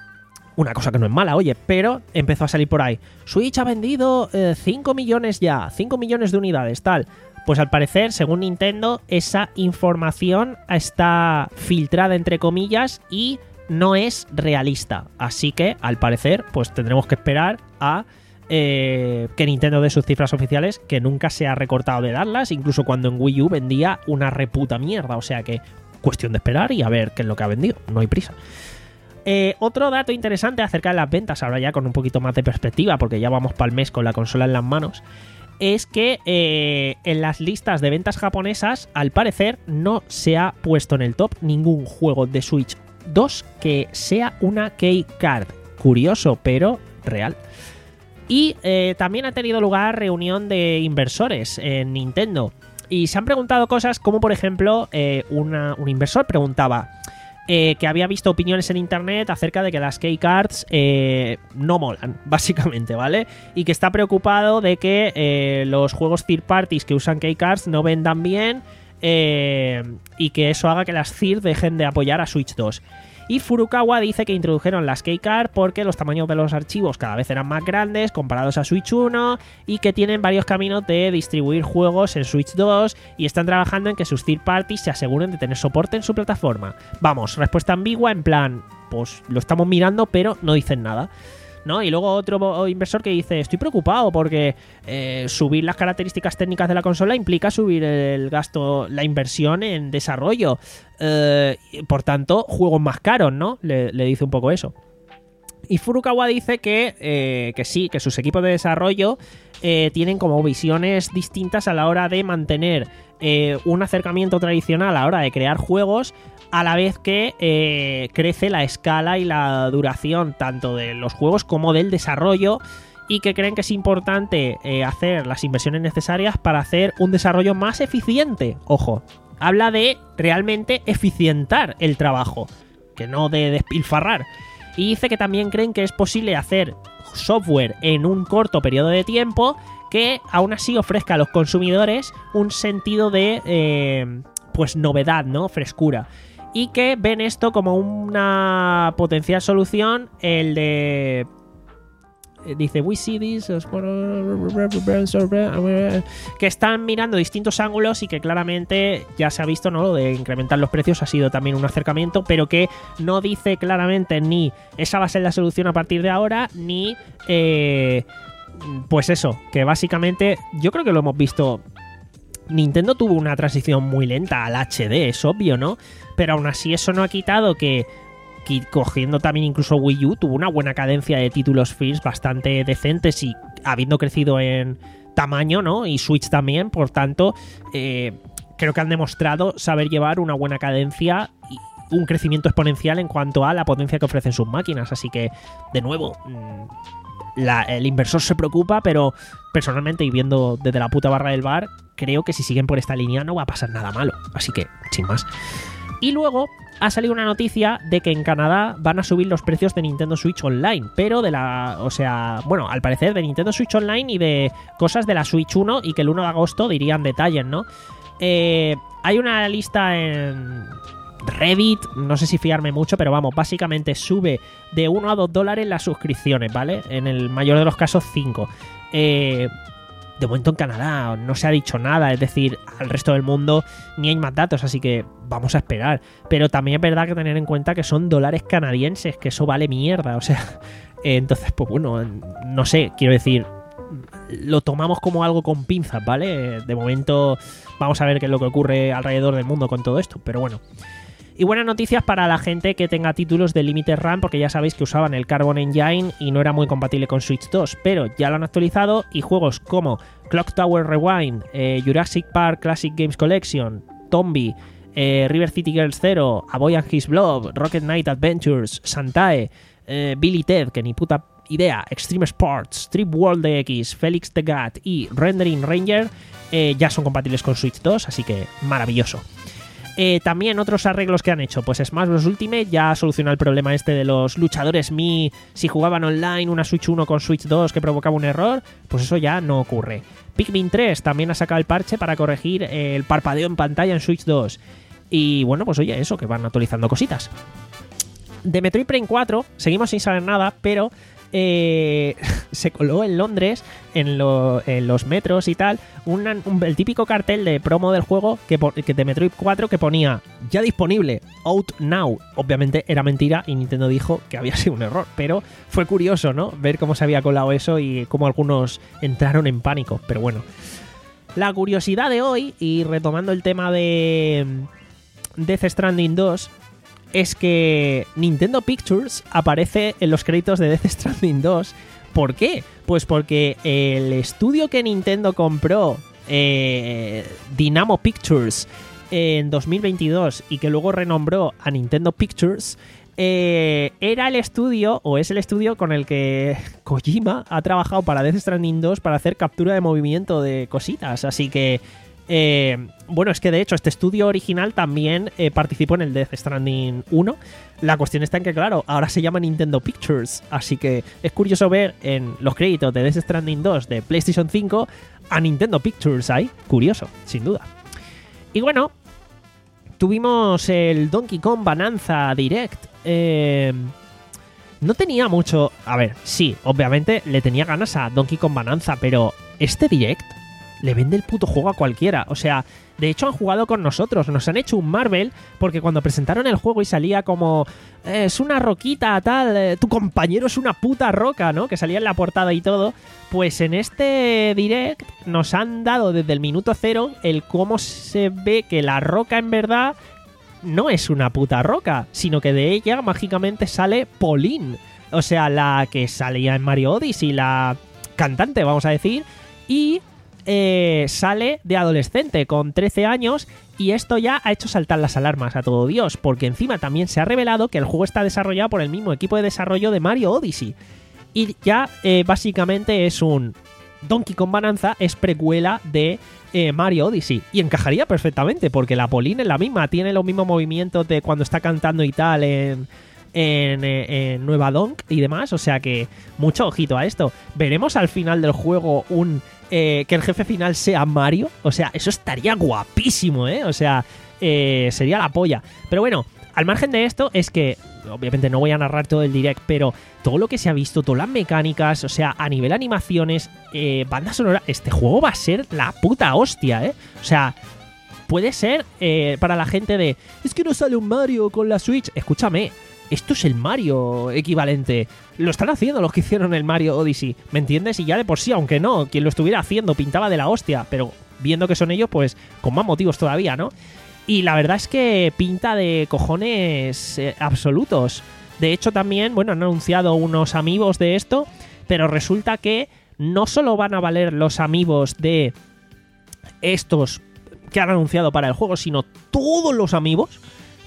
Una cosa que no es mala, oye, pero empezó a salir por ahí. Switch ha vendido eh, cinco millones ya, cinco millones de unidades, tal. Pues al parecer, según Nintendo, esa información está filtrada entre comillas y no es realista. Así que, al parecer, pues tendremos que esperar a eh, que Nintendo dé sus cifras oficiales, que nunca se ha recortado de darlas, incluso cuando en Wii U vendía una reputa mierda. O sea que, cuestión de esperar y a ver qué es lo que ha vendido. No hay prisa. Eh, otro dato interesante acerca de las ventas, ahora ya con un poquito más de perspectiva, porque ya vamos para el mes con la consola en las manos, es que eh, en las listas de ventas japonesas, al parecer, no se ha puesto en el top ningún juego de Switch dos que sea una key card. Curioso, pero real. Y eh, también ha tenido lugar reunión de inversores en Nintendo. Y se han preguntado cosas como, por ejemplo, eh, una, un inversor preguntaba... Eh, que había visto opiniones en internet acerca de que las keycards eh, no molan, básicamente, ¿vale? Y que está preocupado de que eh, los juegos third parties que usan keycards no vendan bien eh, y que eso haga que las third dejen de apoyar a Switch dos. Y Furukawa dice que introdujeron las keycard porque los tamaños de los archivos cada vez eran más grandes comparados a Switch uno y que tienen varios caminos de distribuir juegos en Switch dos y están trabajando en que sus third parties se aseguren de tener soporte en su plataforma. Vamos, respuesta ambigua en plan, pues lo estamos mirando pero no dicen nada, ¿no? Y luego otro inversor que dice, estoy preocupado porque eh, subir las características técnicas de la consola implica subir el gasto, la inversión en desarrollo. Eh, por tanto, juegos más caros, ¿no? Le, le dice un poco eso. Y Furukawa dice que, eh, que sí, que sus equipos de desarrollo eh, tienen como visiones distintas a la hora de mantener eh, un acercamiento tradicional a la hora de crear juegos, a la vez que eh, crece la escala y la duración tanto de los juegos como del desarrollo, y que creen que es importante eh, hacer las inversiones necesarias para hacer un desarrollo más eficiente. Ojo, habla de realmente eficientar el trabajo, que no de despilfarrar. Y dice que también creen que es posible hacer software en un corto periodo de tiempo que aún así ofrezca a los consumidores un sentido de eh, pues novedad, ¿no? Frescura. Y que ven esto como una potencial solución, el de... Dice, we see this... que están mirando distintos ángulos y que claramente ya se ha visto, ¿no? Lo de incrementar los precios ha sido también un acercamiento, pero que no dice claramente ni esa va a ser la solución a partir de ahora, ni... Eh, pues eso, que básicamente yo creo que lo hemos visto... Nintendo tuvo una transición muy lenta al H D, es obvio, ¿no? Pero aún así eso no ha quitado que, que cogiendo también incluso Wii U, tuvo una buena cadencia de títulos first bastante decentes y habiendo crecido en tamaño, ¿no? Y Switch también, por tanto, eh, creo que han demostrado saber llevar una buena cadencia y un crecimiento exponencial en cuanto a la potencia que ofrecen sus máquinas. Así que, de nuevo... Mmm, la, el inversor se preocupa, pero personalmente, y viendo desde la puta barra del bar, creo que si siguen por esta línea no va a pasar nada malo. Así que, sin más. Y luego ha salido una noticia de que en Canadá van a subir los precios de Nintendo Switch Online, pero de la... o sea, bueno, al parecer de Nintendo Switch Online y de cosas de la Switch uno, y que el uno de agosto dirían detalles, ¿no? Eh, hay una lista en Reddit, no sé si fiarme mucho, pero vamos, básicamente sube de uno a dos dólares las suscripciones, ¿vale? En el mayor de los casos cinco. Eh... De momento en Canadá no se ha dicho nada, es decir, al resto del mundo ni hay más datos, así que vamos a esperar. Pero también es verdad que tener en cuenta que son dólares canadienses, que eso vale mierda, o sea, eh, entonces, pues bueno, no sé, quiero decir, lo tomamos como algo con pinzas, ¿vale? De momento vamos a ver qué es lo que ocurre alrededor del mundo con todo esto, pero bueno. Y buenas noticias para la gente que tenga títulos de Limited Run, porque ya sabéis que usaban el Carbon Engine y no era muy compatible con Switch dos, pero ya lo han actualizado y juegos como Clock Tower Rewind, eh, Jurassic Park Classic Games Collection, Tombi, eh, River City Girls Zero, A Boy and His Blob, Rocket Knight Adventures, Santae, eh, Billy Ted, que ni puta idea, Extreme Sports, Trip World D X, Felix the Gat y Rendering Ranger eh, ya son compatibles con Switch dos, así que maravilloso. Eh, también otros arreglos que han hecho, pues Smash Bros. Ultimate ya soluciona el problema este de los luchadores Mii, si jugaban online una Switch uno con Switch dos que provocaba un error, pues eso ya no ocurre. Pikmin tres también ha sacado el parche para corregir el parpadeo en pantalla en Switch dos. Y bueno, pues oye, eso, que van actualizando cositas. De Metroid Prime cuatro seguimos sin saber nada, pero eh, se coló en Londres, en, lo, en los metros y tal, una, un, el típico cartel de promo del juego que, que de Metroid cuatro que ponía ya disponible, out now. Obviamente era mentira y Nintendo dijo que había sido un error, pero fue curioso, ¿no? Ver cómo se había colado eso y cómo algunos entraron en pánico, pero bueno. La curiosidad de hoy, y retomando el tema de Death Stranding dos, es que Nintendo Pictures aparece en los créditos de Death Stranding dos. ¿Por qué? Pues porque el estudio que Nintendo compró, eh, Dynamo Pictures, en dos mil veintidós y que luego renombró a Nintendo Pictures, eh, era el estudio, o es el estudio con el que Kojima ha trabajado para Death Stranding dos para hacer captura de movimiento de cositas. Así que Eh, bueno, es que de hecho este estudio original también eh, participó en el Death Stranding uno. La cuestión está en que, claro, ahora se llama Nintendo Pictures, así que es curioso ver en los créditos de Death Stranding dos de PlayStation cinco a Nintendo Pictures ahí. Curioso, sin duda. Y bueno, tuvimos el Donkey Kong Bonanza Direct. Eh, no tenía mucho... A ver, sí, obviamente le tenía ganas a Donkey Kong Bonanza, pero este Direct le vende el puto juego a cualquiera. O sea, de hecho han jugado con nosotros, nos han hecho un Marvel, porque cuando presentaron el juego y salía como eh, es una roquita, tal, eh, tu compañero es una puta roca, ¿no? Que salía en la portada y todo. Pues en este Direct nos han dado desde el minuto cero el cómo se ve que la roca en verdad no es una puta roca, sino que de ella mágicamente sale Pauline. O sea, la que salía en Mario Odyssey, la cantante, vamos a decir, y Eh, sale de adolescente con trece años, y esto ya ha hecho saltar las alarmas a todo Dios, porque encima también se ha revelado que el juego está desarrollado por el mismo equipo de desarrollo de Mario Odyssey, y ya eh, básicamente es un Donkey Kong Bonanza, es precuela de eh, Mario Odyssey, y encajaría perfectamente porque la Pauline es la misma, tiene los mismos movimientos de cuando está cantando y tal en En, en Nueva Donk y demás, o sea que mucho ojito a esto. Veremos al final del juego un eh, que el jefe final sea Mario, o sea, eso estaría guapísimo, ¿eh? O sea, eh, sería la polla. Pero bueno, al margen de esto, es que obviamente no voy a narrar todo el direct, pero todo lo que se ha visto, todas las mecánicas, o sea, a nivel animaciones, eh, banda sonora, este juego va a ser la puta hostia, ¿eh? O sea, puede ser eh, para la gente de es que no sale un Mario con la Switch. Escúchame, esto es el Mario equivalente. Lo están haciendo los que hicieron el Mario Odyssey, ¿me entiendes? Y ya de por sí, aunque no, quien lo estuviera haciendo pintaba de la hostia, pero viendo que son ellos, pues con más motivos todavía, ¿no? Y la verdad es que pinta de cojones eh, absolutos. De hecho también, bueno, han anunciado unos amigos de esto, pero resulta que no solo van a valer los amigos de estos que han anunciado para el juego, sino todos los amigos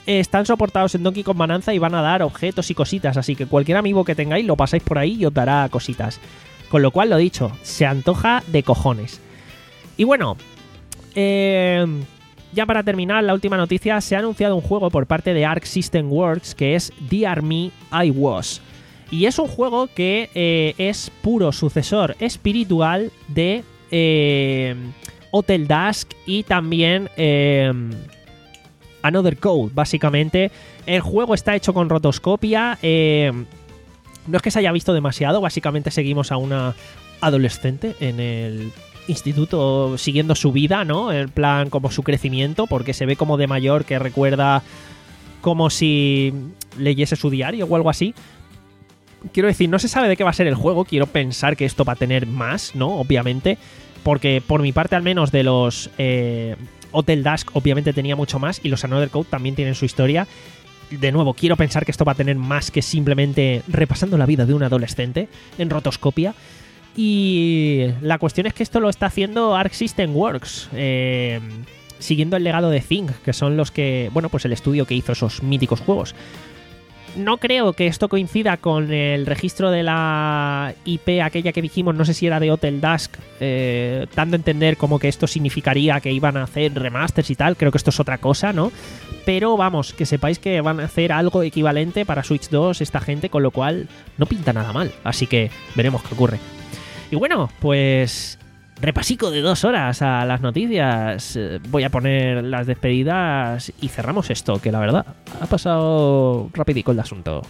eh, están soportados en Donkey Kong Bonanza y van a dar objetos y cositas, así que cualquier amiibo que tengáis lo pasáis por ahí y os dará cositas. Con lo cual, lo dicho, se antoja de cojones. Y bueno, eh, ya para terminar, la última noticia, se ha anunciado un juego por parte de Arc System Works que es The Army I Was. Y es un juego que eh, es puro sucesor espiritual de eh, Hotel Dusk y también eh, Another Code, básicamente. El juego está hecho con rotoscopia. Eh, no es que se haya visto demasiado, básicamente seguimos a una adolescente en el instituto siguiendo su vida, ¿no? En plan, como su crecimiento, porque se ve como de mayor que recuerda como si leyese su diario o algo así. Quiero decir, no se sabe de qué va a ser el juego, quiero pensar que esto va a tener más, ¿no? Obviamente, porque por mi parte al menos de los eh, Hotel Dusk obviamente tenía mucho más y los Another Code también tienen su historia. De nuevo, quiero pensar que esto va a tener más que simplemente repasando la vida de un adolescente en rotoscopia. Y la cuestión es que esto lo está haciendo Arc System Works, eh, siguiendo el legado de Think, que son los que, bueno, pues el estudio que hizo esos míticos juegos. No creo que esto coincida con el registro de la I P aquella que dijimos, no sé si era de Hotel Dusk, eh, dando a entender como que esto significaría que iban a hacer remasters y tal. Creo que esto es otra cosa, ¿no? Pero vamos, que sepáis que van a hacer algo equivalente para Switch dos esta gente, con lo cual no pinta nada mal. Así que veremos qué ocurre. Y bueno, pues repasico de dos horas a las noticias. Voy a poner las despedidas y cerramos esto, que la verdad ha pasado rapidico el asunto.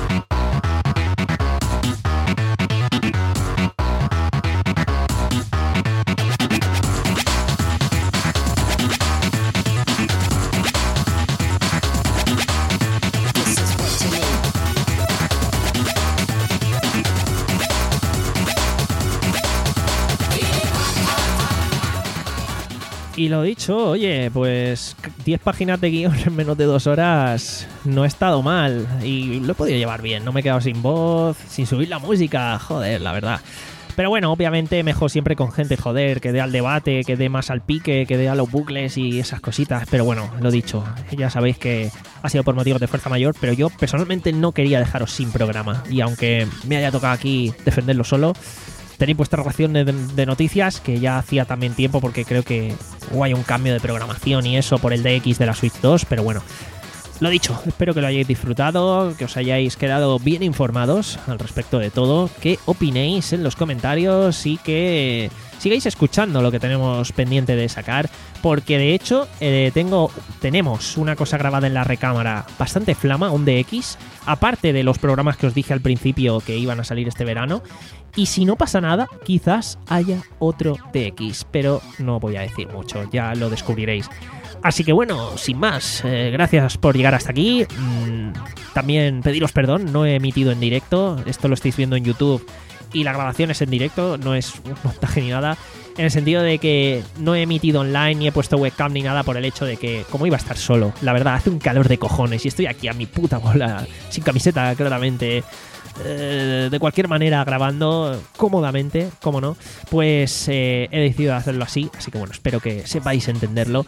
Y lo dicho, oye, pues diez páginas de guión en menos de dos horas no ha estado mal. Y lo he podido llevar bien, no me he quedado sin voz, sin subir la música, joder, la verdad. Pero bueno, obviamente mejor siempre con gente, joder, que dé al debate, que dé más al pique, que dé a los bucles y esas cositas. Pero bueno, lo dicho, ya sabéis que ha sido por motivos de fuerza mayor, pero yo personalmente no quería dejaros sin programa. Y aunque me haya tocado aquí defenderlo solo, tenéis vuestra ración de, de noticias, que ya hacía también tiempo, porque creo que oh, hay un cambio de programación y eso por el D X de la Switch dos, pero bueno, lo dicho, espero que lo hayáis disfrutado, que os hayáis quedado bien informados al respecto de todo, que opinéis en los comentarios y que sigáis escuchando lo que tenemos pendiente de sacar, porque de hecho eh, tengo, tenemos una cosa grabada en la recámara bastante flama, un D X, aparte de los programas que os dije al principio que iban a salir este verano. Y si no pasa nada, quizás haya otro D X, pero no voy a decir mucho, ya lo descubriréis. Así que bueno, sin más, eh, gracias por llegar hasta aquí. Mm, también pediros perdón, no he emitido en directo, esto lo estáis viendo en YouTube y la grabación es en directo, no es un montaje ni nada, en el sentido de que no he emitido online ni he puesto webcam ni nada por el hecho de que, como iba a estar solo, la verdad, hace un calor de cojones y estoy aquí a mi puta bola, sin camiseta, claramente. Eh, de cualquier manera grabando cómodamente, como no, pues eh, he decidido hacerlo así, así que bueno, espero que sepáis entenderlo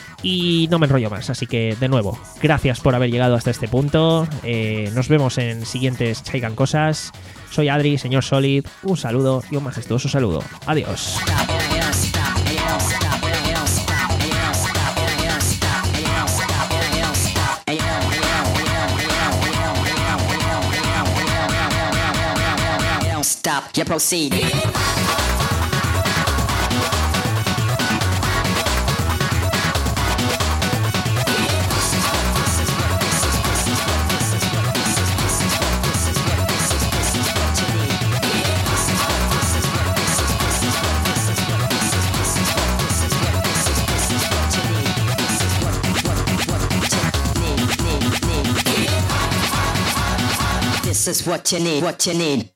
y no me enrollo más, así que de nuevo, gracias por haber llegado hasta este punto, eh, nos vemos en siguientes Chaigan Cosas. Soy Adri, señor Solid, un saludo y un majestuoso saludo, adiós. Stop, you proceed. This is what you need, what you need.